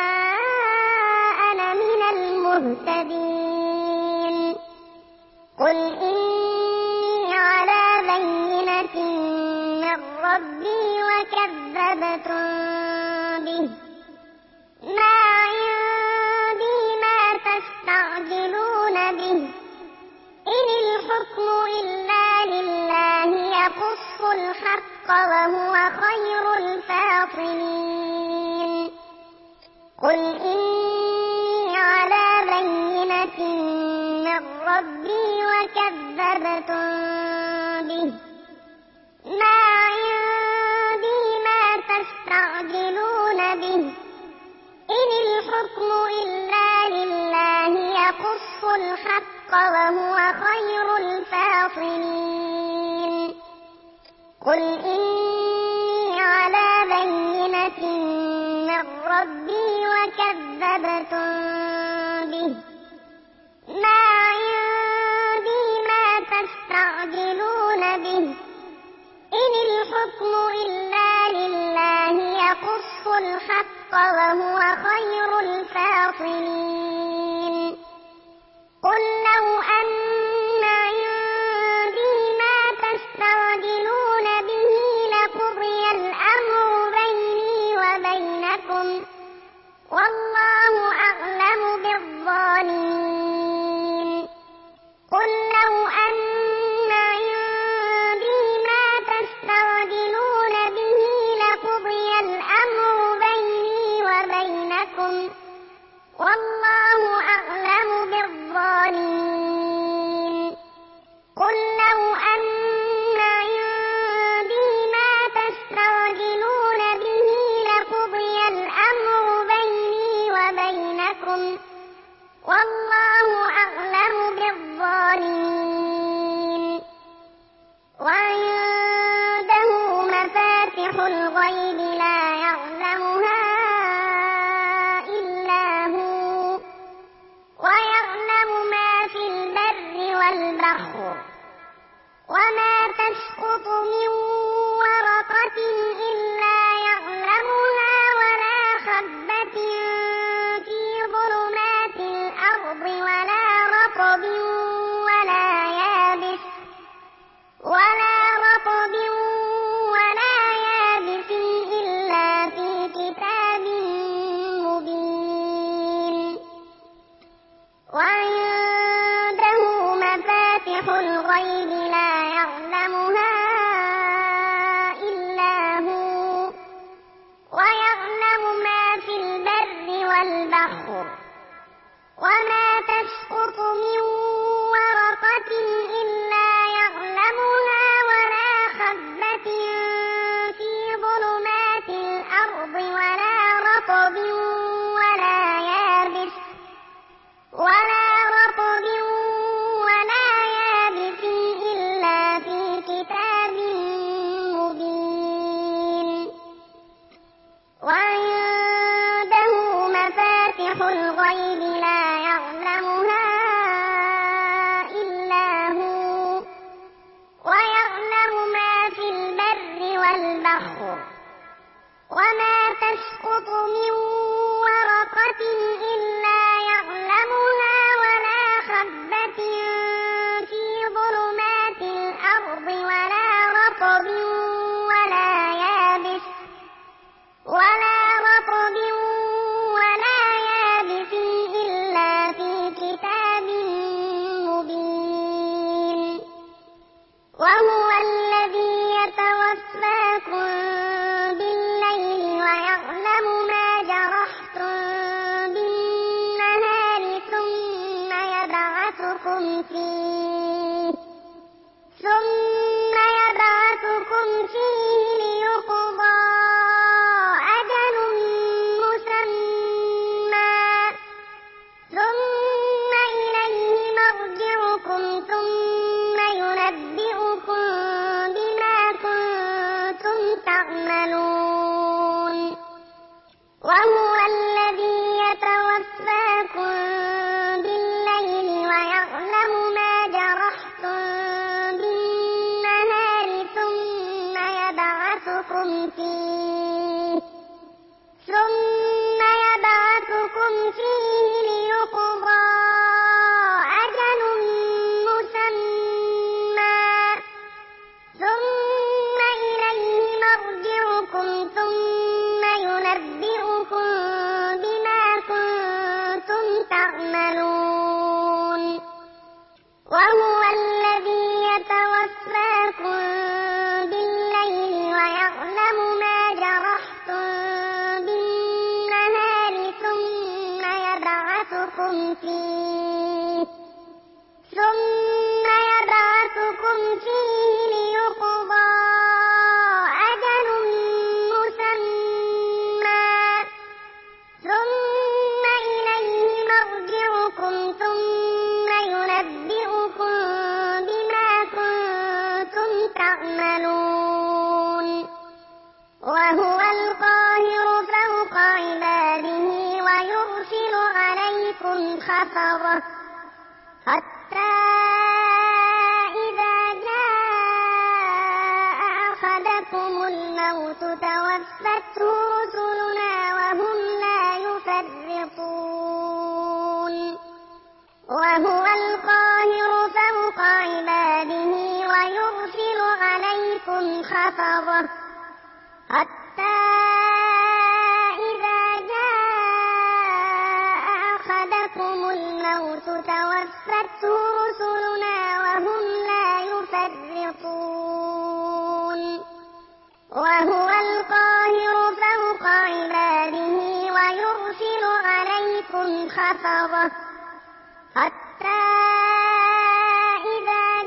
أنا من المهتدين. قل إني على بينة من ربي وكذبتم به ما عندي ما تستعجلون به إن الحكم إلا لله يقص الحق وهو خير الفاصلين. قل إني على بينة من ربي وكذبتم به ما عندي ما تستعجلون به إن الحكم إلا لله يقص الحق وهو خير الفاصلين. قل إني على بينة من ربي وكذبتم به ما عندي ما تستعجلون به إن الحكم إلا لله يقص الحق وهو خير الفاصلين. قل لو أن عندي ما تستعجلون به لقضي الأمر بيني وبينكم والله أعلم بالظالمين. قل لو أن عندي ما تستعجلون به لقضي الأمر بيني وبينكم والله أعلم بالظالمين. قل لو أن عندي ما تستعجلون به لقضي الأمر بيني وبينكم والله أعلم بالظالمين. وعنده مفاتح الغيب لا يعلمها إلا هو ويعلم ما في البر والبحر وما تسقط من ورقة إلا يعلمها ولا وعنده مفاتح الغيب لا يعلمها إلا هو ويعلم ما في البر والبحر وما تسقط من ورقة إلا يعلمها ولا حبة في ظلمات الأرض ولا رطب ولا يابس ولا رطب ولا يابس إلا في كتاب مبين وعنده مفاتح الغيب لا يعلمها إلا هو ويعلم ما في البر والبحر وما تسقط من ورقة إلا يعلمها ولا حبة في ظلمات الأرض ولا رطب ولا يابس ولا رطب ولا يابس إلا في كتاب مبين وهو الذي يتوفاكم بالليل ويعلم ما جرحتم بالنهار ثم يبعثكم فيه ثم يبعثكم فيه ليقضى أجل مسمى ثم إليه مرجعكم ثم ينبئكم بما كنتم تعملون وهو الذي يتوفاكم بالليل ويعلم ما جرحتم بالنهار ثم يبعثكم فيه ثم يبعثكم فيه ليقضى أجل مسمى ثم إليه مرجعكم ثم ينبئكم بما كنتم تعملون وهو الذي يتوفاكم بالليل ويعلم ما جرحتم بالنهار ثم يبعثكم فيه ثم يبعثكم فيه ليقضى أجل مسمى ثم إليه مرجعكم ثم ينبئكم بما كنتم تعملون وهو القاهر فوق عباده ويرسل عليكم حفظة حتى إذا جاء أحدكم الموت توفته رسلنا وهم لا يفرطون وهو القاهر فوق عباده ويرسل عليكم حفظة حتى إذا جاء أحدكم الموت توفته رسلنا وهم لا يفرطون وهو القاهر فوق عباده ويرسل عليكم حفظة حتى إذا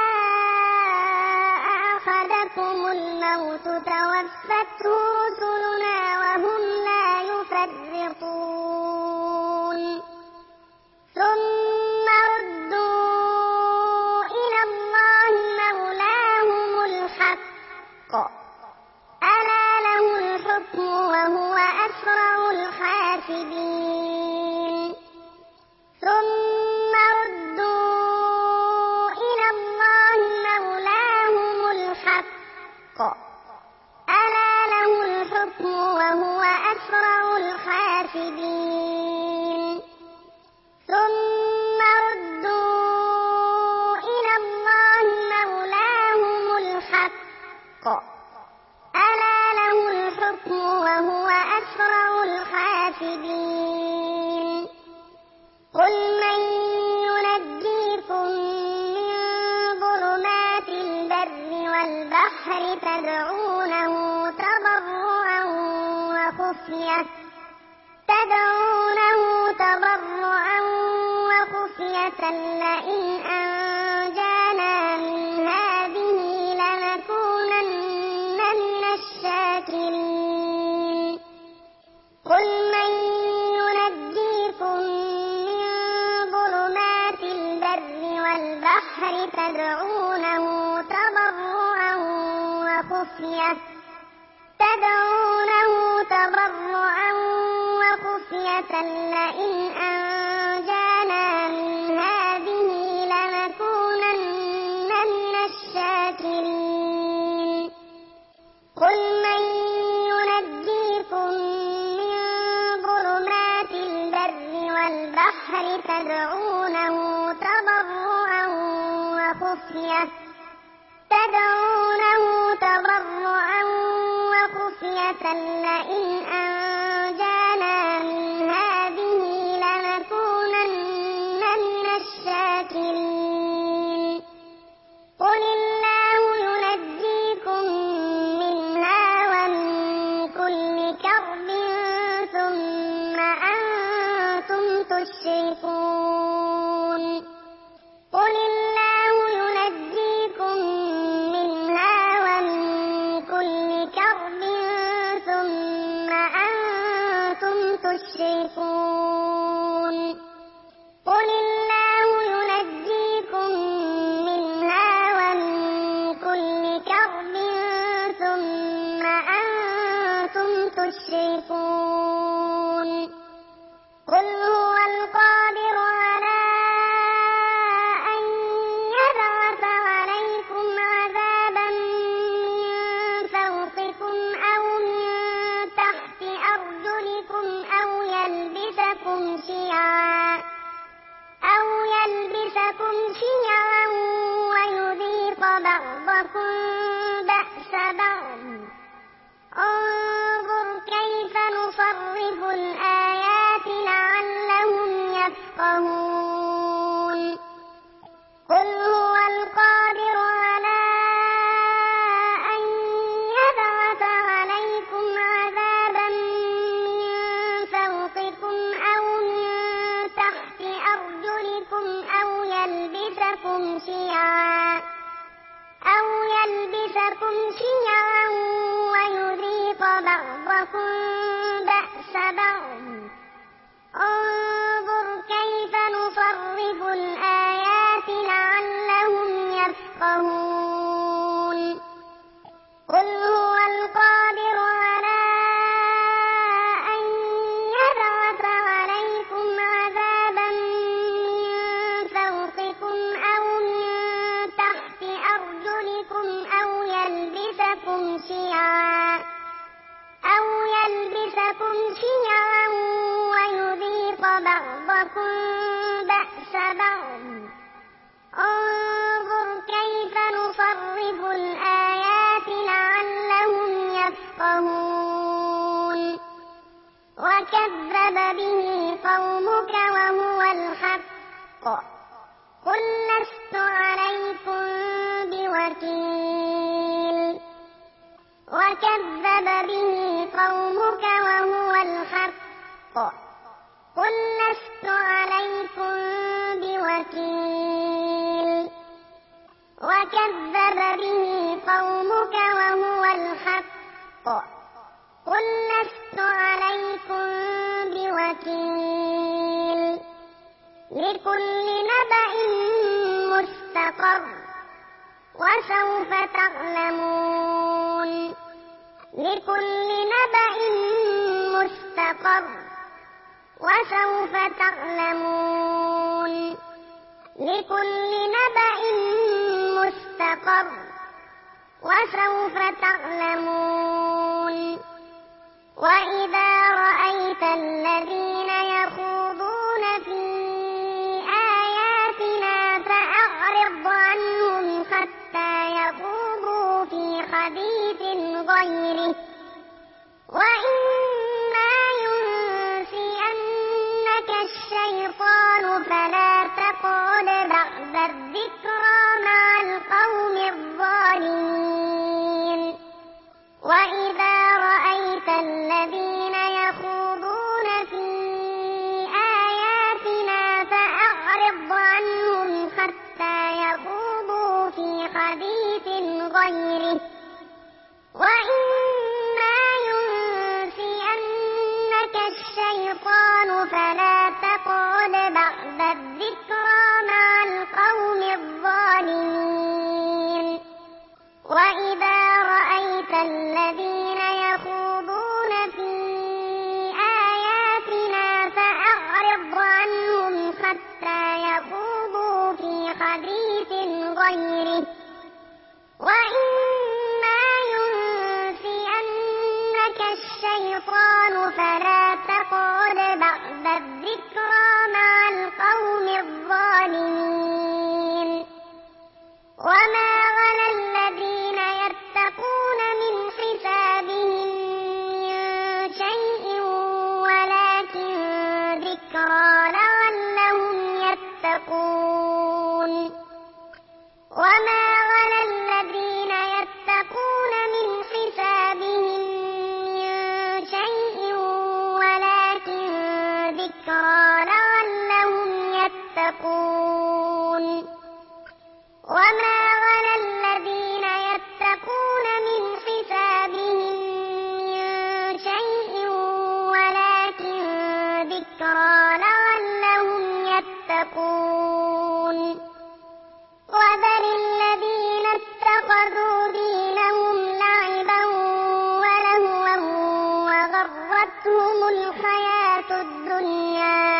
جاء أحدكم الموت توفته رسلنا وهم لا يفرطون ثم ردوا إلى الله مولاهم الحق ألا له الحكم وهو أسرع الحاسبين ثم ردوا إلى الله مولاهم الحق ألا له الحكم خشية لئن أنجانا من هذه لنكونن من الشاكرين قل من ينجيكم من ظلمات البر والبحر تدعونه تضرعا وخفية تدعونه تضرعا وخفية لئن أنجانا من هذه لنكونن من الشاكرين قل من ينجيكم من ظلمات البر والبحر تدعونه تضرعا وخفية تدعونه تضرعا وخفية لئن أنجانا من هذه لنكونن من الشاكرين قل الله ينجيكم منها ومن كل كرب ثم أنتم تشركون قل الله ينجيكم منها ومن كل كرب ثم أنتم تشركون قل الله ينجيكم منها ومن كل كرب ثم أنتم تشركون قل هو القادر على أن يبعث عليكم عذابا من فوقكم أو من تحت أرجلكم أو يلبسكم شيعا أو يلبسكم شيعا ويذيق بعضكم بأس بعض انظر كيف نصرف الآيات لعلهم يفقهون قل هو القادر على أن يبعث عليكم عذابا من فوقكم أو من تحت أرجلكم أو يلبسكم شيعا أو يلبسكم شيعا ويذيق بعضكم بأس بعض انظر كيف نصرف الآيات لعلهم يفقهون قل هو القادر على أن يبعث عليكم عذابا من فوقكم أو من تحت أرجلكم أو يلبسكم شيعا أو يلبسكم شيعا ويذيق بعضكم بأس بعض انظر كيف نصرف الآيات لعلهم يفقهون وكذب به قومك وهو الحق قل لست عليكم بوكيل وكذب به قومك وهو الحق قل لست عليكم بوكيل وكذب به قومك وهو الحق قل لست عليكم بوكيل لكل نبأ مستقر وسوف تعلمون لكل نبأ مستقر وسوف تعلمون لكل نبأ مستقر وسوف تعلمون وإذا رأيت الذين يخوضون في آياتنا فأعرض عنهم حتى يخوضوا في حديث غيره وإما ينسينك الشيطان فلا تقعد بعد الذكرى مع القوم الظالمين وإذا رأيت الذين يخوضون في آياتنا فأعرض عنهم غيره وإما ينسينك الشيطان فلا تقعد بعد الذكرى مع القوم الظالمين وإذا رأيت الذين يخوضون في آياتنا فأعرض عنهم حتى يخوضوا في حديث غيره وإما ينسينك الشيطان فلا تقعد بعد الذكرى مع القوم الظالمين وما على الذين يتقون من حسابهم من شيء ولكن ذكرى لعلهم يتقون وما على الذين يتقون من حسابهم من شيء ولكن ذكرى لعلهم يتقون وما على الذين يتقون من حسابهم من شيء ولكن ذكرى لعلهم يتقون وذر الذين اتخذوا دينهم لعبا ولهوا وغرتهم الحياة الدنيا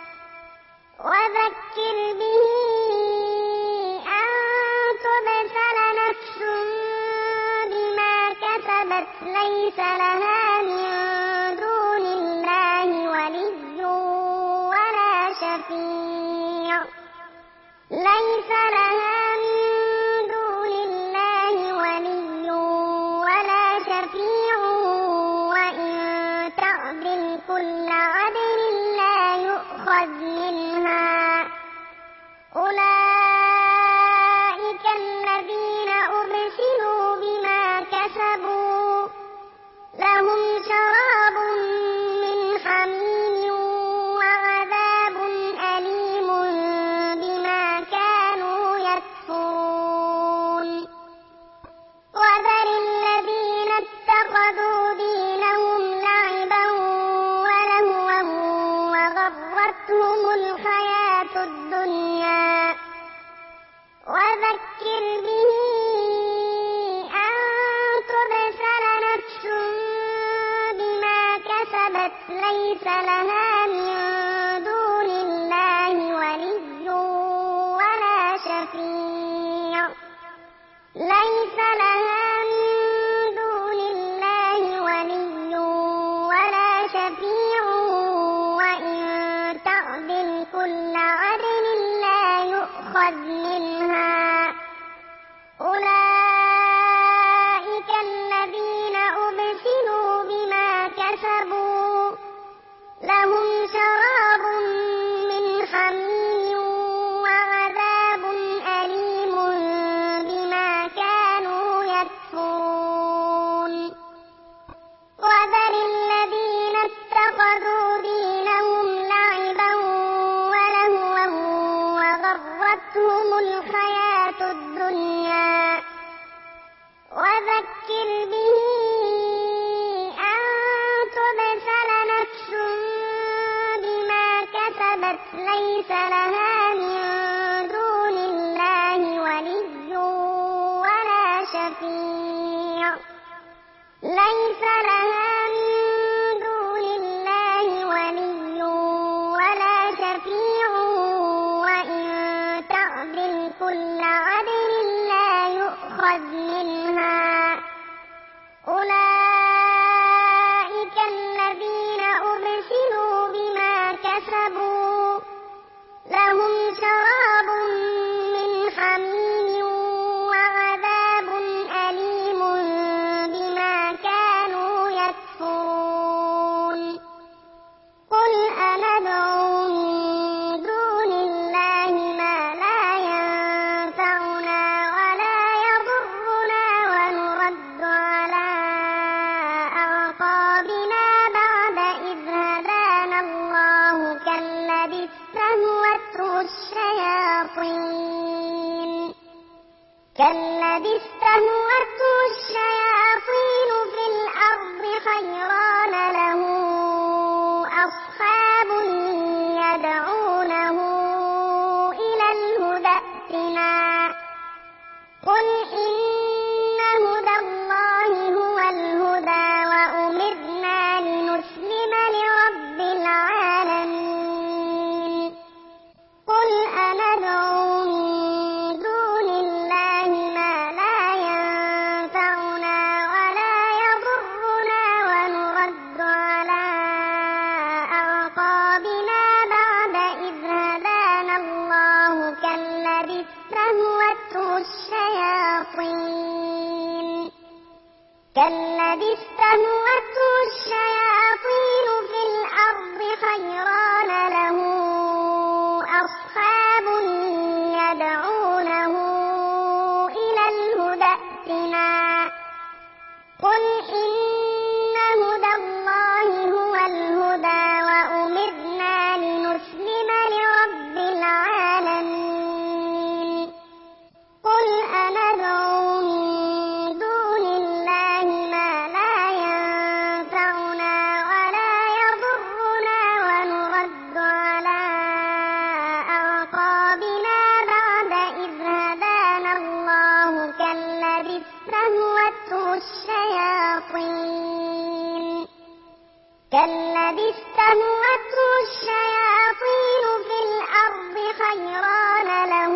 وذكر به أن تبسل نفس بما كسبت ليس لها من دون الله ولي ولا شفيع ليس لها من دون الله ولي ولا شفيع وإن تعدل كل عدل لا يؤخذ منها أولئك الذين أبسلوا بما كسبوا لهم شراب من حميم وعذاب أليم بما كانوا يكفرون وذر الذين اتخذوا دينهم لعبا ولهوا وغرتهم الحياة الدنيا وذكر به أن تبسل نفس بما كسبت ليس لها من دون الله ولي ولا شفيع ليس لها من دون الله ولي ولا شفيع وإن تعدل كل عدل لا يؤخذ منها أولئك الذين أبسلوا بما كسبوا لهم شراب من حميم وعذاب أليم بما كانوا يكفرون وذر الذين اتخذوا دينهم لعبا ولهوا وغرتهم الحياة الدنيا وذكر به أن تبسل نفس بما كسبت ليس لها من دون الله ولي ولا شفيع ليس لها من دون الله ولي ولا شفيع وإن تعدل كل عدل لا يؤخذ منها أولئك الذين أبسلوا بما كسبوا لهم شراب من حميم وعذاب أليم بما كانوا يكفرون قل أندعو من دون الله ما لا ينفعنا ولا يضرنا ونرد على أعقابنا بعد إذ هدانا الله كالذي استهوته الشياطين كالذي كالذي استهوته الشياطين في الأرض حيران له أصحاب يدعونه إلى الهدى ائتنا قل إن هدى الله هو الهدى وأمرنا لنسلم لرب العالمين قل أندعو من دون الله ما لا ينفعنا ولا يضرنا ونرد على أعقابنا بعد إذ هدانا الله كالذي استهوته الشياطين كالذي استهوته الشياطين في الأرض حيران له أصحاب يدعونه إلى الهدى ائتنا قل إن هدى الله هو الهدى وأمرنا لنسلم لرب العالمين قل أندعو من دون الله ما لا ينفعنا ولا يضرنا ونرد على أعقابنا بعد إذ هدانا الله كالذي استهوته الشياطين كالذي استهوته الشياطين في الأرض حيران له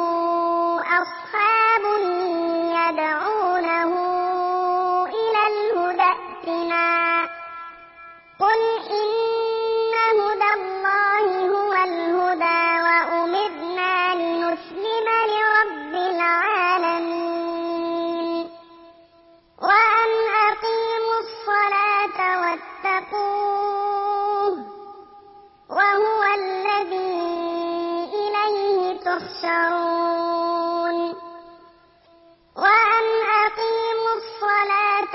أصحاب يدعونه إلى الهدى ائتنا قل إن هدى الله هو الهدى وأمرنا لنسلم لرب العالمين وأن أقيموا الصلاة واتقوه وهو الذي إليه تحشرون وأن أقيموا الصلاة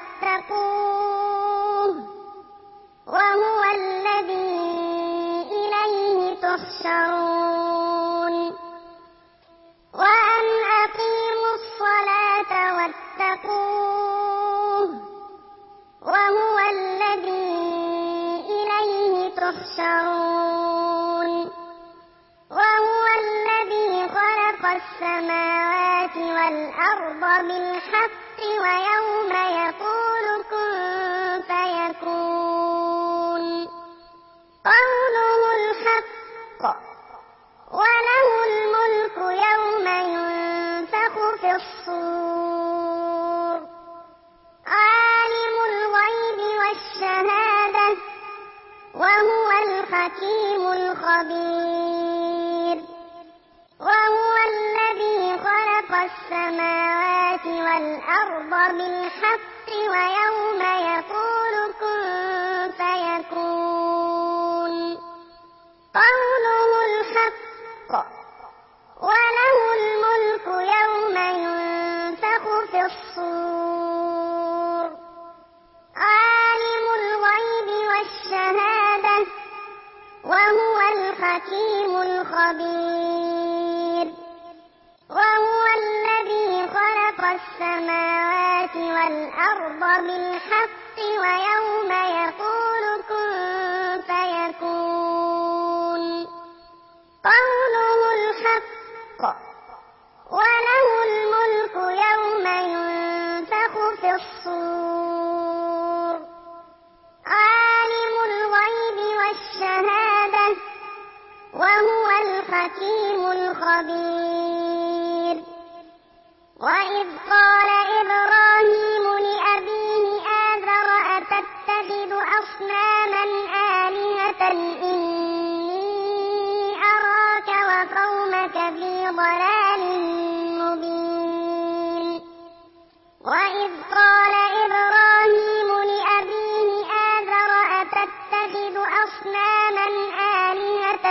واتقوه وهو الذي إليه تحشرون وأن أقيموا الصلاة واتقوه وهو الذي إليه تحشرون وهو الذي خلق السماوات والأرض بالحق ويوم يقول كن فيكون قوله الحق وله الملك يوم ينفخ في الصور عالم الغيب والشهادة وهو الحكيم الخبير وهو الذي خلق السماوات والأرض بالحق ويوم يقول كن فيكون قوله الحق وله الملك يوم ينفخ في الصور عالم الغيب والشهادة وهو الحكيم الخبير وهو الذي خلق السماوات والأرض بالحق ويوم يقول كن فيكون قوله الحق وله الملك يوم ينفخ في الصور عالم الغيب والشهادة وهو الحكيم الخبير وإذ قال إبراهيم لأبيه آزر أتتخذ أصناما آلهة إني أراك وقومك في ضلال مبين وإذ قال إبراهيم لأبيه آزر أتتخذ أصناما آلهة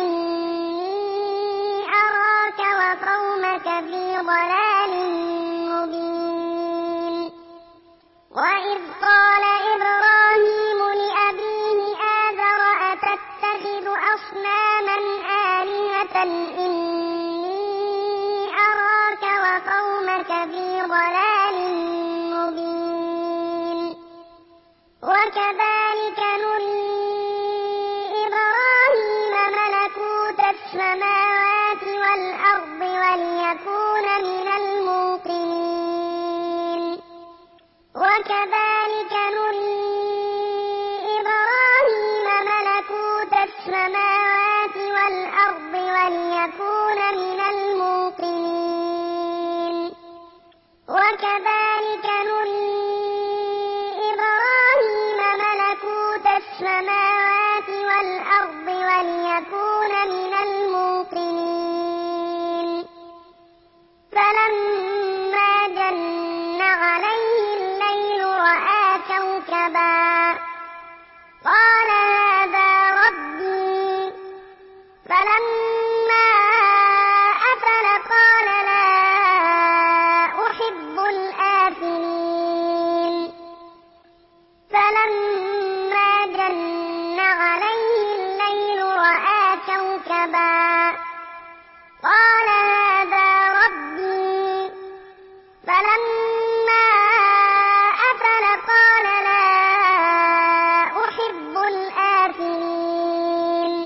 إني أراك وقومك في ضلال مبين وإذ قال إبراهيم لأبيه آزر أتتخذ أصناما آلهة إني أراك وقومك قومك في ضلال مبين وكذلك نري إبراهيم ملكوت السماوات والأرض وليكون من الموقنين وكذلك نري إبراهيم ملكوت السماوات والأرض وليكون من الموقنين وكذلك نري إبراهيم ملكوت السماوات والأرض وليكون من الموقنين فلما جن عليه الليل رأى كوكبا قال هذا ربي فلما أفل قال لا أحب الآفلين فلما جن عليه الليل رأى كوكبا قال هذا ربي فلما أفل قال لا أحب الآفلين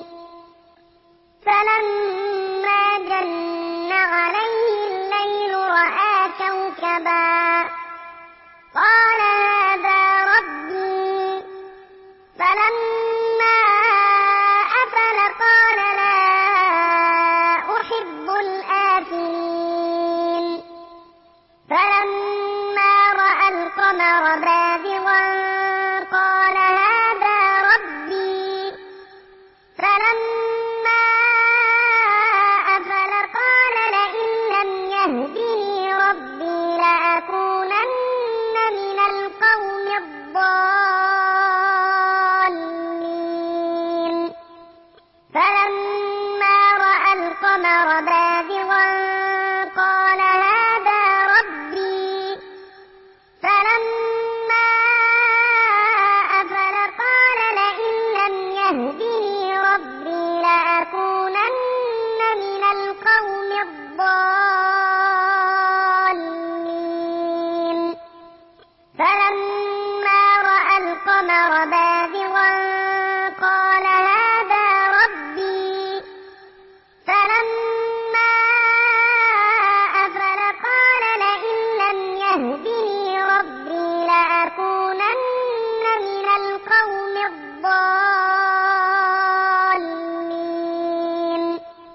فلما جن عليه الليل رأى كوكبا قال هذا ربي فلما أفل قال لا أحب الآفلين فلما رأى القمر بازغا قال هذا ربي فلما أفل قال لئن لم يهدني ربي لأكونن من القوم الضالين فلما رأى القمر بازغا قال هذا ربي فلما أفل قال لئن لم يهدني ربي لأكونن من القوم الضالين فلما رأى القمر بازغا قال هذا ربي فلما أفل قال لئن لم يهدني ربي لأكونن من القوم الضالين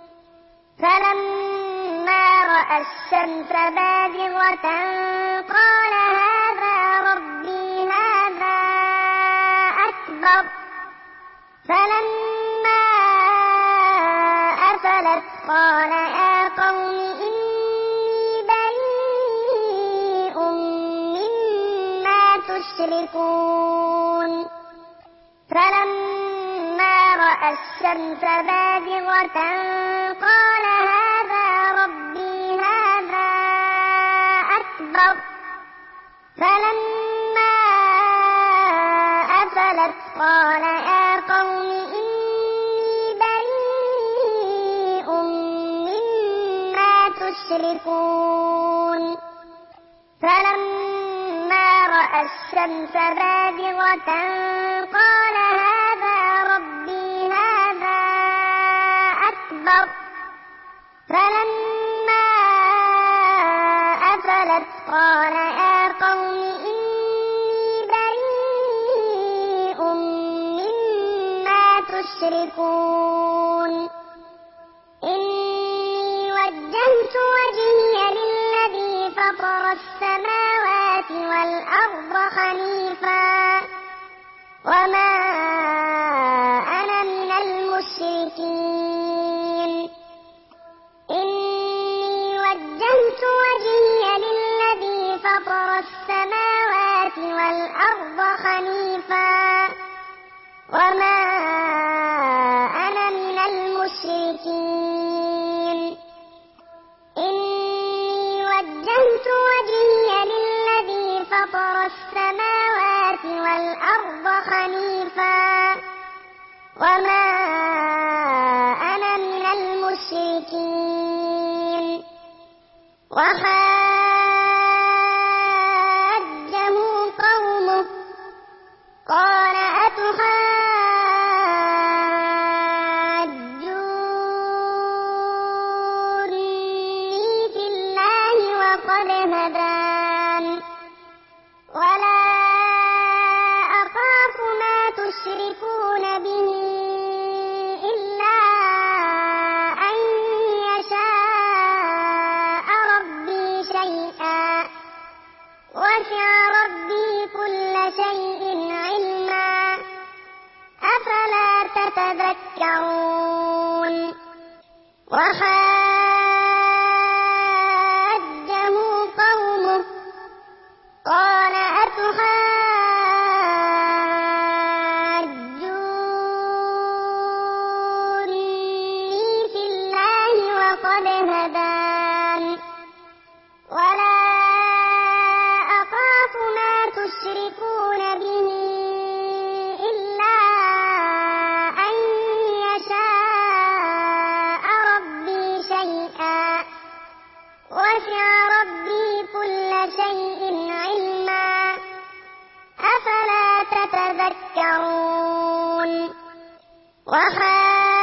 فلما رأى الشمس بازغة قال هذا ربي هذا أكبر فلما أفلت قال يا قوم إني بريء مما تشركون فلما رأى الشمس بازغة قال هذا ربي هذا أكبر فلما أفلت قال يا قوم إني بريء مما تشركون فلما رأى الشمس بازغة قال هذا ربي هذا أكبر فلما أفلت قال يا قوم إني بريء مما تشركون إني وجهت وجهي للذي فطر السماوات والأرض حنيفا وما أنا من المشركين إني وجهت وجهي للذي فطر السماوات والأرض حنيفا وما أنا من المشركين إني وجهت وجهي للذي فطر السماوات والأرض حنيفا وما أنا من المشركين وحاجه وقد هدان ولا أخاف ما تشركون به إلا أن يشاء ربي شيئا وسع ربي كل شيء علما أفلا تتذكرون وحاجه قومه قال أتحاجوني في الله وقد هدان ولا أخاف ما تشركون به إلا أن يشاء ربي شيئا وسع ربي كل شيء علما أفلا تتذكرون وحاجه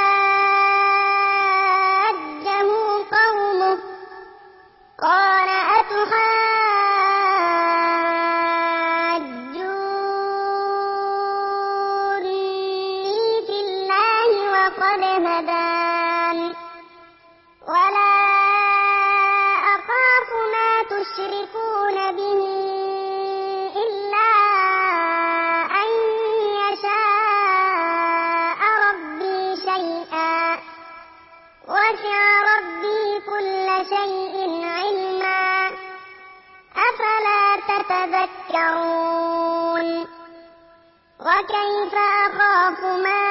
قومه قال أتحاجوني في الله وقد هدان ولا أخاف ما تشركون به إلا أن يشاء ربي شيئا وسع ربي كل شيء علما أفلا تتذكرون وكيف أخاف ما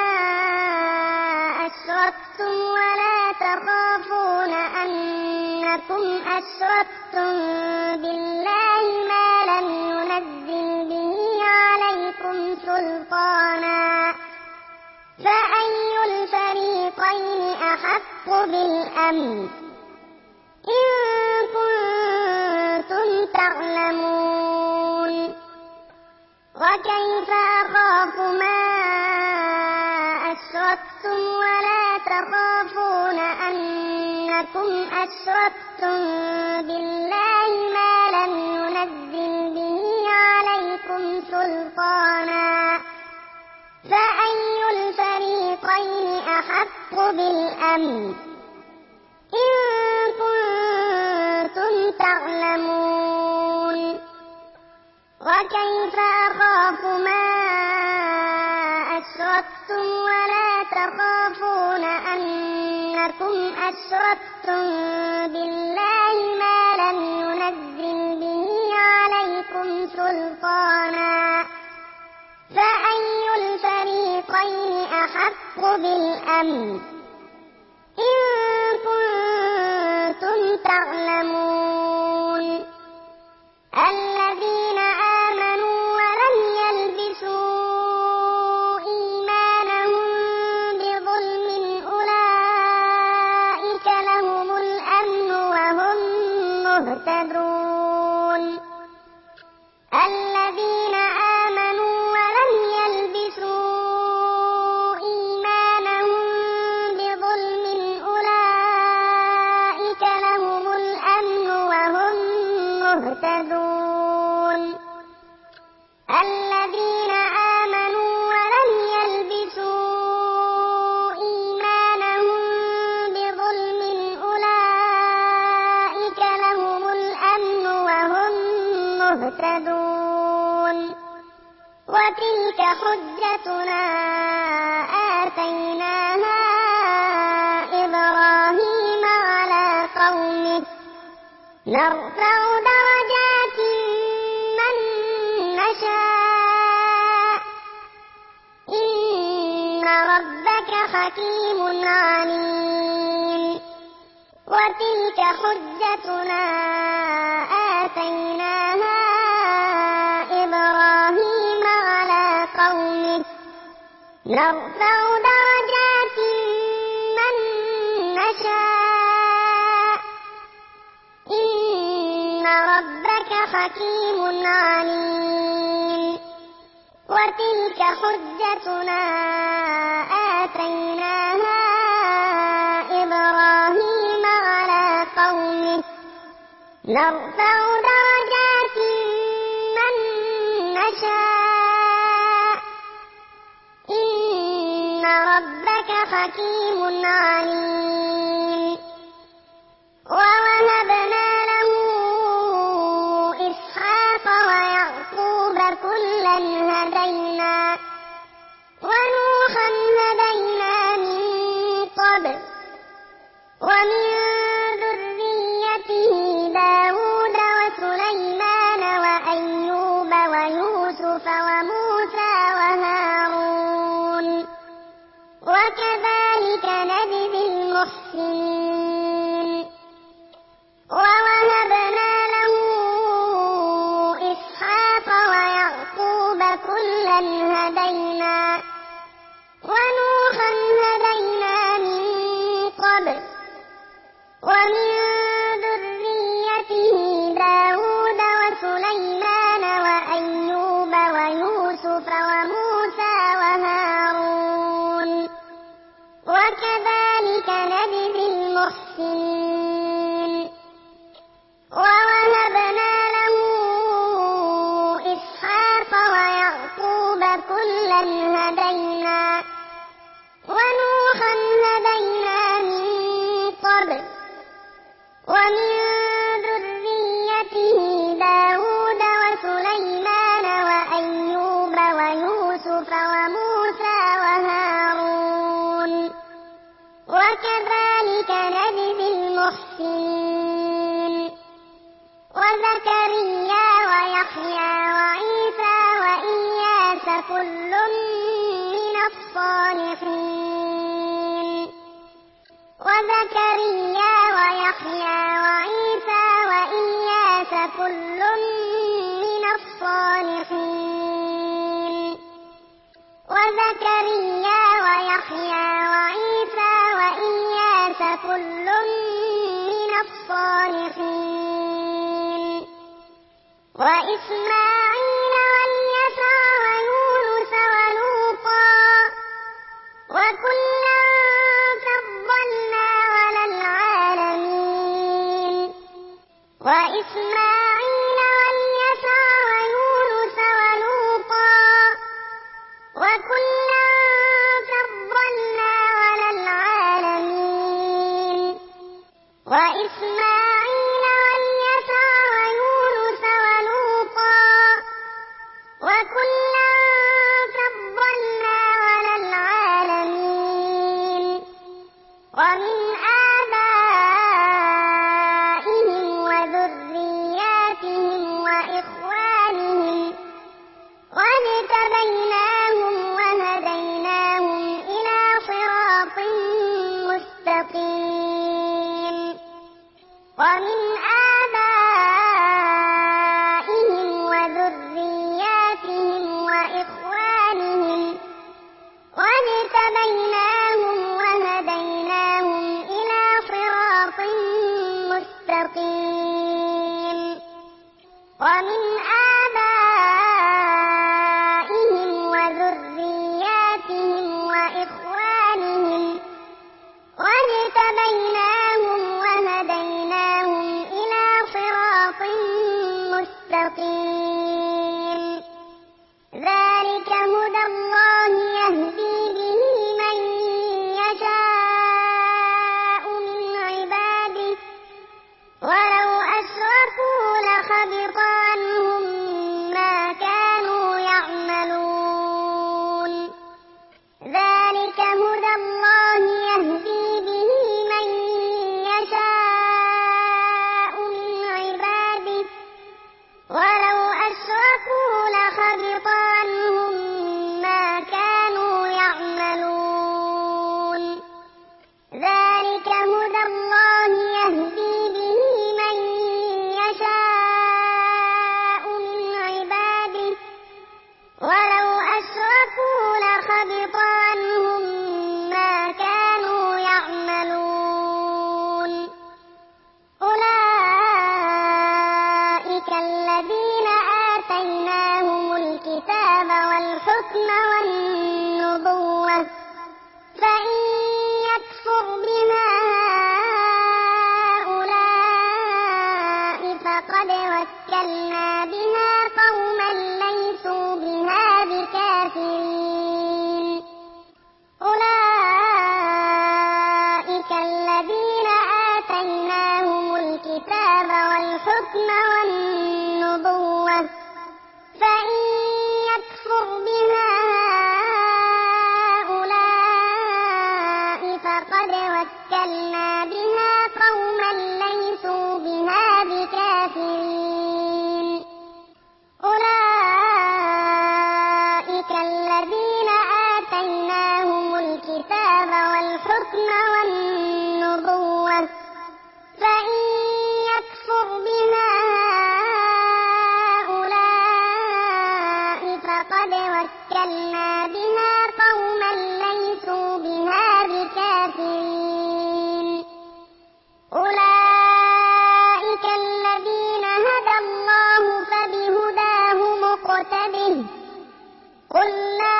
أشركتم ولا تخافون أنكم أشركتم بالله ما لم ينزل به عليكم سلطانا فأي الفريقين أحق بالأمن إن كنتم تعلمون وكيف أخاف ما أشركتم ولا تخافون أنكم أشركتم بالله ما لم ينزل به عليكم سلطانا فأي الفريقين أحق بالأمن إن كنتم تعلمون وكيف أخاف ما أشركتم ولا تخافون أنكم أشركتم بالله ما لم ينزل به عليكم سلطانا فأي الفريقين أحق بالأمن إن كنتم تعلمون الذين آمنوا ولم يلبسوا إيمانهم بظلم أولئك لهم الأمن وهم مهتدون الذين آمنوا ولم يلبسوا إيمانهم بظلم أولئك لهم الأمن وهم مهتدون الذين آمنوا ولم يلبسوا إيمانهم بظلم أولئك لهم الأمن وهم مهتدون وتلك حجتنا آتيناها إبراهيم على قومه نرفع درجات من نشاء إن ربك حكيم عليم وتلك حجتنا آتيناها إبراهيم على قومه نرفع درجات من نشاء إن ربك حكيم عليم وتلك حجتنا آتيناها إبراهيم على قومه نرفع درجات من نشاء إن ربك حكيم عليم ووهبنا له إسحاق ويعقوب كلا هدينا ونوحا هدينا من قبل ومن ذريته داود وسليمان وأيوب ويوسف وموسى وهارون وكذلك نجزي المحسنين ووهبنا له إسحاق ويعقوب كلا هدينا ونوحا هدينا من قبل ومن ذريته داود وسليمان وأيوب ويوسف وموسى وهارون وكذلك نجزي المحسنين ووهبنا له إسحاق ويعقوب كلا هدينا ونوحا هدينا من قبل ومن ذريته داود وسليمان وأيوب ويوسف وموسى وهارون وكذلك نجزي المحسنين وزكريا ويحيى وعيسى وإياس كل من الصالحين وزكريا ويحيى وعيسى وإياس كل من الصالحين وزكريا ويحيى وعيسى وإياس كل من الصالحين وإسماعيل واليسع ويونس ولوطا وكلا فضلنا على العالمين وإسماعيل واليسع ويونس ولوطا وكلا فضلنا على العالمين وإسماعيل واليسع ويونس ولوطا وكلا فضلنا على العالمين ومن آبائهم وذرياتهم وإخوانهم واجتبيناهم وهديناهم إلى صراط مستقيم ومن آبائهم وذرياتهم وإخوانهم واجتبيناهم وهديناهم إلى صراط مستقيم ومن آبائهم وذرياتهم وإخوانهم واجتبيناهم وهديناهم إلى صراط مستقيم ذلك هدى الله يهدي به من يشاء من عباده ولو أشركوا لحبط عنهم ما كانوا يعملون ذلك هدى الله يهدي به من يشاء من عباده ولو أشركوا لحبط عنهم ما كانوا يعملون ذلك هدى الله يهدي به من يشاء من عباده ولو أشركوا لحبط عنهم ما كانوا يعملون أولئك الذين آتيناهم الكتاب والحكم والنبوة فإن يكفر بها هؤلاء فقد وكلنا بها قوما ليسوا بها بكافرين أولئك الذين آتيناهم الكتاب والحكم والنبوة فإن يكفر بها هؤلاء فقد وكلنا بها قوما ليسوا بها بكافرين أولئك الذين آتيناهم الكتاب والحكم والنبوة فإن يكفر بها هؤلاء فقد وكلنا بها قوما ليسوا بها بكافرين أولئك الذين هدى الله فبهداه مقتده قل لا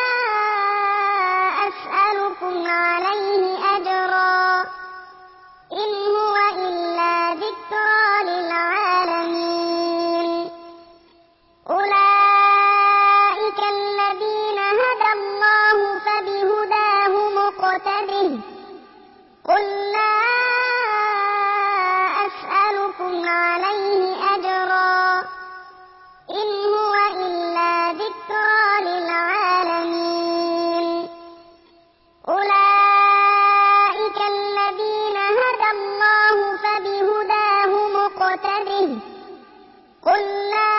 أسألكم عليه أجرا إن هو إلا ذكرى للعالمين أولئك الذين هدى الله فبهداه مقتده قل لا أسألكم عليه أجرا إن هو إلا ذكرى للعالمين أولئك الذين هدى الله فبهداه مقتده قل لا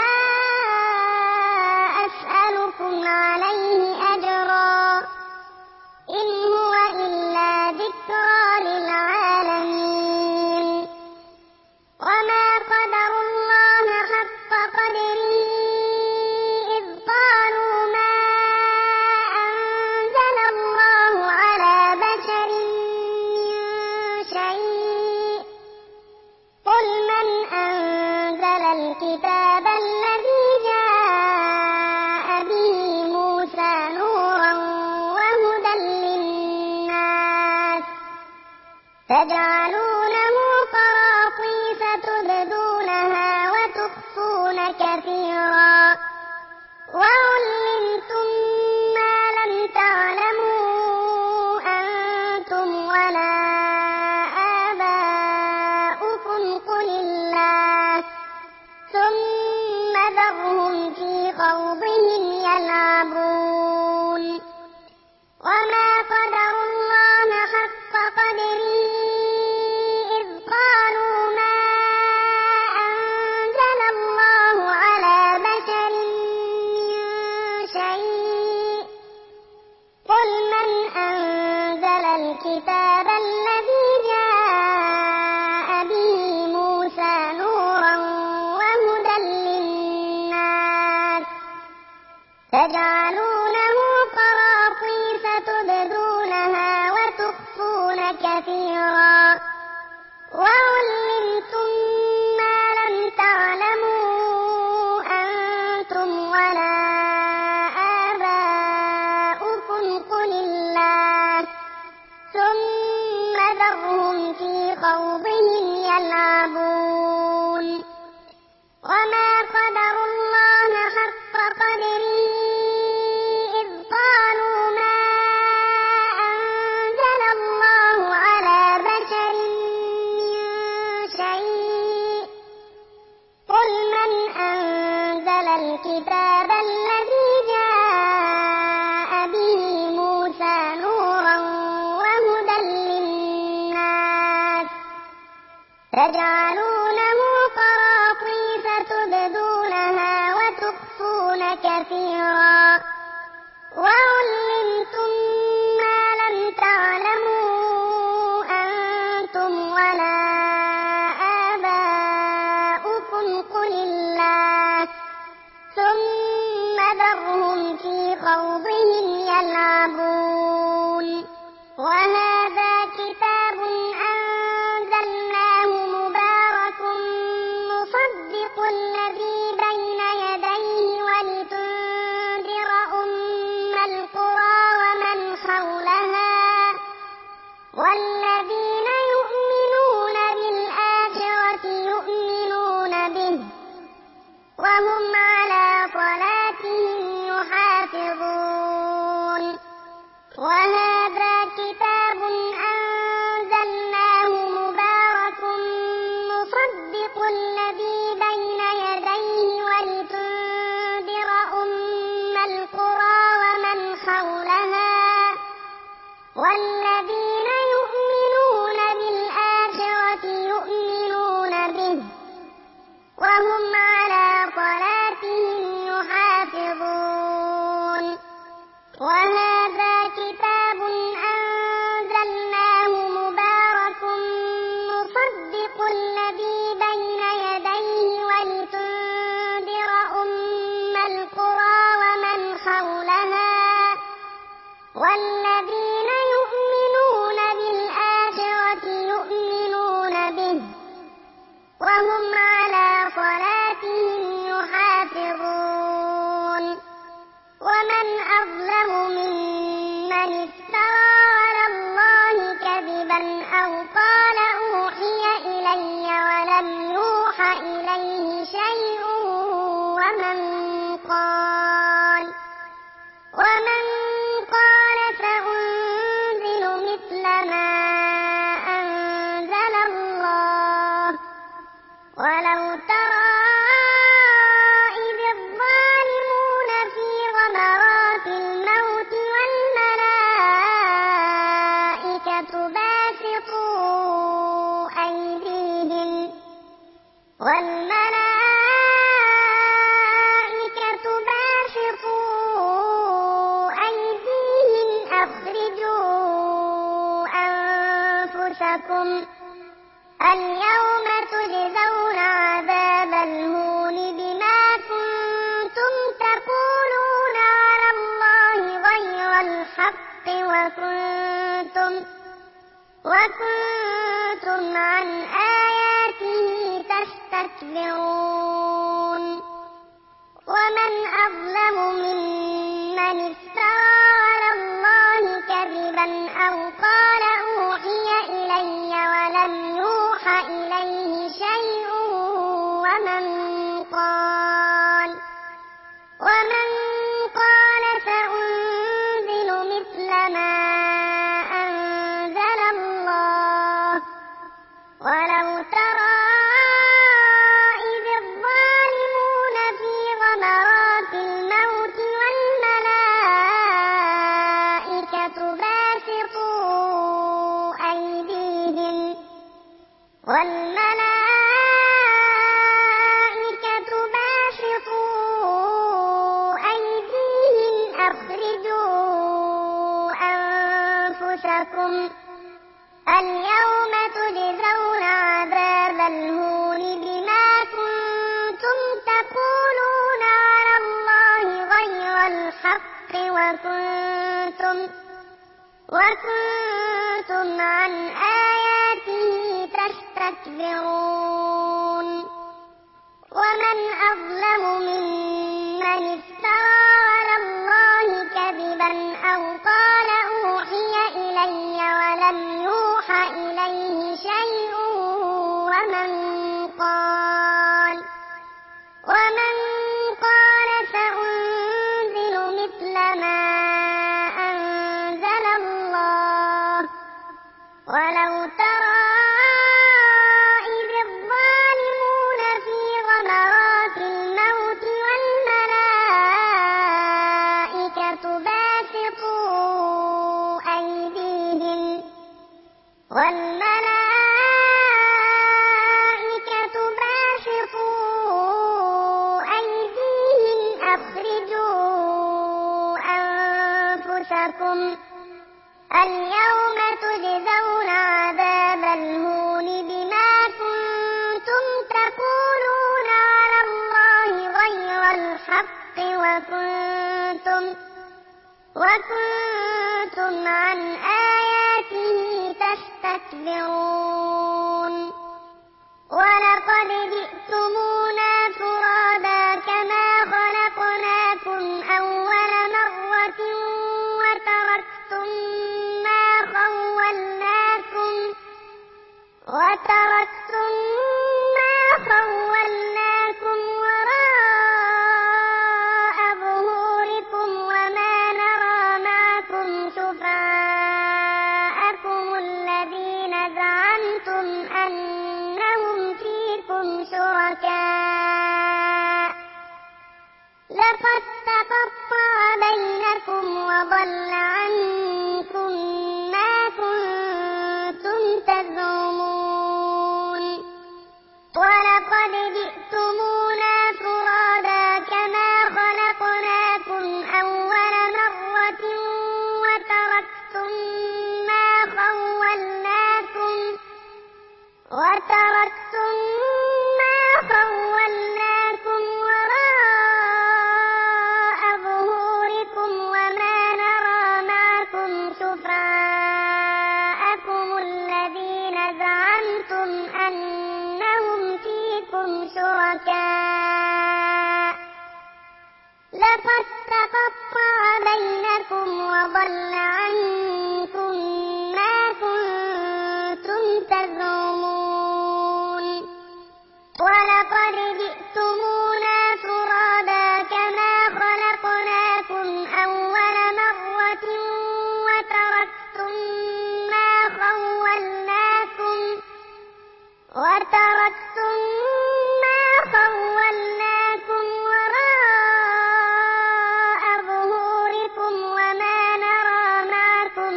أسألكم عليه أجرا إن هو إلا ذكرى للعالمين وما قدر الله حق قدره إذ قالوا ما أنزل الله على بشر من شيء قل من أنزل الكتاب الذي جاء به موسى نورا وهدى للناس تجعلونه قراطيس تبدونها وتخفون كثيرا وعلمتم ما لم تعلموا أنتم ولا آباؤكم قل الله ثم ذرهم في خوضهم يلعبون وما قدر الله حق قدره إذ قالوا ما أنزل الله على بشر من شيء قل من أنزل الكتاب الذي جاء به موسى نورا وهدى للناس تجعلونه قراطيس تبدونها وتخفون كثيرا وعلمتم ما لم تعلموا أنتم ولا آباؤكم قل الله ثم ذرهم في خوضهم يلعبون وما قدر الله حق قدره إذ قالوا ما أنزل الله على بشر من شيء قل من أنزل الكتاب الذي جاء به موسى نورا وهدى للناس تجعلونه قراطيس تبدونها وتخفون كثيرا وعلمتم ما لم تعلموا أنتم ولا آباؤكم قل الله ثم ذرهم في خوضهم يلعبون وهذا كتاب أنزلناه مبارك مصدق الذي بين يديه ولتنذر أم القرى ومن حولها والذين يؤمنون بالآخرة يؤمنون به مُصَدِّقُ الَّذِي بَيْنَ يَدَيْهِ وَلِتُنذِرَ أُمَّ الْقُرَىٰ وَمَنْ حَوْلَهَا وَالَّذِينَ يُؤْمِنُونَ بِالْآخِرَةِ يُؤْمِنُونَ بِهِ وَهُمْ عَلَىٰ صَلَاتِهِمْ يُحَافِظُونَ وَهَٰذَا كِتَابٌ أَنزَلْنَاهُ مُبَارَكٌ مُّصَدِّقُ الَّذِي بَيْنَ يَدَيْهِ وَلِتُنذِرَ أُمَّ الْقُرَىٰ وَمَنْ حَوْلَهَا وَالَّذِينَ يُؤْمِنُونَ بِالْآخِرَةِ يُؤْمِنُونَ بِهِ وَهُمْ عَلَىٰ صَلَاتِهِمْ يُحَافِظُونَ وَمَنْ أَظْلَمُ مِمَّنِ افْتَرَىٰ عَلَى اللَّهِ كَذِبًا أَوْ قَالَ أُوحِيَ إِلَيَّ وَلَمْ يُوحَ إِلَيْهِ شَيْءٌ وَمَنْ قَالَ وَمَنْ قَالَ سَأُنزِلُ مِثْلَ مَا أَنزَلَ اللَّهُ وَلَوْ تَرَىٰ إِذِ الظَّالِمُونَ فِي غَمَرَاتِ الْمَوْتِ وَالْمَلَائِكَةُ بَاسِطُو أَيْدِيهِمْ وَالْمَلَائِكَةُ بَاسِطُو أَيْدِيهِمْ أَخْرِجُوا أَنفُسَكُمْ الْيَوْمَ تُجْزَوْنَ عَذَابَ الْهُونِ بِمَا كُنتُمْ تَقُولُونَ عَلَى اللَّهِ غَيْرَ الْحَقِّ وَكُنتُمْ وَكُنتُمْ عَنْ آيَاتِهِ تَسْتَكْبِرُونَ وَمَنْ أَظْلَمُ مِمَّنِ افْتَرَىٰ عَلَى اللَّهِ كَذِبًا أَوْ قَالَ أُوحِيَ إِلَيَّ وَلَمْ يُوحَ إِلَيْهِ شَيْءٌ وَمَنْ قَالَ وَمَنْ قَالَ سَأُنزِلُ مِثْلَ مَا أَنزَلَ اللَّهُ وَلَوْ تَرَىٰ إِذِ الظَّالِمُونَ فِي غَمَرَاتِ الْمَوْتِ وَالْمَلَائِكَةُ بَاسِطُو أَيْدِيهِمْ وَالْمَلَائِكَةُ بَاسِطُو أَيْدِيهِمْ أَخْرِجُوا أَنفُسَكُمْ الْيَوْمَ تُجْزَوْنَ عَذَابَ الْهُونِ بِمَا كُنتُمْ تَقُولُونَ عَلَى اللَّهِ غَيْرَ الْحَقِّ وَكُنتُمْ وَكُنتُمْ عَنْ آيَاتِهِ تَسْتَكْبِرُونَ وَمَنْ أَظْلَمُ مِمَّنِ افْتَرَىٰ عَلَى اللَّهِ كَذِبًا أَوْ قَالَ أُوحِيَ إِلَيَّ وَلَمْ يُوحَ إِلَيْهِ شَيْءٌ وَمَنْ قَالَ وَمَنْ قَالَ سَأُنزِلُ مِثْلَ مَا أَنزَلَ اللَّهُ وَلَوْ تَرَىٰ إِذِ الظَّالِمُونَ فِي غَمَرَاتِ الْمَوْتِ وَالْمَلَائِكَةُ بَاسِطُو أَيْدِيهِمْ وَالْمَلَائِكَةُ بَاسِطُو أَيْدِيهِمْ أَخْرِجُوا أَنفُسَكُمْ الْيَوْمَ تُجْزَوْنَ عَذَابَ الْهُونِ بِمَا كُنتُمْ تَقُولُونَ عَلَى اللَّهِ غَيْرَ الْحَقِّ وَكُنتُمْ وَكُنتُمْ عَنْ آيَاتِهِ تَسْتَكْبِرُونَ وَلَقَدْ جِئْتُمُونَا فُرَادَىٰ كَمَا خَلَقْنَاكُمْ أَوَّلَ مَرَّةٍ وَتَرَكْتُم مَّا خَوَّلْنَاكُمْ وَتَرَكْتُم مَّا خَوَّلْنَاكُمْ وَرَاءَ ظُهُورِكُمْ وَمَا نَرَىٰ مَعَكُمْ شُفَعَاءَكُمُ الَّذِينَ زَعَمْتُمْ شركاء لقد تقطع بينكم وضل عنكم ما كنتم تزعمون ولقد جئتمونا فرادا كما خلقناكم أول مرة وتركتم ما خولناكم وتركتم ما خولناكم وراء ظهوركم وما نرى معكم شفعاءكم الذين زعمتم أنهم فيكم شركاء لقد تقطع بينكم وضل عنكم ما كنتم تزعمون ولقد جئتمونا فرادا كما خلقناكم أول مرة وتركتم ما خولناكم وتركتم ما خولناكم وراء ظهوركم وما نرى معكم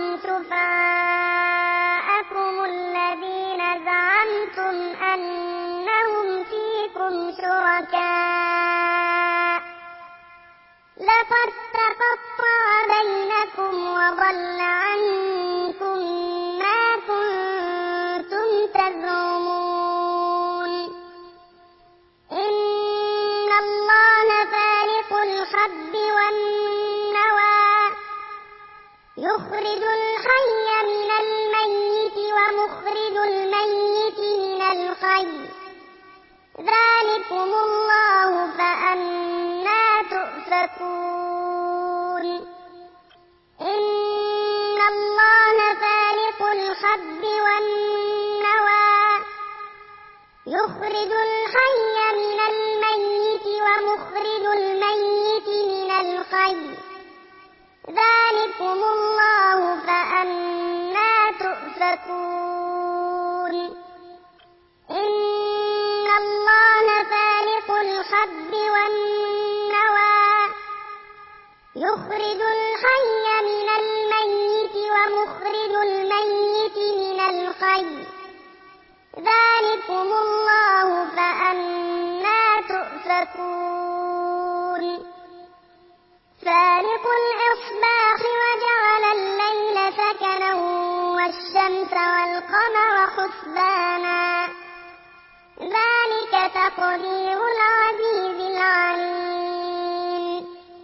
شفعاءكم الذين زعمتم أنهم فيكم شركاء لقد تقطع بينكم وضل عنكم ما كنتم تزعمون إن الله فالق الحب والنوى يخرج الحي من الميت ومخرج الميت من الحي ذلكم الله فأنى تؤفكون إن الله فالق الحب والنوى يخرج الحي من الميت ومخرج الميت من الحي ذلكم الله فأنى تؤفكون إن الله فالق الحب والنوى يخرج الحي من الميت ومخرج الميت من الحي ذلكم الله فأنى تؤفكون فالق الإصباح وجعل الليل سكنا والشمس والقمر حسبانا ذلك تقدير العزيز العليم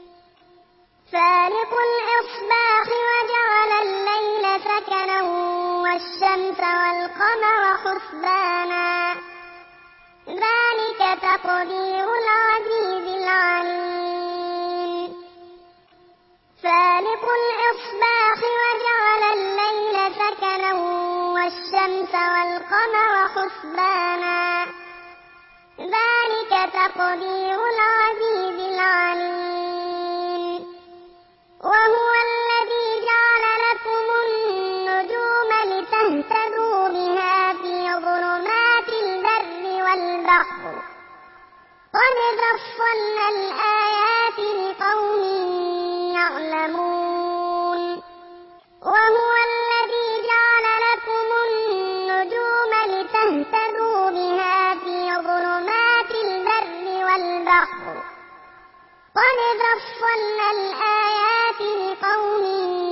فالق الإصباح وجعل الليل سكنا والشمس والقمر حسبانا ذلك تقدير العزيز العليم فالق الإصباح وجعل الليل سكنا والشمس والقمر حسبانا ذلك تقدير العزيز العليم وهو الذي جعل لكم النجوم لتهتدوا بها في ظلمات البر والبحر قد فصلنا الآيات لقوم يعلمون وهو الذي جعل لكم النجوم لتهتدوا بها في ظلمات البر والبحر قد فصلنا الآيات لقوم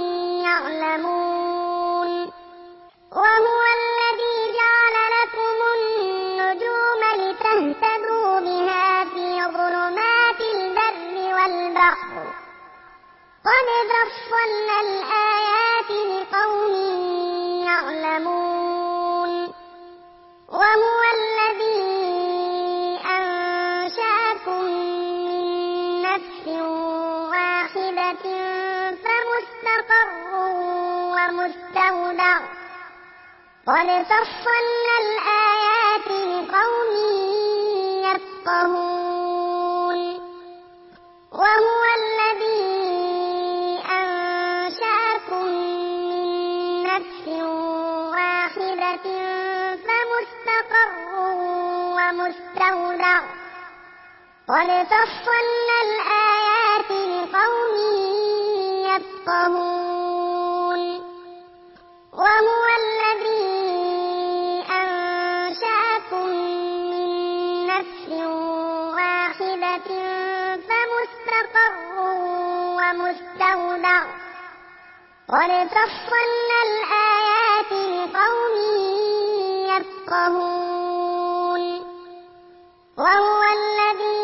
يعلمون وهو الذي جعل لكم النجوم لتهتدوا بها في ظلمات البر والبحر قد فصلنا الآيات لقوم يعلمون وهو الذي أنشأكم من نفس واحدة فمستقر ومستودع قد فصلنا الآيات لقوم يفقهون وهو الذي أنشأكم من نفس واحدة فمستقر ومستودع قد فصلنا الآيات لقوم يفقهون وهو الذي أنشأكم من نفس واحدة فمستقر ومستودع قد فصلنا الآيات لقوم يفقهون وهو الذي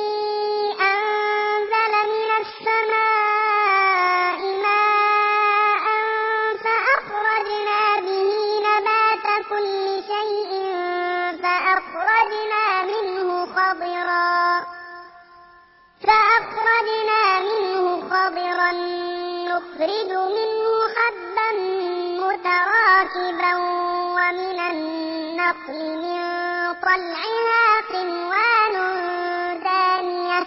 أنزل من السماء ماء فأخرجنا به نبات كل شيء فأخرجنا منه خضرا فأخرجنا منه خضرا نخرج منه حبا متراكبا ومن النخل من طلعها قنوان دانية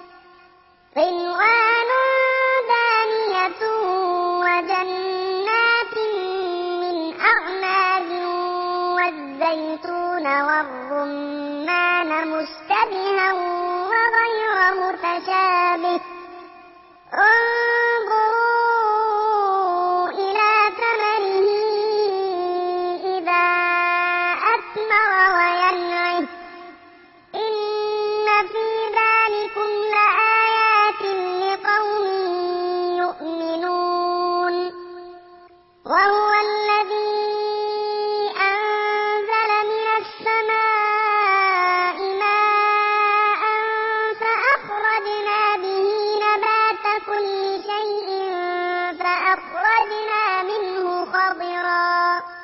قنوان دانية وجنات من أعناب والزيتون والرمان مشتبها وغير متشابه انظروا إلى ثمره إذا أثمر وينعه إن في ذلكم لآيات لقوم يؤمنون وهو الذي أنزل من السماء ماء فأخرجنا به نبات كل شيء فأخرجنا منه خضرا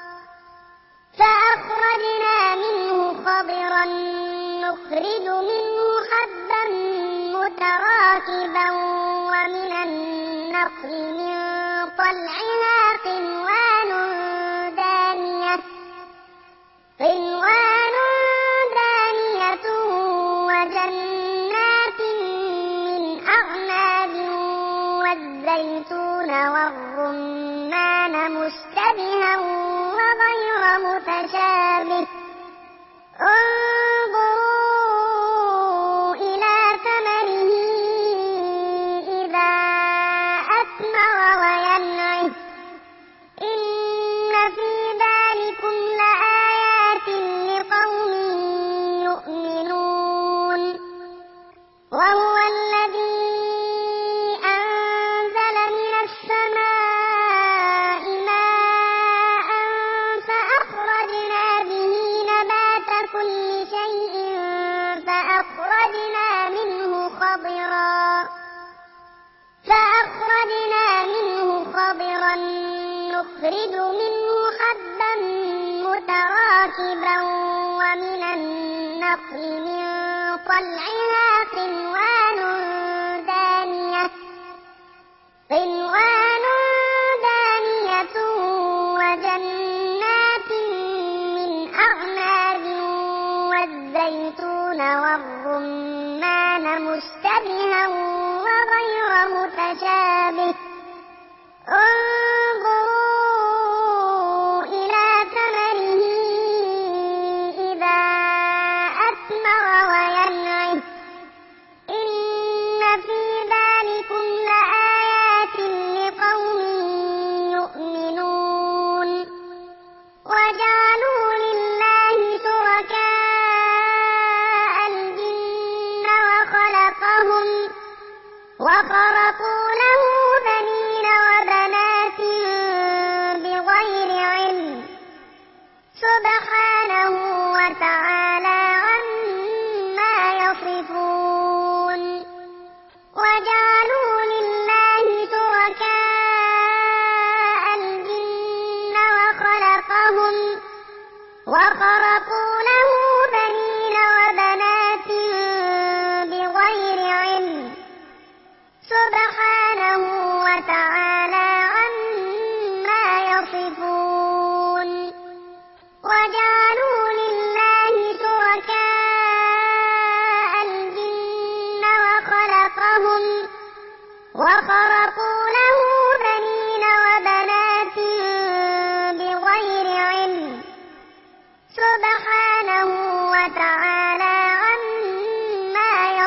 فأخرجنا منه خضرا نخرج منه حبا متراكبا ومن النخل من طلعها قنوان دانية قنوان دانية وجنات من أعناب والزيتون والرمان مشتبها وغير متشابه انظروا إلى ثمره إذا أثمر وينعه إن في ذلكم لآيات لقوم يؤمنون وهو الذي أنزل من السماء ماء فأخرجنا به نبات كل شيء فأخرجنا منه خضرا فأخرجنا منه خضرا نخرج منه حبا متراكبا ومن النخل من طلعها قنوان دانية قنوان دانية وجنات من أعناب والزيتون والرمان مشتبها وغير متشابه انظروا إلى ثمره إذا أثمر وينعه إن في ذلكم لآيات لقوم يؤمنون وجعلوا لله شركاء الجن وخلقهم وخرقوا له بنين وبنات بغير علم سبحانه وتعالى عما يصفون وجعلوا لله شركاء الجن وخلقهم وخرقوا له بنين وبنات بغير علم سبحانه وتعالى عما يصفون وجعلوا لله شركاء الجن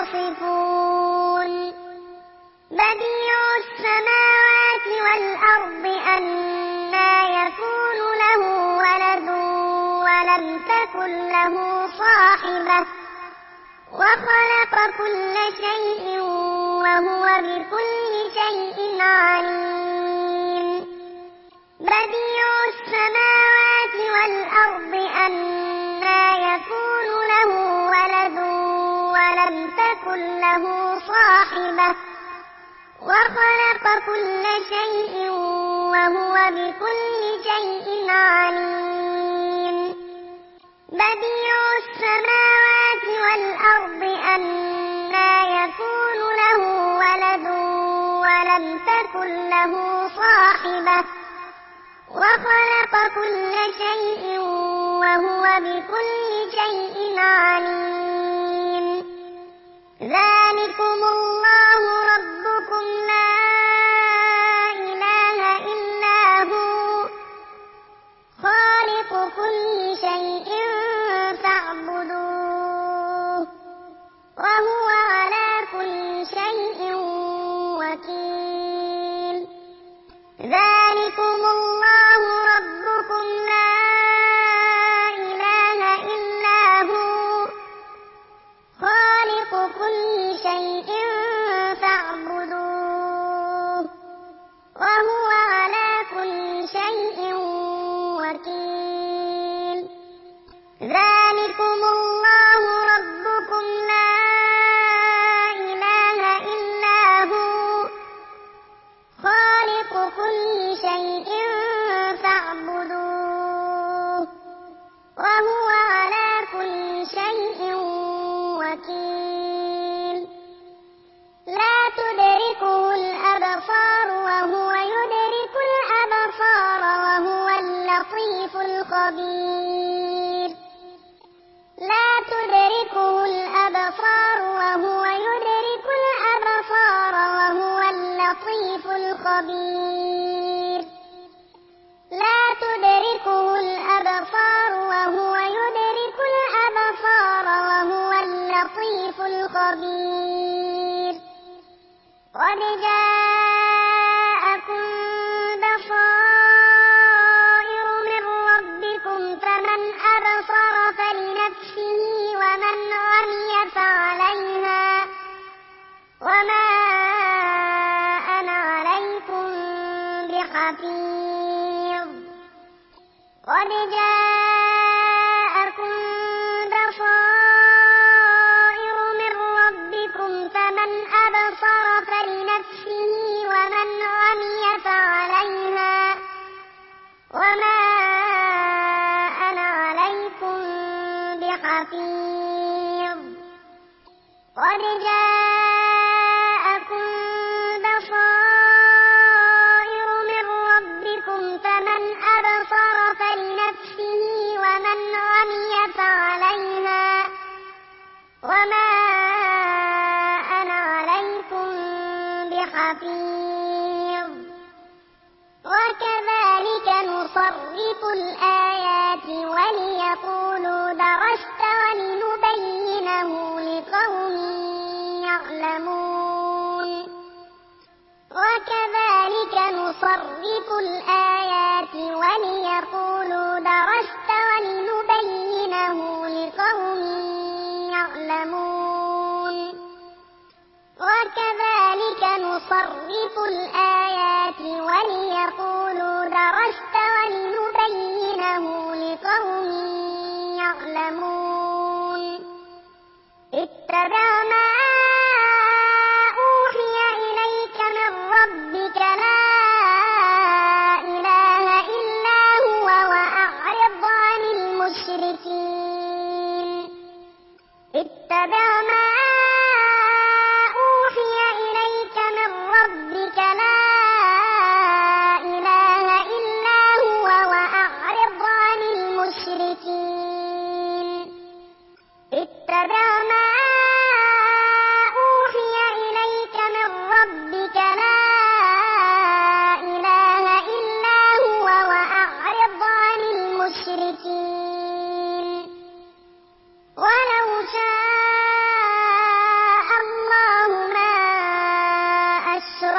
يصفون بديع السماوات والأرض أنى يكون له ولد ولم تكن له صاحبة وخلق كل شيء وهو بكل شيء عليم بديع السماوات والأرض أنى يكون له ولد ولم تكن له صاحبة وخلق كل شيء وهو بكل شيء عليم بديع السماوات والأرض أنى يكون له ولد ولم تكن له صاحبة وخلق كل شيء وهو بكل شيء عليم ذلكم الله ربكم لا إله إلا هو خالق كل شيء فاعبدوه وهو على كل شيء وكيل ذلكم الله ربكم لا إله إلا هو خالق كل شيء فاعبدوه وهو على كل شيء وكيل ذلكم الله ربكم لا إله إلا هو خالق كل شيء فاعبدوه وهو على كل شيء وكيل لا تدركه الأبصار وهو يدرك الأبصار وهو اللطيف الخبير لا تدركه الأبصار وهو يدرك الأبصار وهو اللطيف الخبير لا تدركه الأبصار وهو يدرك الأبصار وهو اللطيف الخبير قد جاءكم بصائر من ربكم فمن أبصر فلنفسه ومن عمي فعليها وما أنا عليكم بحفيظ قد جاءكم بصائر من ربكم فمن أبصر فلنفسه ومن عمي فعليها وما أنا عليكم بحفيظ قد جاءكم بصائر من ربكم فمن أبصر فلنفسه ومن عمي فعليها وما أنا عليكم بحفيظ وكذلك نصرف الآيات وليقولوا درست ولنبينه لقوم يعلمون وكذلك نصرف الآيات وليقولوا درست ولنبينه لقوم يعلمون وكذلك نصرف الآيات وليقولوا درست ولنبينه لقوم يعلمون اتبع ما أوحي إليك من ربك لا إله إلا هو وأعرض عن المشركين اتبع ما أوحي إليك من ربك لا إله إلا هو وأعرض عن المشركين اتبع ما أوحي إليك من ربك لا إله إلا هو وأعرض عن المشركين ولو شاء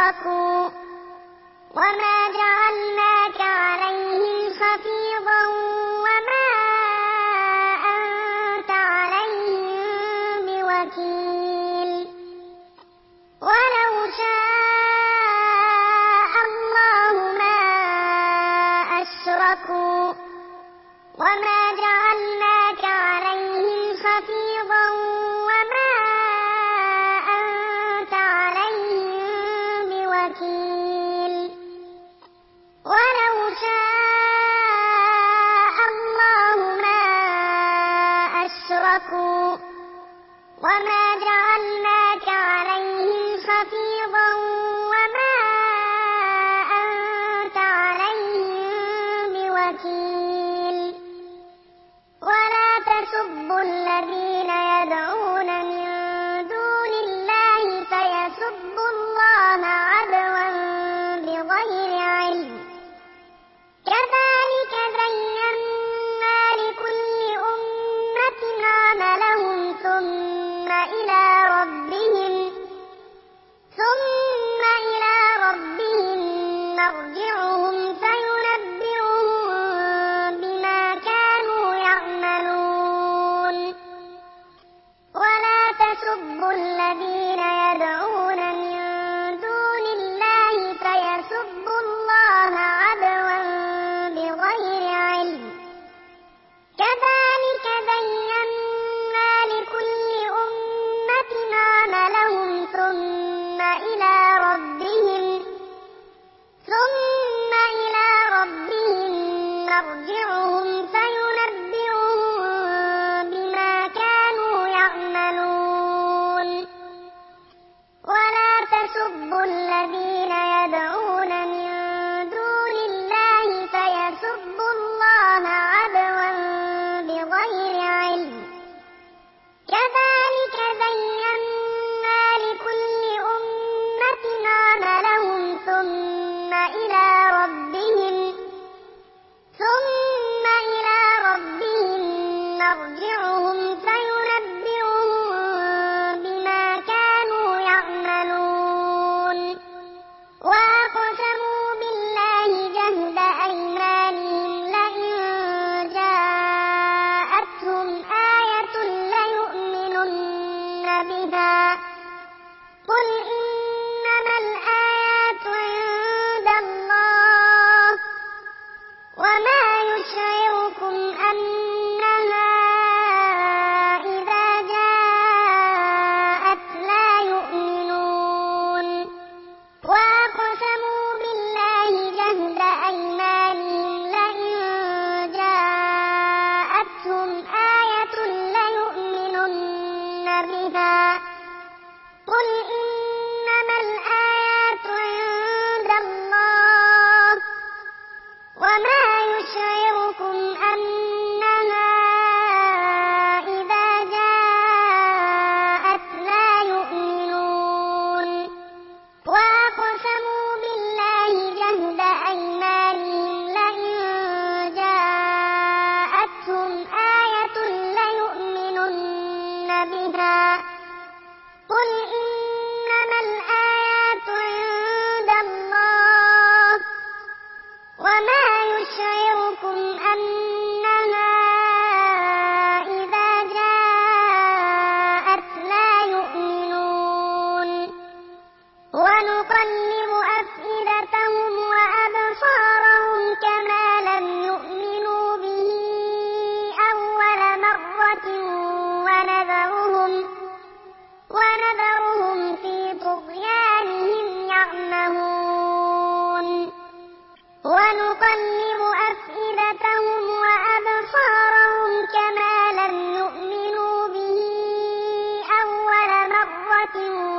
أشركوا وما جعلناك عليهم حفيظا وما أنت عليهم بوكيل ولو شاء الله ما أشركوا وما جعلناك عليهم حفيظا وما أنت عليهم بوكيل ولو شاء الله ما أشركوا وما جعلناك عليهم حفيظا وما أنت عليهم بوكيل ولا تسبوا الذين يدعون من دون الله فيسبوا الله عدوا بغير علم كذلك زينا لكل أمة عملهم ثم إلى ربهم ثم إلى ربهم مرجعهم فينبئهم بما كانوا يعملون ولا تسبوا الذين يدعون من دون الله فيسبوا الله عدوا بغير علم كذلك زينا لكل أمة عملهم ثم إلى ربهم ثم إلى ربهم مرجعهم فينبئهم بما كانوا يعملون ولا تسبوا الذين يدعون من دون الله فيسبوا الله عدوا بغير علم كذلك زينا لكل أمة عملهم ثم إلى ربهم ثم إلى ربهم مرجعهم فينبئهم بما كانوا يعملون وأقسموا بالله جهد أيمانهم لئن جاءتهم آية ليؤمنن بها قل إنما الآيات عند الله وما يشعركم أنها إذا جاءت لا يؤمنون وأقسموا بالله جهد أيمانهم لئن جاءتهم آية ليؤمنن بها قل إنما الآيات عند الله وما يشعركم أنها إذا جاءت لا يؤمنون وأقسموا بالله جهد أيمانهم لئن جاءتهم آية ليؤمنن بها قل إنما الآيات عند الله وما يشعركم أنها إذا جاءت لا يؤمنون ونقلب أفئدتهم وأبصارهم كما لم يؤمنوا به أول مرة ونذرهم ونذرهم في طغيانهم يعمهون ونقلب أفئدتهم وأبصارهم كما لم يؤمنوا به أول مرة